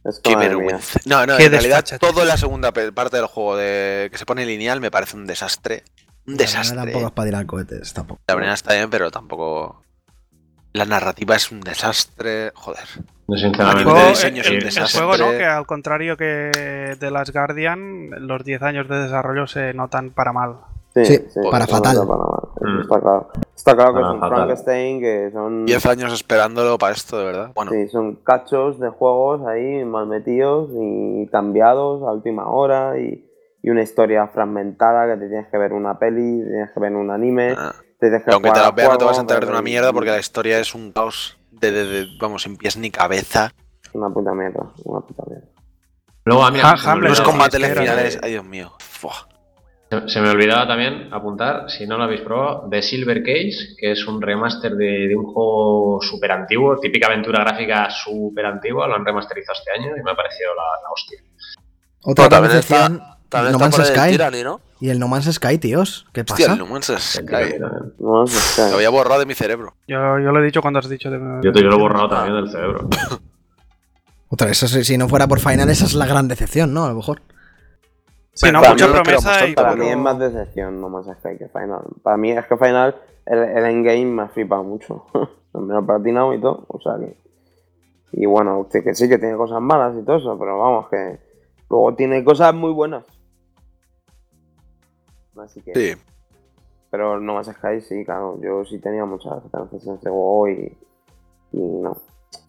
Es Qué madre mía. vergüenza. No, no, Qué en realidad desfachatez. toda la segunda pe- parte del juego de que se pone lineal me parece un desastre. Un La desastre. primera tampoco es para tirar cohetes, tampoco. La primera está bien, pero tampoco. La narrativa es un desastre. Joder. Yo, A sinceramente, nivel Juego- de diseño es el, un el desastre. juego, ¿no? Que al contrario que de Last Guardian, los diez años de desarrollo se notan para mal. Sí, para eso fatal. no está para nada. Eso Mm. está claro. Está claro que Para es un fatal. Frankenstein, que son, diez años esperándolo para esto, de verdad. Bueno, sí, son cachos de juegos ahí mal metidos y cambiados a última hora y, y una historia fragmentada que te tienes que ver una peli, te tienes que ver un anime, ah, te tienes que aunque te jugar la al veas, no te juego, vas a enterar de una pero- mierda porque la historia es un caos de, de- de- vamos, sin pies ni cabeza. Una puta mierda, una puta mierda. luego, a mí Ha- se me Hamlet Los olvidaba- con- combates es que era- finales, ay Dios mío. Fua. Se, se me olvidaba también apuntar, si no lo habéis probado, The Silver Case, que es un remaster de, de un juego súper antiguo, típica aventura gráfica súper antigua, lo han remasterizado este año y me ha parecido la, la hostia. Otra Bueno, también decepción, está- También No está Man's por el Sky. Tyranny, ¿no? Y el No Man's Sky, tíos. ¿Qué Hostia, pasa? el No Man's Sky. También. No sé, Lo había borrado de mi cerebro. Yo, yo lo he dicho cuando has dicho de. Yo, te, yo lo he borrado también del cerebro. Otra vez, eso, si no fuera por Final, esa es la gran decepción, ¿no? A lo mejor. Sí, no, para mucha mí no promesa creo y para poco- mí es más decepción No Man's Sky que Final. Para mí es que Final, el, el endgame me ha flipado mucho. Me lo he platinado y todo, o sea que... Y bueno, usted que sí que tiene cosas malas y todo eso, pero vamos, que luego tiene cosas muy buenas. Así que... Sí. Pero No Man's Sky sí, claro, yo sí tenía muchas esperanzas en este juego y... Y no.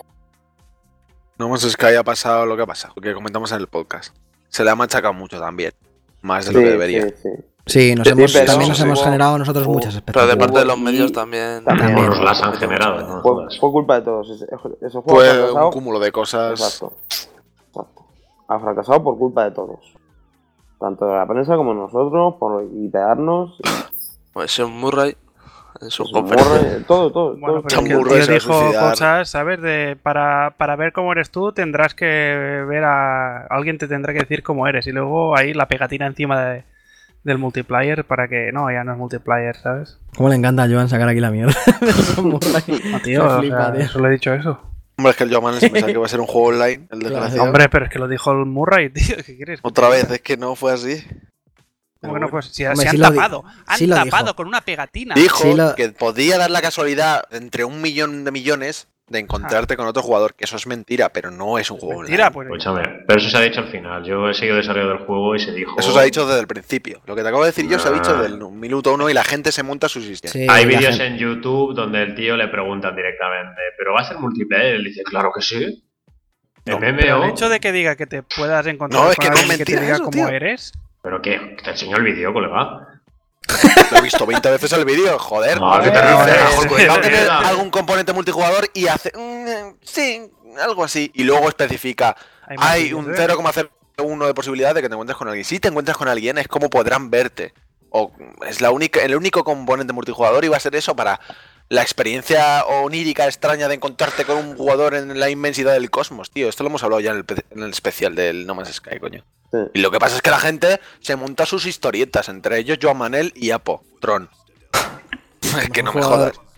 No Man's Sky ha pasado lo que ha pasado, lo que comentamos en el podcast. Se le ha machacado mucho también. Más de lo Sí, que debería. sí, sí. Sí, nos Sí, hemos, pero también nos sí, hemos hubo- generado nosotros hubo- muchas Pero expectativas. de parte de los Y- medios también. también. Bueno, nos las han generado, ¿no? Fue, Jodas. fue culpa de todos. Ese, ese juego ha Fue fracasado. un cúmulo de cosas. Exacto. Exacto. Ha fracasado por culpa de todos. Tanto de la prensa como nosotros, por idearnos. Pues Sean Murray en su Pues, conferencia. Murray, todo, todo. Bueno, todo. pero es que el Murray tío se va a dijo suicidar. cosas, ¿sabes? De, para, para ver cómo eres tú tendrás que ver a... Alguien te tendrá que decir cómo eres. Y luego ahí la pegatina encima de- del multiplayer para que... No, ya no es multiplayer, ¿sabes? ¿Cómo le encanta a Joan sacar aquí la mierda? No, tío, Me o flipa, sea, tío. solo he dicho eso. Hombre, es que el Joe Mann se pensaba que iba a ser un juego online, el desgraciado. Hombre, pero es que lo dijo el Murray, tío. ¿Qué quieres? Otra vez, es que no fue así. ¿Cómo que no? Pues si, Hombre, se sí han lo di- tapado. Han sí lo tapado dijo. con una pegatina. Dijo Sí, lo- que podía dar la casualidad entre un millón de millones de encontrarte con otro jugador, que eso es mentira, pero no es un juego Mentira, online. pues. Escúchame, pero eso se ha dicho al final. Yo he seguido desarrollo del juego y se dijo. Eso se ha dicho desde el principio. Lo que te acabo de decir yo se ha dicho Nah. desde el minuto uno y la gente se monta sus historias. Sí, Hay la vídeos gente- en YouTube donde el tío le preguntan directamente, ¿pero va a ser multiplayer? Y él dice, claro que sí. No, M M Pero O. el hecho de que diga que te puedas encontrar No, es con que no es alguien que te mentira diga eso, cómo tío. eres. ¿Pero qué? Te enseño el vídeo, colega. Lo he visto veinte veces el vídeo, joder. No, que te Eh, ríes, eh, joder, va a tener mierda. algún componente multijugador y hace. mm, sí, algo así. Y luego especifica. Hay más Hay vídeos, un ¿eh? cero coma cero uno de posibilidad de que te encuentres con alguien. Si te encuentras con alguien, es como podrán verte. O es la única, el único componente multijugador y va a ser eso para la experiencia onírica extraña de encontrarte con un jugador en la inmensidad del cosmos, tío. Esto lo hemos hablado ya en el, pe- en el especial del No Man's Sky, coño. Sí. Y lo que pasa es que la gente se monta sus historietas, entre ellos Joan Manel y Apo, Tron. Es que no me Jugador. jodas.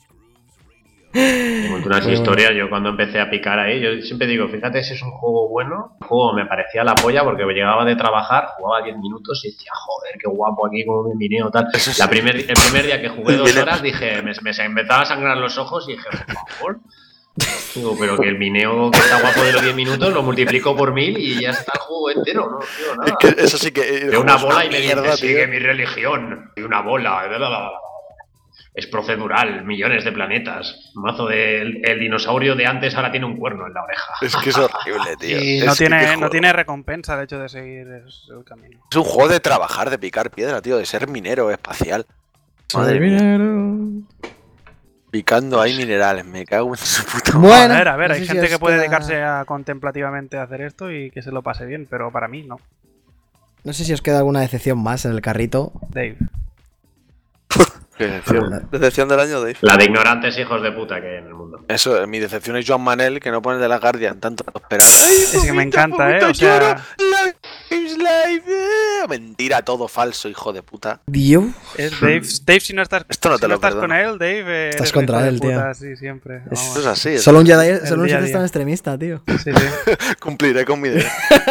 Me monté unas historias, yo cuando empecé a picar ahí, yo siempre digo, fíjate si es un juego bueno. El juego me parecía la polla porque llegaba de trabajar, jugaba diez minutos y decía, joder, qué guapo aquí con un mineo tal. La primer, el primer día que jugué dos horas dije, me, me empezaba a sangrar los ojos y dije, por favor. Digo, pero que el mineo que está guapo de los diez minutos lo multiplico por mil y ya está el juego entero, no tío, nada. Es que eso sí que. De una bola y me mierda, dice, sigue tío. mi religión. Y una bola. bla, bla, bla, bla. Es procedural, millones de planetas. Mazo del el dinosaurio de antes ahora tiene un cuerno en la oreja. Es que es horrible, tío. Y Es no que tiene, qué no juego. tiene recompensa el hecho de seguir es- el camino. Es un juego de trabajar, de picar piedra, tío, de ser minero espacial. Madre mía. Picando ahí minerales, me cago en su puta madre. Bueno, a ver, a ver, no hay sé si gente os que puede queda- dedicarse a contemplativamente a hacer esto y que se lo pase bien, pero para mí no. No sé si os queda alguna decepción más en el carrito. Dave. Qué decepción. Decepción del año, Dave. La de ignorantes hijos de puta que hay en el mundo. Eso, mi decepción es Joan Manel, que no pone de la Guardian tanto esperando. Es que me encanta, ¿eh? O sea, Life is life, eh. Mentira, todo falso, hijo de puta. Dios. Es Dave, Dave, si no estás, Esto no si te no lo estás perdono. con él, Dave. eh, Estás eres contra hijo de él, tío. puta, Sí, siempre. Es- Vamos. Esto es así. es Solo un así. Jedi, El solo un día a Sith es día. tan extremista, tío. Sí, sí. Cumpliré con mi deber.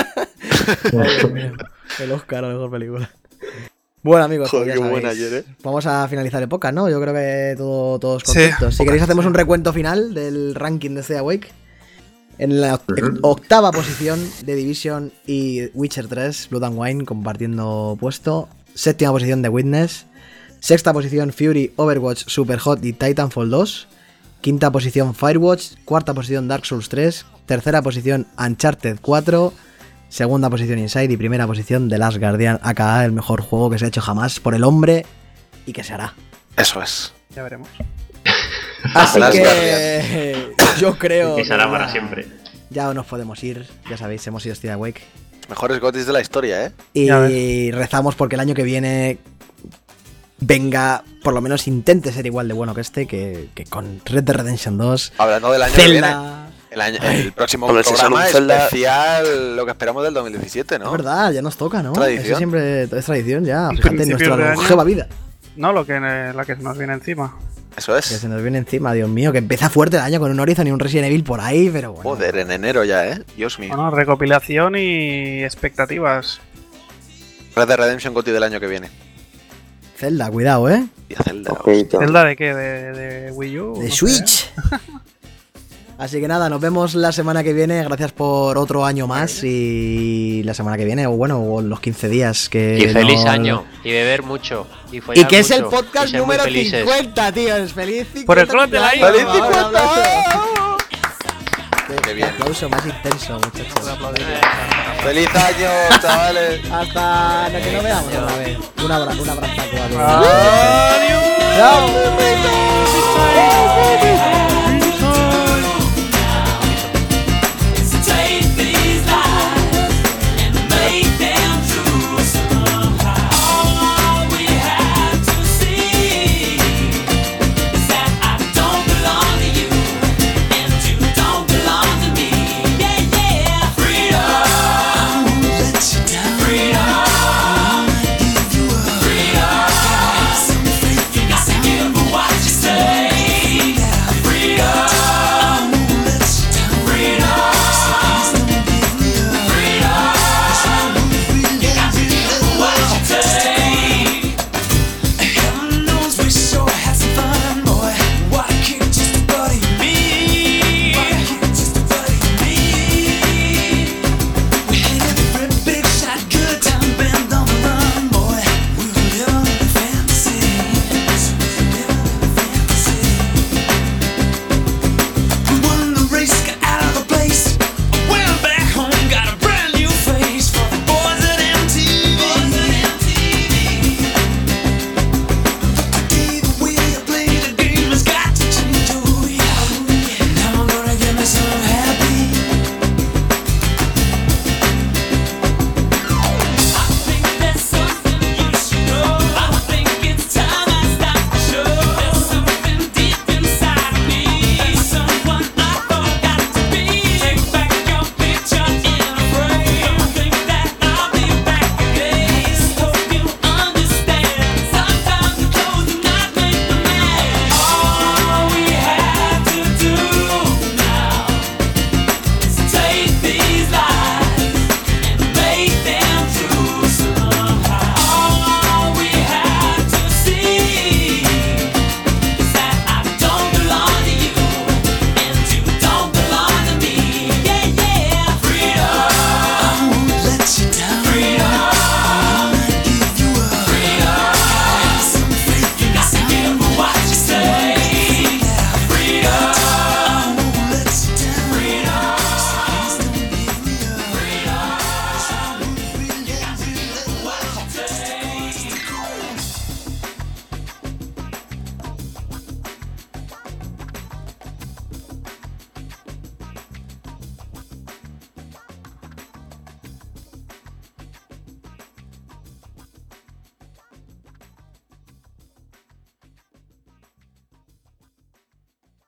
El Oscar a la mejor película. Bueno, amigos, Joder, pues ya qué buena sabéis. ayer, ¿eh? Vamos a finalizar el podcast, ¿no? Yo creo que todo, todos Sí, contentos. si podcast, queréis, hacemos sí. un recuento final del ranking de Stay Awake. En la oct- octava posición, The Division y Witcher tres, Blood and Wine, compartiendo puesto. Séptima posición, The Witness. Sexta posición, Fury, Overwatch, Superhot y Titanfall dos. Quinta posición, Firewatch. Cuarta posición, Dark Souls tres. Tercera posición, Uncharted cuatro. Segunda posición, Inside. Y primera posición, The Last Guardian, aka el mejor juego que se ha hecho jamás por el hombre y que se hará. Eso es. Ya veremos. Así Last que yo creo Que se hará ya- para siempre. Ya nos podemos ir, ya sabéis, hemos sido Stay Awake. Mejores gotis de la historia, ¿eh? Ya Y rezamos porque el año que viene venga, por lo menos intente ser igual de bueno que este, que, que con Red Dead Redemption dos, Hablando del año que viene. Zelda. El, año, el próximo Hombre, si programa sale un Zelda- especial, lo que esperamos del dos mil diecisiete, ¿no? Es verdad, ya nos toca, ¿no? Tradición. Eso siempre es tradición ya. Fíjate, en Principios nuestra de año. longeva vida. No, lo que, eh, la que se nos viene encima. Eso Que es. se nos viene encima, Dios mío, que empieza fuerte el año con un Horizon y un Resident Evil por ahí, pero bueno. Joder, en enero ya, ¿eh? Dios mío. Bueno, recopilación y expectativas. Red Dead Redemption goti del año que viene. Zelda, cuidado, ¿eh? Y a Zelda. Ojito. ¿Zelda de qué? ¿De, de Wii U? De No sé. Switch. Así que nada, nos vemos la semana que viene. Gracias por otro año más. Y la semana que viene, o bueno, o los quince días que. Y feliz no- año. Y beber mucho. Y, Y follar que es el mucho, podcast y ser muy número felices. cincuenta, tío. Es feliz cincuenta. Por el clon del año. ¡Feliz Un cincuenta! aplauso. Qué bien. Aplauso más intenso, muchachos. ¡Feliz año, chavales! Hasta no, que no veamos otra vez. Un abrazo, un abrazo. Adiós. Chao.